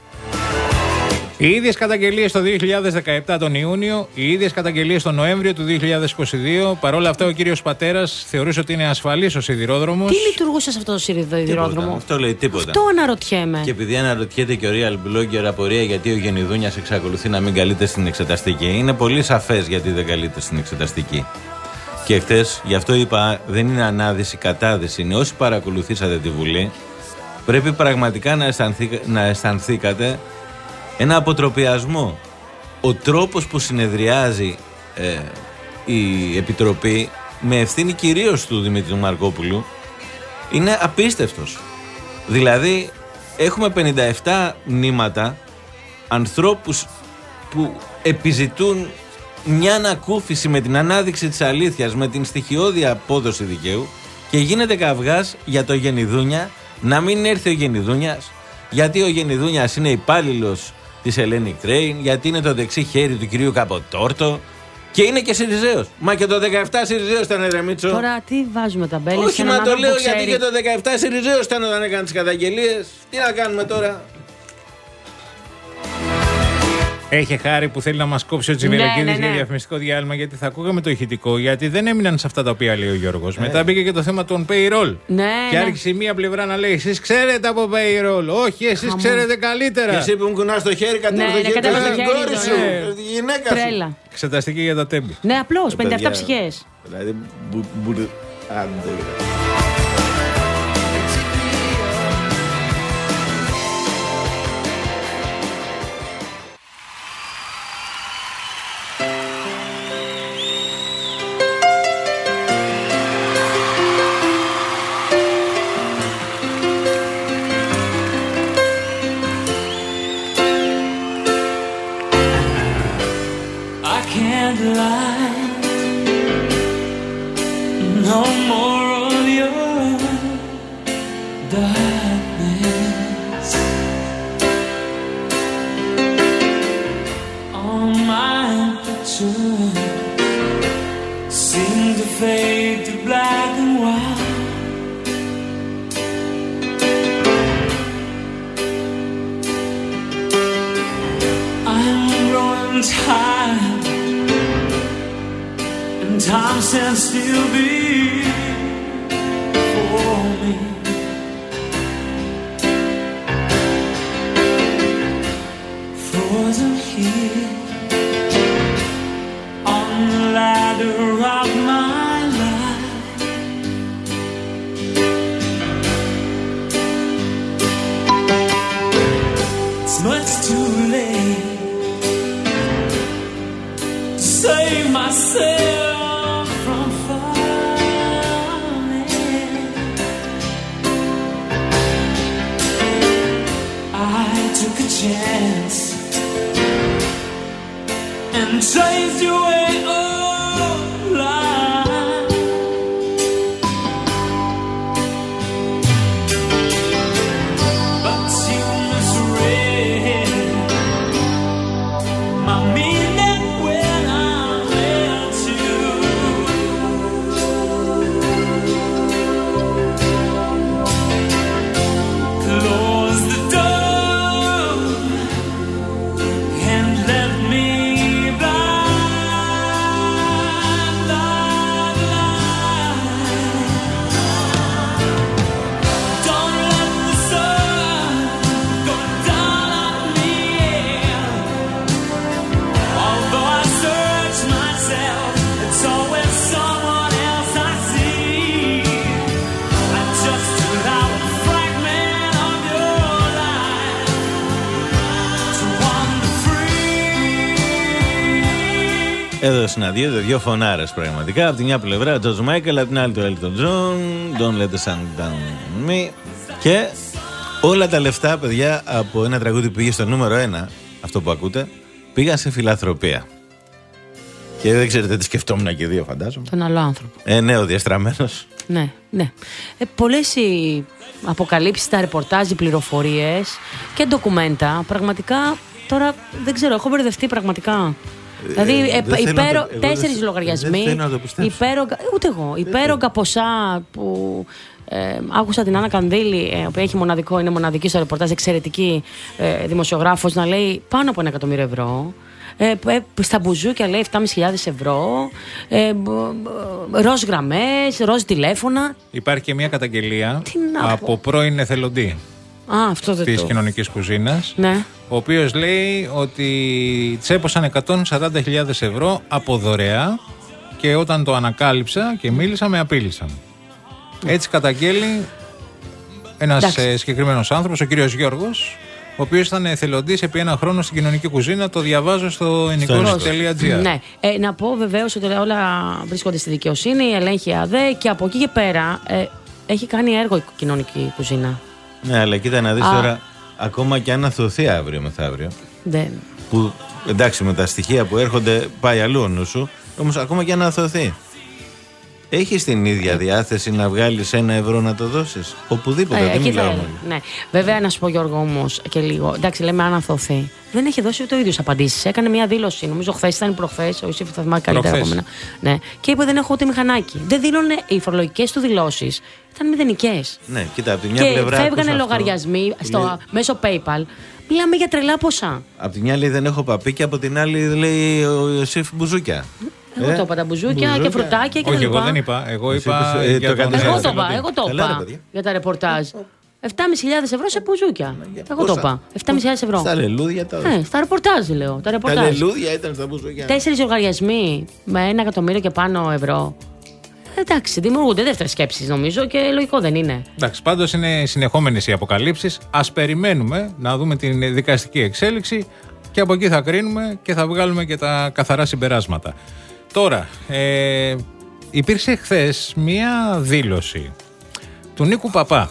Οι ίδιες καταγγελίες το δύο χιλιάδες δεκαεπτά τον Ιούνιο, οι ίδιες καταγγελίες τον Νοέμβριο του δύο χιλιάδες είκοσι δύο. Παρ' όλα αυτά, ο κύριος Πατέρας θεωρούσε ότι είναι ασφαλής ο σιδηρόδρομος. Τι λειτουργούσε σε αυτό το σιδηρόδρομο? Αυτό λέει τίποτα. Αυτό αναρωτιέμαι. Και επειδή αναρωτιέται και ο Real Blogger απορία γιατί ο Γενιδούνιας εξακολουθεί να μην καλείται στην εξεταστική, είναι πολύ σαφές γιατί δεν καλείται στην εξεταστική. Και χτες, γι' αυτό είπα, δεν είναι ανάδυση, κατάδυση. Είναι όσοι παρακολουθήσατε τη Βουλή, πρέπει πραγματικά να, αισθανθήκα, να αισθανθήκατε ένα αποτροπιασμό. Ο τρόπος που συνεδριάζει ε, η Επιτροπή, με ευθύνη κυρίως του Δημήτρη Μαρκόπουλου, είναι απίστευτος. Δηλαδή, έχουμε πενήντα επτά μνήματα ανθρώπους που επιζητούν μια ανακούφιση με την ανάδειξη της αλήθειας, με την στοιχειώδη απόδοση δικαίου, και γίνεται καυγάς για το Γενιδούνια, να μην έρθει ο Γενιδούνιας, γιατί ο Γενιδούνιας είναι υπάλληλος της Hellenic Train, γιατί είναι το δεξί χέρι του κυρίου Καποτόρτο και είναι και Σιριζέος. Μα και το δεκαεπτά Σιριζέος ήταν, ρε Μίτσο. Τώρα τι βάζουμε ταμπέλες? Όχι, μα το λέω γιατί και το δεκαεπτά Σιριζέος ήταν όταν έκανε τις καταγγελίες. Τι να κάνουμε τώρα? Έχει χάρη που θέλει να μας κόψει ο Τσιβελακίδης ναι, ναι, ναι. για διαφημιστικό διάλειμμα, γιατί θα ακούγαμε το ηχητικό, γιατί δεν έμειναν σε αυτά τα οποία λέει ο Γιώργος. Ε. Μετά μπήκε και το θέμα των payroll. Ναι, και ναι. άρχισε η μία πλευρά να λέει: εσείς ξέρετε από payroll. Όχι, εσείς Χαμό. ξέρετε καλύτερα. Και εσύ που μου κουνάς το χέρι, κατέβει το χέρι, την κόρη σου, τη γυναίκα σου. Τρέλα. Εξεταστική για τα τέμπη. Ναι, απλώς, πενήντα επτά ψυχές. Δηλαδή, No more of your darkness. All my pictures seem to fade to black and white. I'm growing tired, and time stands still before me. Frozen here on the ladder of my took a chance and chased your way alive. But you misread my meaning when I met you. Close the door and let me blind, blind, blind. Don't let the sun go down on me. Although I search myself, it's always someone else I see. I just took out a fragment of your life to wander free. Εδώ συναντιόνται δύο φωνάρες πραγματικά. Από τη μια πλευρά George Michael, από την άλλη το Elton John, Don't Let the Sun Down on Me. Και όλα τα λεφτά, παιδιά, από ένα τραγούδι που πήγε στο νούμερο ένα, αυτό που ακούτε, πήγαν σε φιλανθρωπία. Και δεν ξέρετε τι σκεφτόμουν και δύο, φαντάζομαι. Τον άλλο άνθρωπο. Ε, ναι, ο διαστραμμένος. Ναι, ναι. Ε, πολλές οι αποκαλύψεις, τα ρεπορτάζ, οι πληροφορίες και ντοκουμέντα. Πραγματικά τώρα δεν ξέρω, έχω μπερδευτεί πραγματικά. Δηλαδή, ε, δεν θέλω υπέρο, να το- εγώ τέσσερις δεν- λογαριασμοί. δεν θέλω να το πιστέψω. Υπέρογκα, ούτε εγώ. Υπέρογκα ποσά που. Ε, άκουσα την Άννα Κανδύλη, ε, που έχει μοναδικό, είναι μοναδική στο ρεπορτάζ, εξαιρετική ε, δημοσιογράφος, να λέει πάνω από ένα εκατομμύριο ευρώ. Ε, ε, στα μπουζούκια λέει επτά χιλιάδες πεντακόσιες ευρώ. Ε, ροζ γραμμές, ροζ τηλέφωνα. Υπάρχει και μια καταγγελία Τι να από πω. πρώην εθελοντή Α, αυτό δεν της το. κοινωνικής κουζίνας, Ναι. ο οποίος λέει ότι τσέπωσαν εκατόν σαράντα χιλιάδες ευρώ από δωρεά και όταν το ανακάλυψα και μίλησα με απείλησαν. Έτσι καταγγέλει ένας Εντάξει. ε, συγκεκριμένος άνθρωπος, ο κύριος Γιώργος, ο οποίος ήταν εθελοντής επί ένα χρόνο στην κοινωνική κουζίνα. Το διαβάζω στο ενικός τελεία τζι άρ. Ναι. Ε, να πω βεβαίως ότι όλα βρίσκονται στη δικαιοσύνη, ελέγχει ΑΔΕ και από εκεί και πέρα ε, έχει κάνει έργο η κοινωνική κουζίνα. Ναι, αλλά κοίτα να δεις Α. τώρα, ακόμα και αν αθωθεί αύριο μεθαύριο, Δεν. που εντάξει με τα στοιχεία που έρχονται πάει αλλού ο νου σου, όμως ακόμα και αν αθωθεί, έχεις την ίδια διάθεση να βγάλεις ένα ευρώ να το δώσεις? Οπουδήποτε, Ε, δεν εκεί μιλάω θα- μόνο. ναι. Βέβαια, να σου πω, Γιώργο, όμως και λίγο. Εντάξει, λέμε αν αθωθεί. Δεν έχει δώσει ούτε ο ίδιος απαντήσεις. Έκανε μια δήλωση, νομίζω χθες ήταν, προχθές, ο Ιωσήφ θα θυμάμαι καλύτερα από Προχθές. μένα. Ναι. Και είπε δεν έχω ούτε μηχανάκι. Δεν δήλωνε, οι φορολογικές του δηλώσεις ήταν μηδενικές. Ναι, κοίτα, από τη μια Και πλευρά. φεύγανε ακούς αυτό λογαριασμοί που στο, λέει- μέσω PayPal. Μιλάμε για τρελά ποσά. Απ' τη μια λέει δεν έχω παπί και από την άλλη λέει ο Ιωσήφ μπουζούκια. Εγώ Ε, το είπα τα μπουζούκια και μπουζούκια. φρουτάκια και Όχι, τα εγώ λοιπά. δεν είπα. Εγώ Εσύ είπα. είπες, ε, για το τον έκανες Εγώ εσύ. το είπα, εθελοντή. εγώ το Καλά, ρε, είπα παιδιά. για τα ρεπορτάζ. επτά χιλιάδες ευρώ σε μπουζούκια. Εγώ το Πόσα? είπα. επτά χιλιάδες ευρώ. Στα λελούδια τα Ε, στα ρεπορτάζ λέω. Τα Τα ρεπορτάζ. λελούδια ήταν στα μπουζούκια. Τέσσερις λογαριασμοί με ένα εκατομμύριο και πάνω ευρώ. Εντάξει, δημιουργούνται δεύτερες σκέψεις νομίζω και λογικό δεν είναι. Εντάξει, πάντως είναι συνεχόμενες οι αποκαλύψεις. Ας περιμένουμε να δούμε την δικαστική εξέλιξη και από εκεί θα κρίνουμε και θα βγάλουμε και τα καθαρά συμπεράσματα. Τώρα, ε, υπήρξε χθες μία δήλωση του Νίκου Παπά.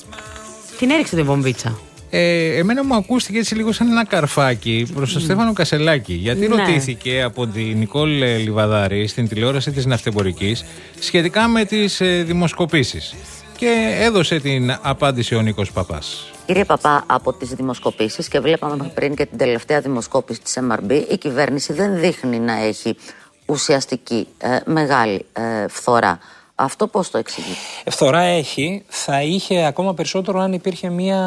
Την έριξε τη βομβίτσα. Ε, εμένα μου ακούστηκε έτσι λίγο σαν ένα καρφάκι προς τον Στέφανο Κασελάκη. Γιατί Ναι. ρωτήθηκε από την Νικόλ Λιβαδάρη στην τηλεόραση της Ναυτεμπορικής σχετικά με τις ε, δημοσκοπήσεις. Και έδωσε την απάντηση ο Νίκος Παπάς. Κύριε Παπά, από τις δημοσκοπήσεις και βλέπαμε πριν και την τελευταία δημοσκόπηση της εμ αρ μπι, η κυβέρνηση δεν δείχνει να έχει ουσιαστική ε, μεγάλη ε, φθορά. Αυτό πώς το εξηγεί? Φθορά έχει, θα είχε ακόμα περισσότερο αν υπήρχε μια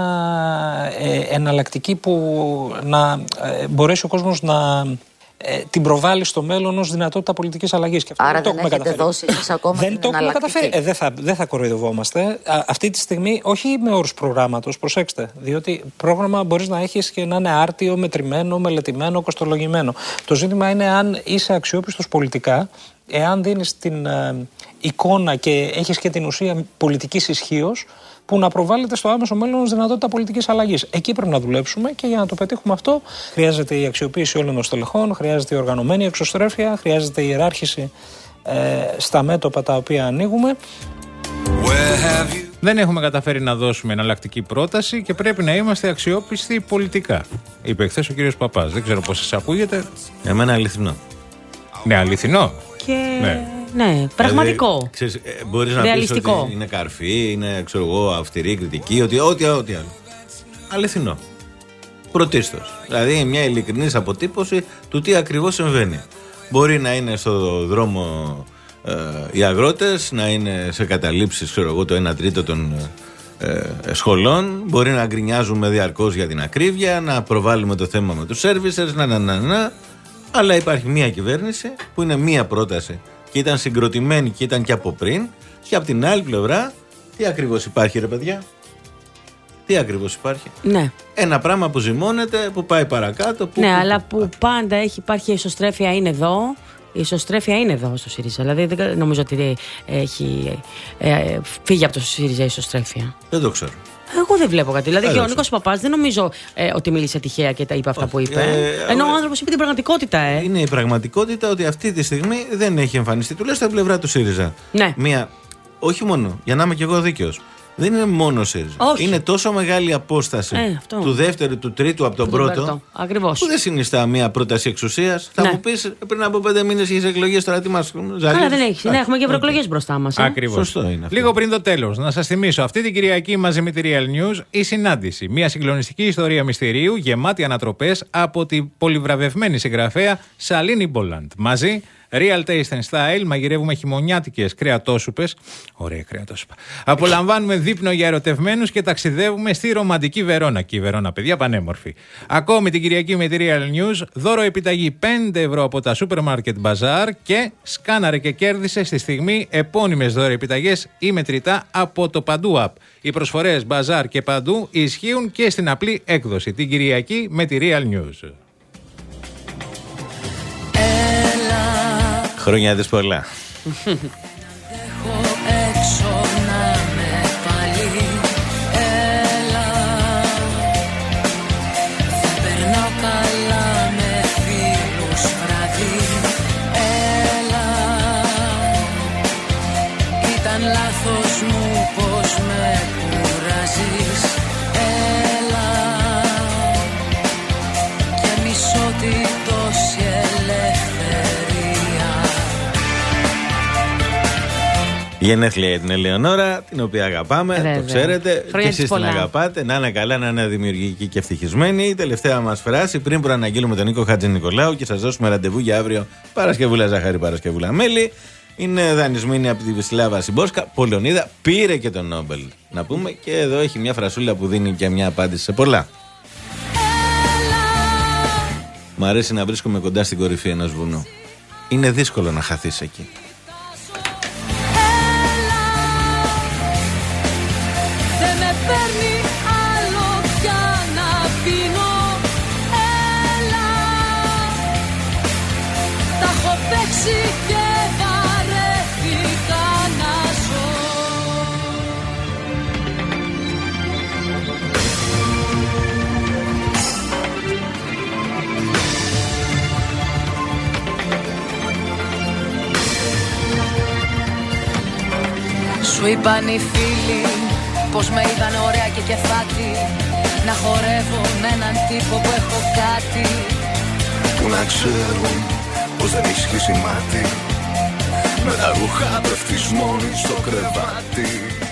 ε, εναλλακτική που να ε, μπορέσει ο κόσμος να ε, την προβάλλει στο μέλλον ως δυνατότητα πολιτικής αλλαγής. Και αυτό Άρα δεν το δεν έχουμε έχετε καταφέρει. δώσει εσείς ακόμα Δεν την το έχουμε εναλλακτική. καταφέρει. Ε, δεν, θα, δεν θα κοροϊδευόμαστε. Α, αυτή τη στιγμή, όχι με όρους προγράμματος, προσέξτε. Διότι πρόγραμμα μπορείς να έχεις και να είναι άρτιο, μετρημένο, μελετημένο, κοστολογημένο. Το ζήτημα είναι αν είσαι αξιόπιστος πολιτικά, εάν δίνεις την ε, εικόνα και έχεις και την ουσία πολιτικής ισχύως, που να προβάλλεται στο άμεσο μέλλον ως δυνατότητα πολιτικής αλλαγής. Εκεί πρέπει να δουλέψουμε και για να το πετύχουμε αυτό χρειάζεται η αξιοποίηση όλων των στελεχών, χρειάζεται η οργανωμένη εξωστρέφεια, χρειάζεται η ιεράρχηση ε, στα μέτωπα τα οποία ανοίγουμε. Δεν έχουμε καταφέρει να δώσουμε εναλλακτική πρόταση και πρέπει να είμαστε αξιόπιστοι πολιτικά. Είπε χθες ο κύριος Παπάς. Δεν ξέρω πώς σας ακούγεται. Εμένα αληθινό. Ναι, αληθινό. Και... Ναι. Ναι, πραγματικό. Δηλαδή, ξέρεις, ε, μπορείς να πεις ότι είναι καρφί, είναι ξέρω εγώ, αυστηρή κριτική, ότι ό,τι, ό,τι άλλο. Αληθινό. Πρωτίστως. Δηλαδή μια ειλικρινής αποτύπωση του τι ακριβώς συμβαίνει. Μπορεί να είναι στο δρόμο ε, οι αγρότες, να είναι σε καταλήψεις, ξέρω εγώ, το ένα τρίτο των ε, σχολών. Μπορεί να γκρινιάζουμε διαρκώς για την ακρίβεια, να προβάλλουμε το θέμα με τους services, να, να, να, να. Αλλά υπάρχει μια κυβέρνηση που είναι μια πρόταση και ήταν συγκροτημένη και ήταν και από πριν. Και από την άλλη πλευρά, τι ακριβώς υπάρχει, ρε παιδιά? Τι ακριβώς υπάρχει? Ναι. Ένα πράγμα που ζυμώνεται, που πάει παρακάτω. Που, ναι, που, αλλά που, που πάντα έχει, υπάρχει ισοστρέφεια, είναι εδώ. Η ισοστρέφεια είναι εδώ στο ΣΥΡΙΖΑ. Δηλαδή δεν νομίζω ότι έχει ε, φύγει από το ΣΥΡΙΖΑ η ισοστρέφεια. Δεν το ξέρω. Εγώ δεν βλέπω κάτι. Δηλαδή δεν και ο Νίκος Παπάς δεν νομίζω ε, ότι μίλησε τυχαία και τα είπε αυτά που είπε. Ε, Ενώ ο άνθρωπος είπε την πραγματικότητα, ε. Είναι η πραγματικότητα ότι αυτή τη στιγμή δεν έχει εμφανιστεί, τουλάχιστον από την πλευρά του ΣΥΡΙΖΑ. Ναι. Μία, όχι μόνο, για να είμαι και εγώ δίκαιος. Δεν είναι μόνο ΣΥΡΙΖΑ. Όχι. Είναι τόσο μεγάλη απόσταση ε, του δεύτερου, του τρίτου από τον πρώτο. Ακριβώς. Που δεν συνιστά μια πρόταση εξουσίας. Θα ναι. μου πεις πριν από πέντε μήνες είχε εκλογές, τώρα τι μας ζαλίζει. Καλά, δεν έχει. Ναι, έχουμε και ευρωεκλογές μπροστά μας. Ε. Ακριβώς. Σωστό είναι αυτό. Λίγο πριν το τέλος, να σας θυμίσω αυτή την Κυριακή μαζί με τη Real News η συνάντηση. Μια συγκλονιστική ιστορία μυστηρίου γεμάτη ανατροπές από την πολυβραβευμένη συγγραφέα Σαλίνη Μπόλαντ. Μαζί. Real Taste and Style, μαγειρεύουμε χειμωνιάτικες κρεατόσουπες. Ωραία κρεατόσουπα. Απολαμβάνουμε δείπνο για ερωτευμένους και ταξιδεύουμε στη ρομαντική Βερόνα. Και η Βερόνα, παιδιά, πανέμορφη. Ακόμη την Κυριακή με τη Real News, δώρο επιταγή πέντε ευρώ από τα Supermarket Bazaar και σκάναρε και κέρδισε στη στιγμή επώνυμες δώρο επιταγές ή μετρητά από το Παντού App. Οι προσφορές Bazaar και Παντού ισχύουν και στην απλή έκδοση. Την Κυριακή με τη Real News. Χρόνια της πολλά. Ήταν λάθος μου πως με κουράζεις. Έλα και μισώ τη τόση ελεύθερη. Γενέθλια για την Ελεονόρα, την οποία αγαπάμε, Βέβαια. το ξέρετε. Χρόνια και εσείς την πολλά. αγαπάτε. Να είναι καλά, να είναι δημιουργική και ευτυχισμένη. Η τελευταία μας φράση πριν προαναγγείλουμε τον Νίκο Χατζηνικολάου και σας δώσουμε ραντεβού για αύριο Παρασκευούλα Ζάχαρη, Παρασκευούλα Μέλη. Είναι δανεισμένη από τη Βυσλάβα Συμπόσκα. Πολωνίδα, πήρε και τον Νόμπελ. Να πούμε, και εδώ έχει μια φρασούλα που δίνει και μια απάντηση σε πολλά. Μ' αρέσει να βρίσκομαι κοντά στην κορυφή ενός βουνού. Είναι δύσκολο να χαθείς εκεί. Δεν με παίρνει άλλο πια να πίνω. Έλα, τα έχω παίξει και βαρέθηκα να ζω. Σου είπαν οι φίλοι πως με είδαν ωραία και κεφάτη, να χορεύω με έναν τύπο που έχω κάτι. Που να ξέρουν πως δεν ισχύει μάτι, με τα ρούχα πέφτεις μόνη στο κρεβάτι.